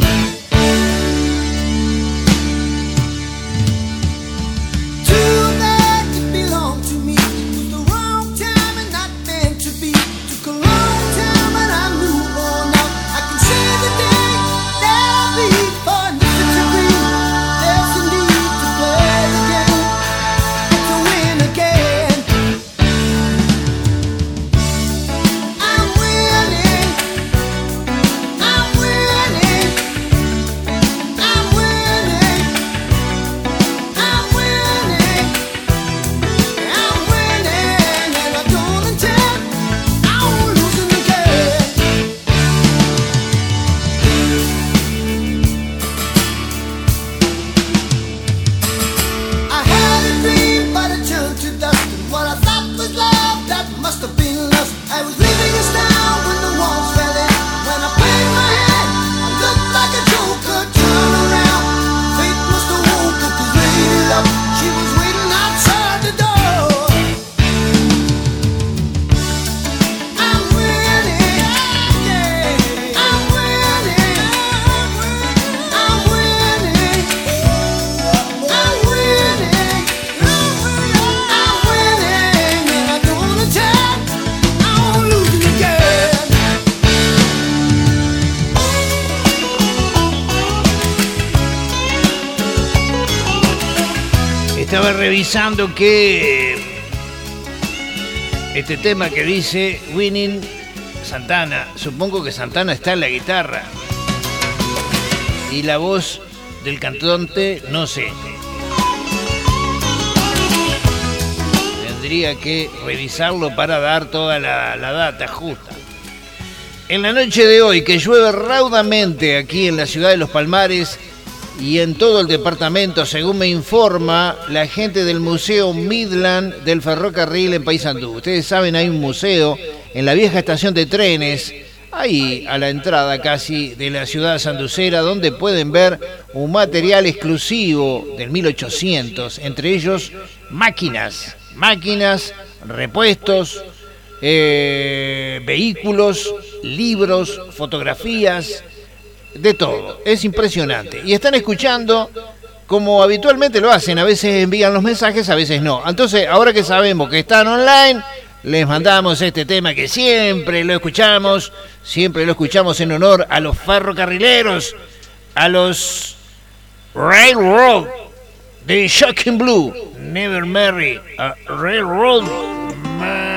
Too bad it belonged to me. It was the wrong time and not meant to be. Took a long time and I moved on out. I can see the day that I'll be for nothing to be. There's a need to play again, to win again. I'm winning, I'm winning, I'm winning, I'm winning, I'm winning, and I don't intend I'm losing again. I had a dream, but it turned to dust, and what I thought was love, that must have been lust. I was living in style when the walls fell in. When I played my hand, I looked like a joker. Turn around, fate must have woke up this lady luck. She was waiting outside the door. I'm winning, yeah, I'm winning, I'm winning, I'm winning, I'm winning, and I don't intend I'm losing again. Estaba revisando que este tema que dice Winning Santana, supongo que Santana está en la guitarra y la voz del cantante no sé. Tendría que revisarlo para dar toda la data justa. En la noche de hoy, que llueve raudamente aquí en la ciudad de Los Palmares y en todo el departamento, según me informa la gente del Museo Midland del Ferrocarril en Paysandú. Ustedes saben, hay un museo en la vieja estación de trenes, ahí a la entrada casi de la ciudad sanducera, donde pueden ver un material exclusivo del 1800, entre ellos máquinas, repuestos, vehículos, libros, fotografías, de todo. Es impresionante. Y están escuchando como habitualmente lo hacen. A veces envían los mensajes, a veces no. Entonces, ahora que sabemos que están online, les mandamos este tema que siempre lo escuchamos en honor a los ferrocarrileros, a los Railroad de Shocking Blue. Never Marry a Railroad Man.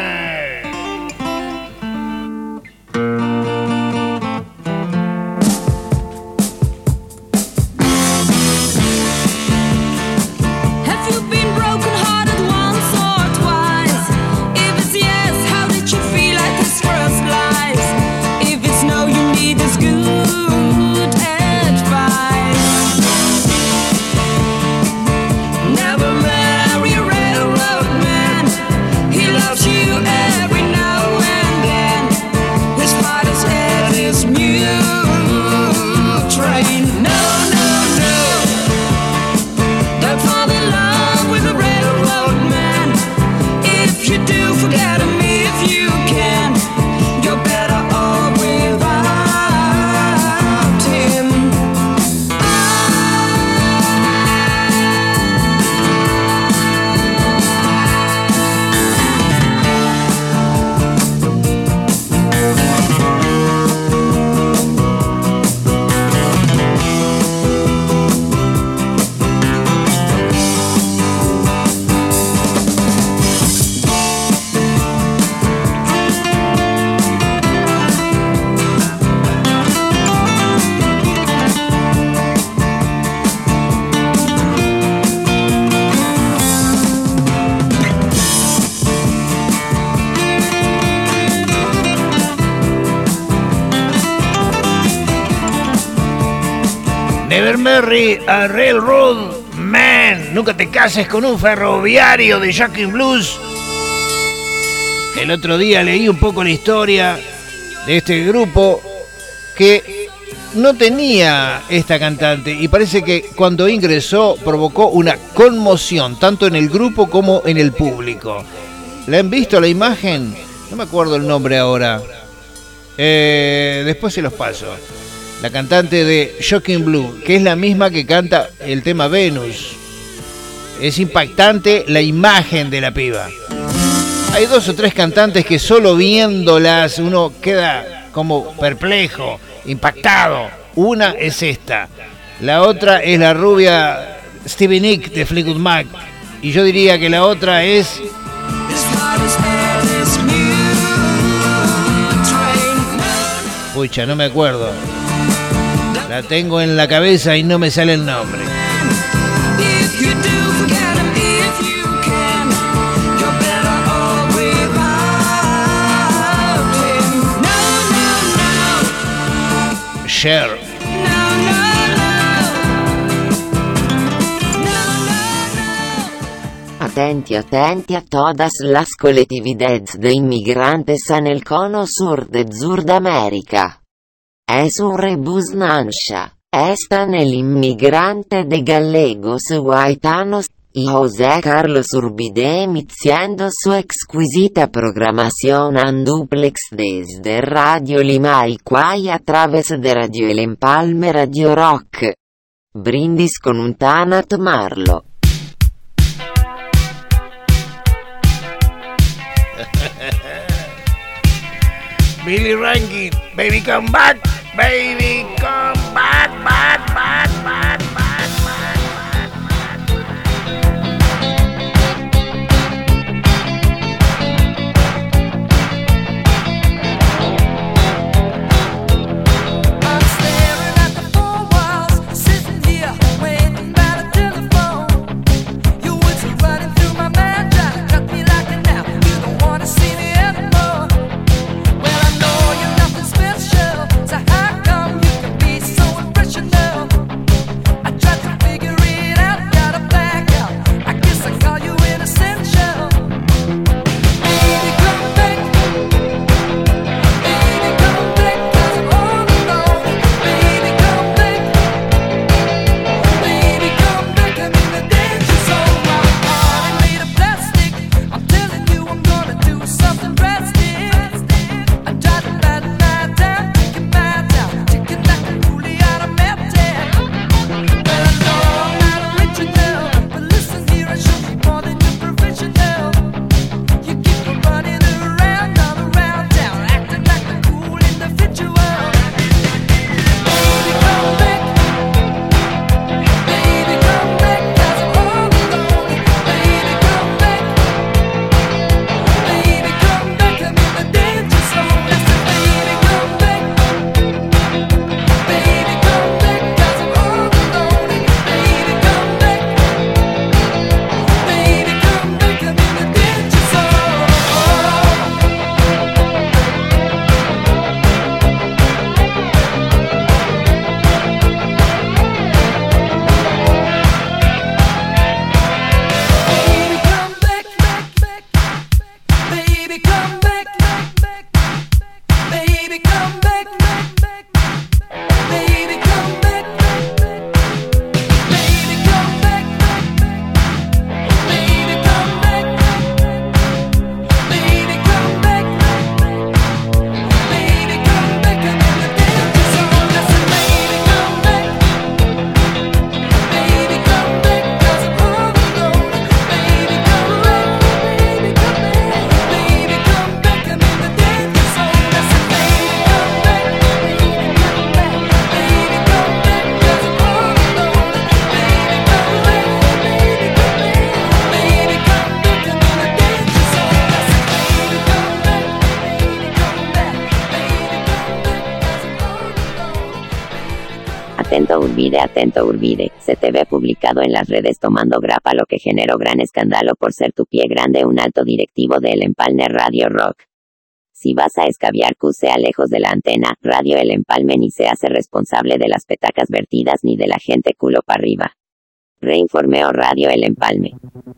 Never Marry a Railroad Man. Nunca te cases con un ferroviario de Shocking Blues. El otro día leí un poco la historia de este grupo que no tenía esta cantante y parece que cuando ingresó provocó una conmoción tanto en el grupo como en el público. ¿La han visto la imagen? No me acuerdo el nombre ahora. Después se los paso. La cantante de Shocking Blue, que es la misma que canta el tema Venus. Es impactante la imagen de la piba. Hay 2 o 3 cantantes que solo viéndolas uno queda como perplejo, impactado. Una es esta. La otra es la rubia Stevie Nicks de Fleetwood Mac. Y yo diría que la otra es... Pucha, no me acuerdo. La tengo en la cabeza y no me sale el nombre. Cher. Atenti, atenti a todas las colectividades de inmigrantes en el cono sur de Sudamérica. Es un rebusnancia. Están el inmigrante de galegos guaitanos y José Carlos Urbide emitiendo su exquisita programación en duplex desde Radio Limay a través de Radio El Empalme Radio Rock. Brindis con un Tanat Marlo. Billy Rankin, baby come back, baby come back, back, back, back, back, back. So how come you Atento Urbide, se te ve publicado en las redes tomando grapa, lo que generó gran escándalo por ser tu pie grande un alto directivo de El Empalme Radio Rock. Si vas a escabiar, sea lejos de la antena, Radio El Empalme ni se hace responsable de las petacas vertidas ni de la gente culo para arriba. Reinformeo Radio El Empalme.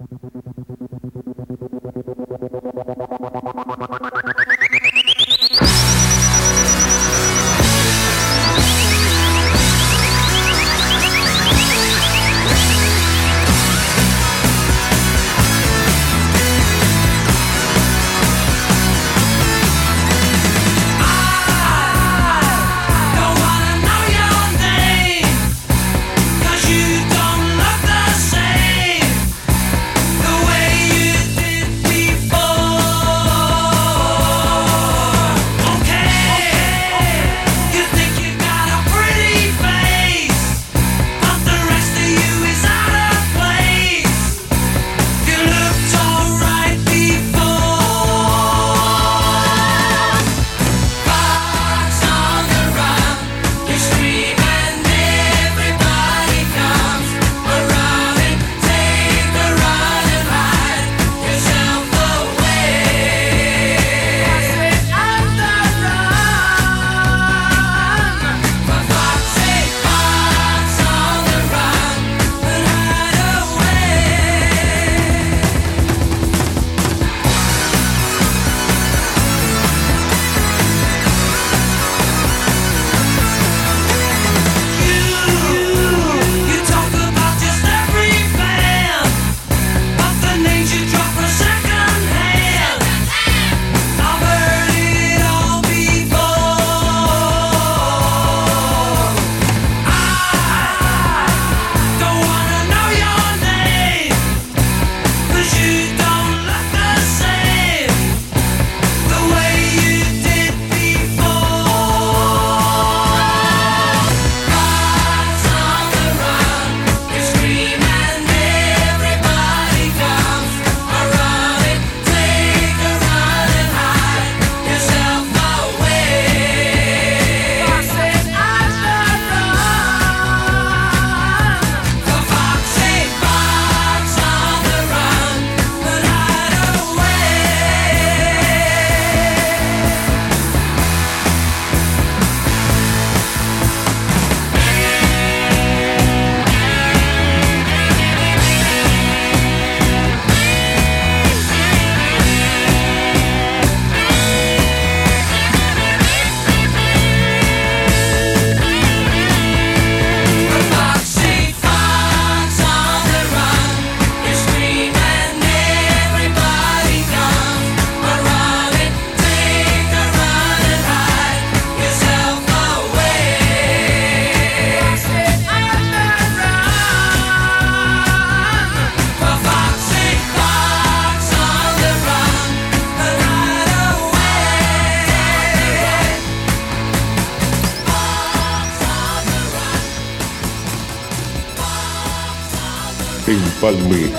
Empalme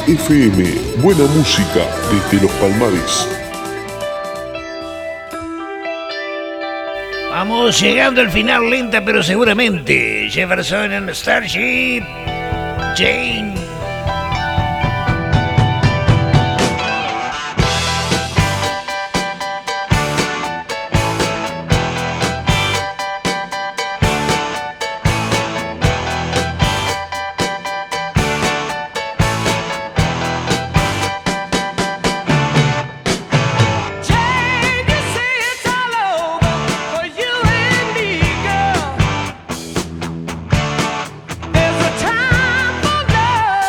FM, buena música desde los Palmares. Vamos llegando al final lenta pero seguramente. Jefferson and Starship, Jane. There's a time for love.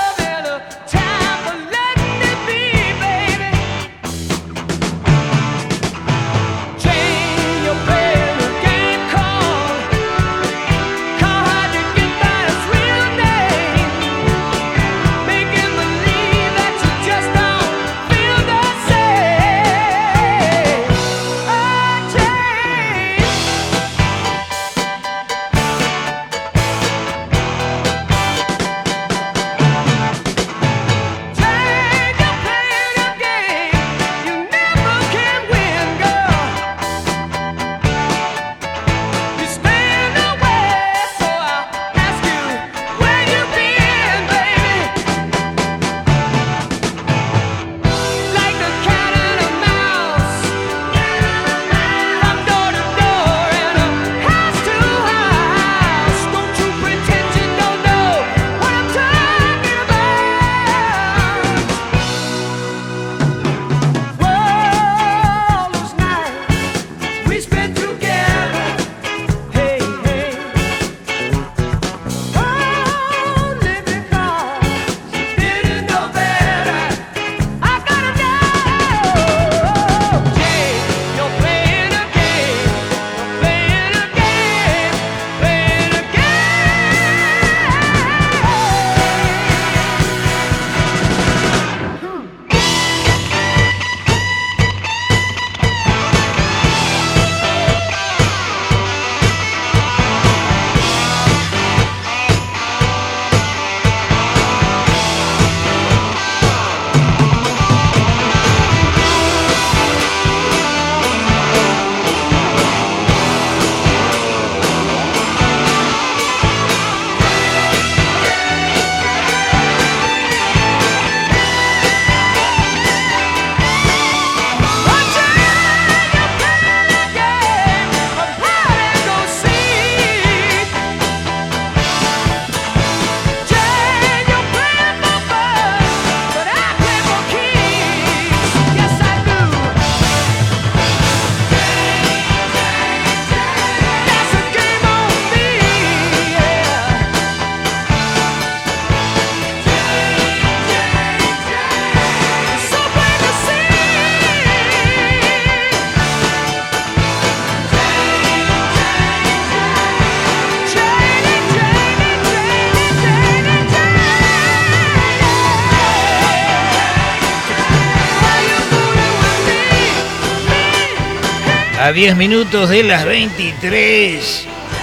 A 10 minutos de las 23.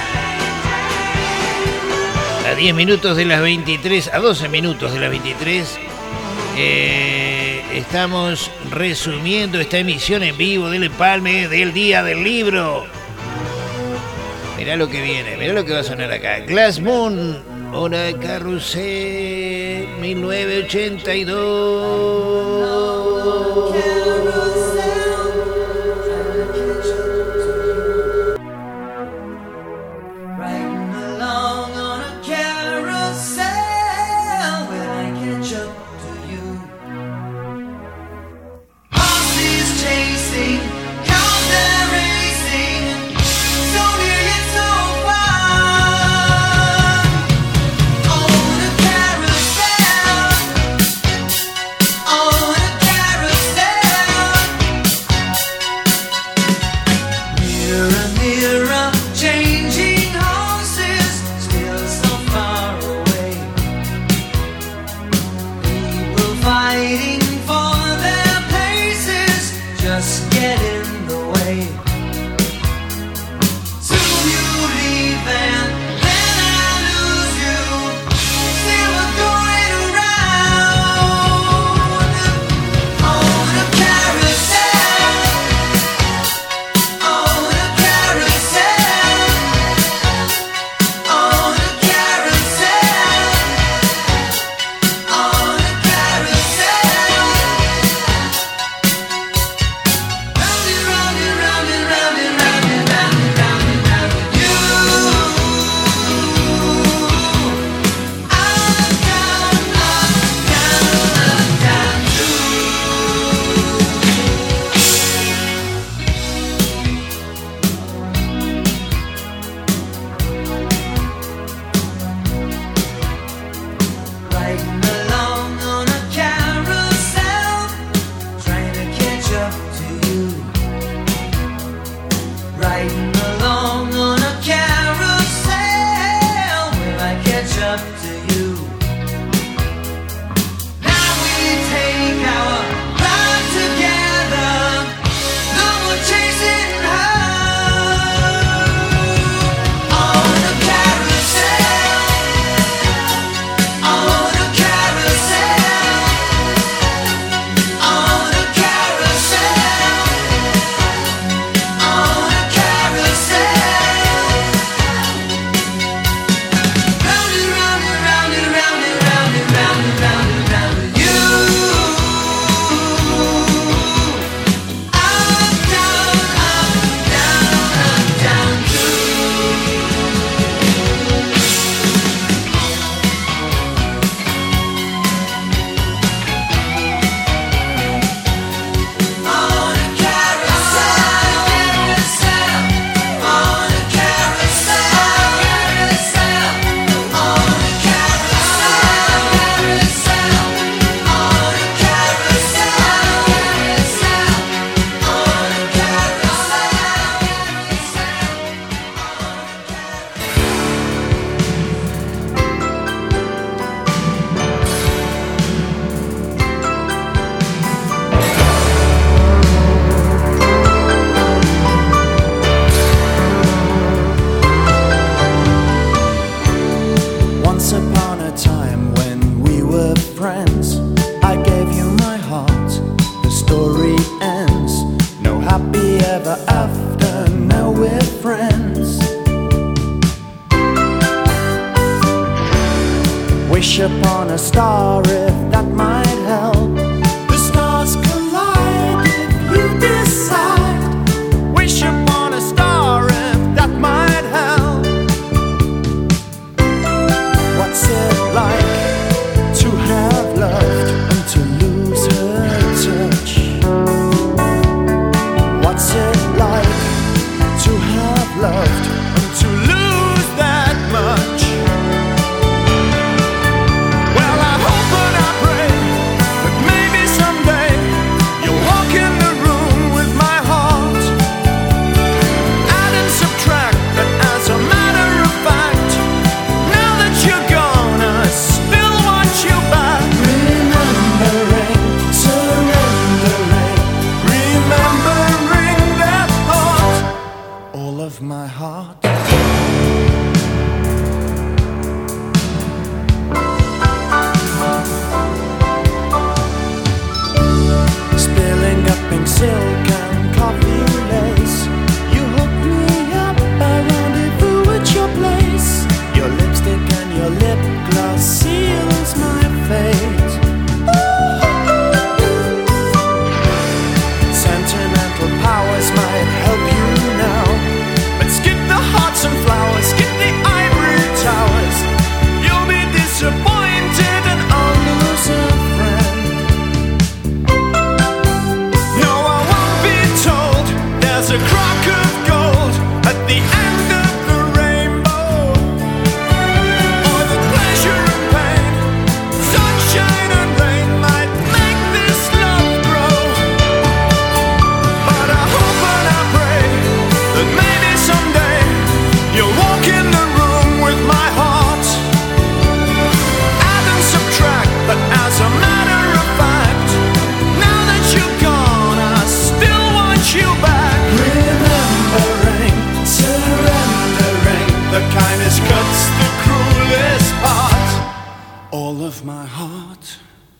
A 10 minutos de las 23, a 12 minutos de las 23, estamos resumiendo esta emisión en vivo del Empalme del Día del Libro. Mirá lo que viene, mirá lo que va a sonar acá. Glass Moon, hora de carrusel, 1982. Wish upon a star if that might help. The stars collide if you decide. Wish upon a star if that might help. What's it like to have loved and to lose her touch? What's it like to have loved and to lose that much? Well, I hope and I pray kindness cuts the cruelest part. All of my heart.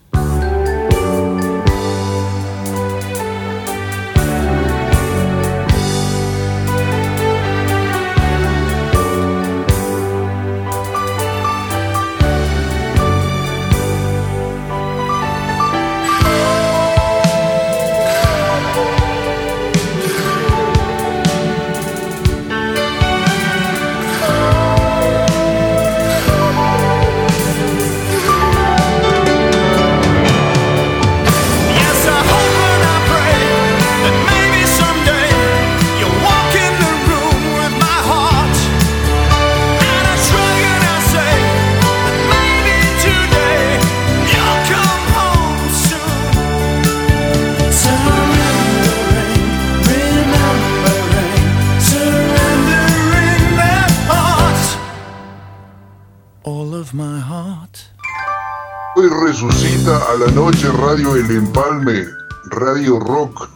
Hoy resucita a la noche Radio El Empalme, Radio Rock.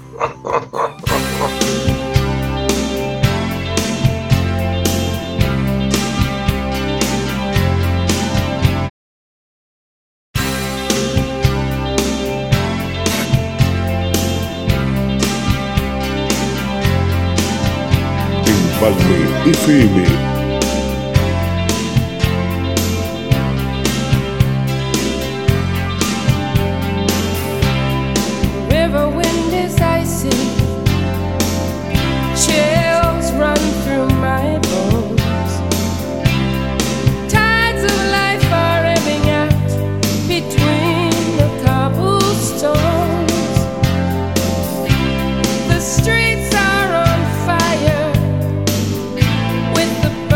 Empalme FM. Streets are on fire with the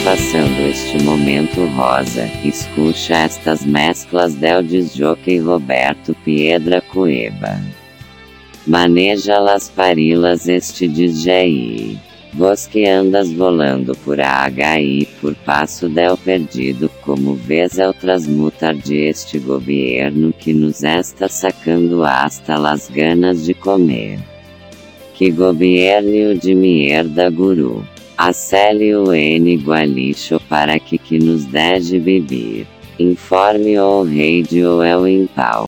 passando este momento rosa, escucha estas mesclas del disjockey Roberto Piedra Cueva. Maneja las parilas este DJ. Vos que andas volando por AHI por passo del perdido, como vês el transmutar de este governo que nos está sacando hasta las ganas de comer. Que gobierno de mierda guru. Acele o N igualixo para que nos deje beber. Informe ou radio el em pau.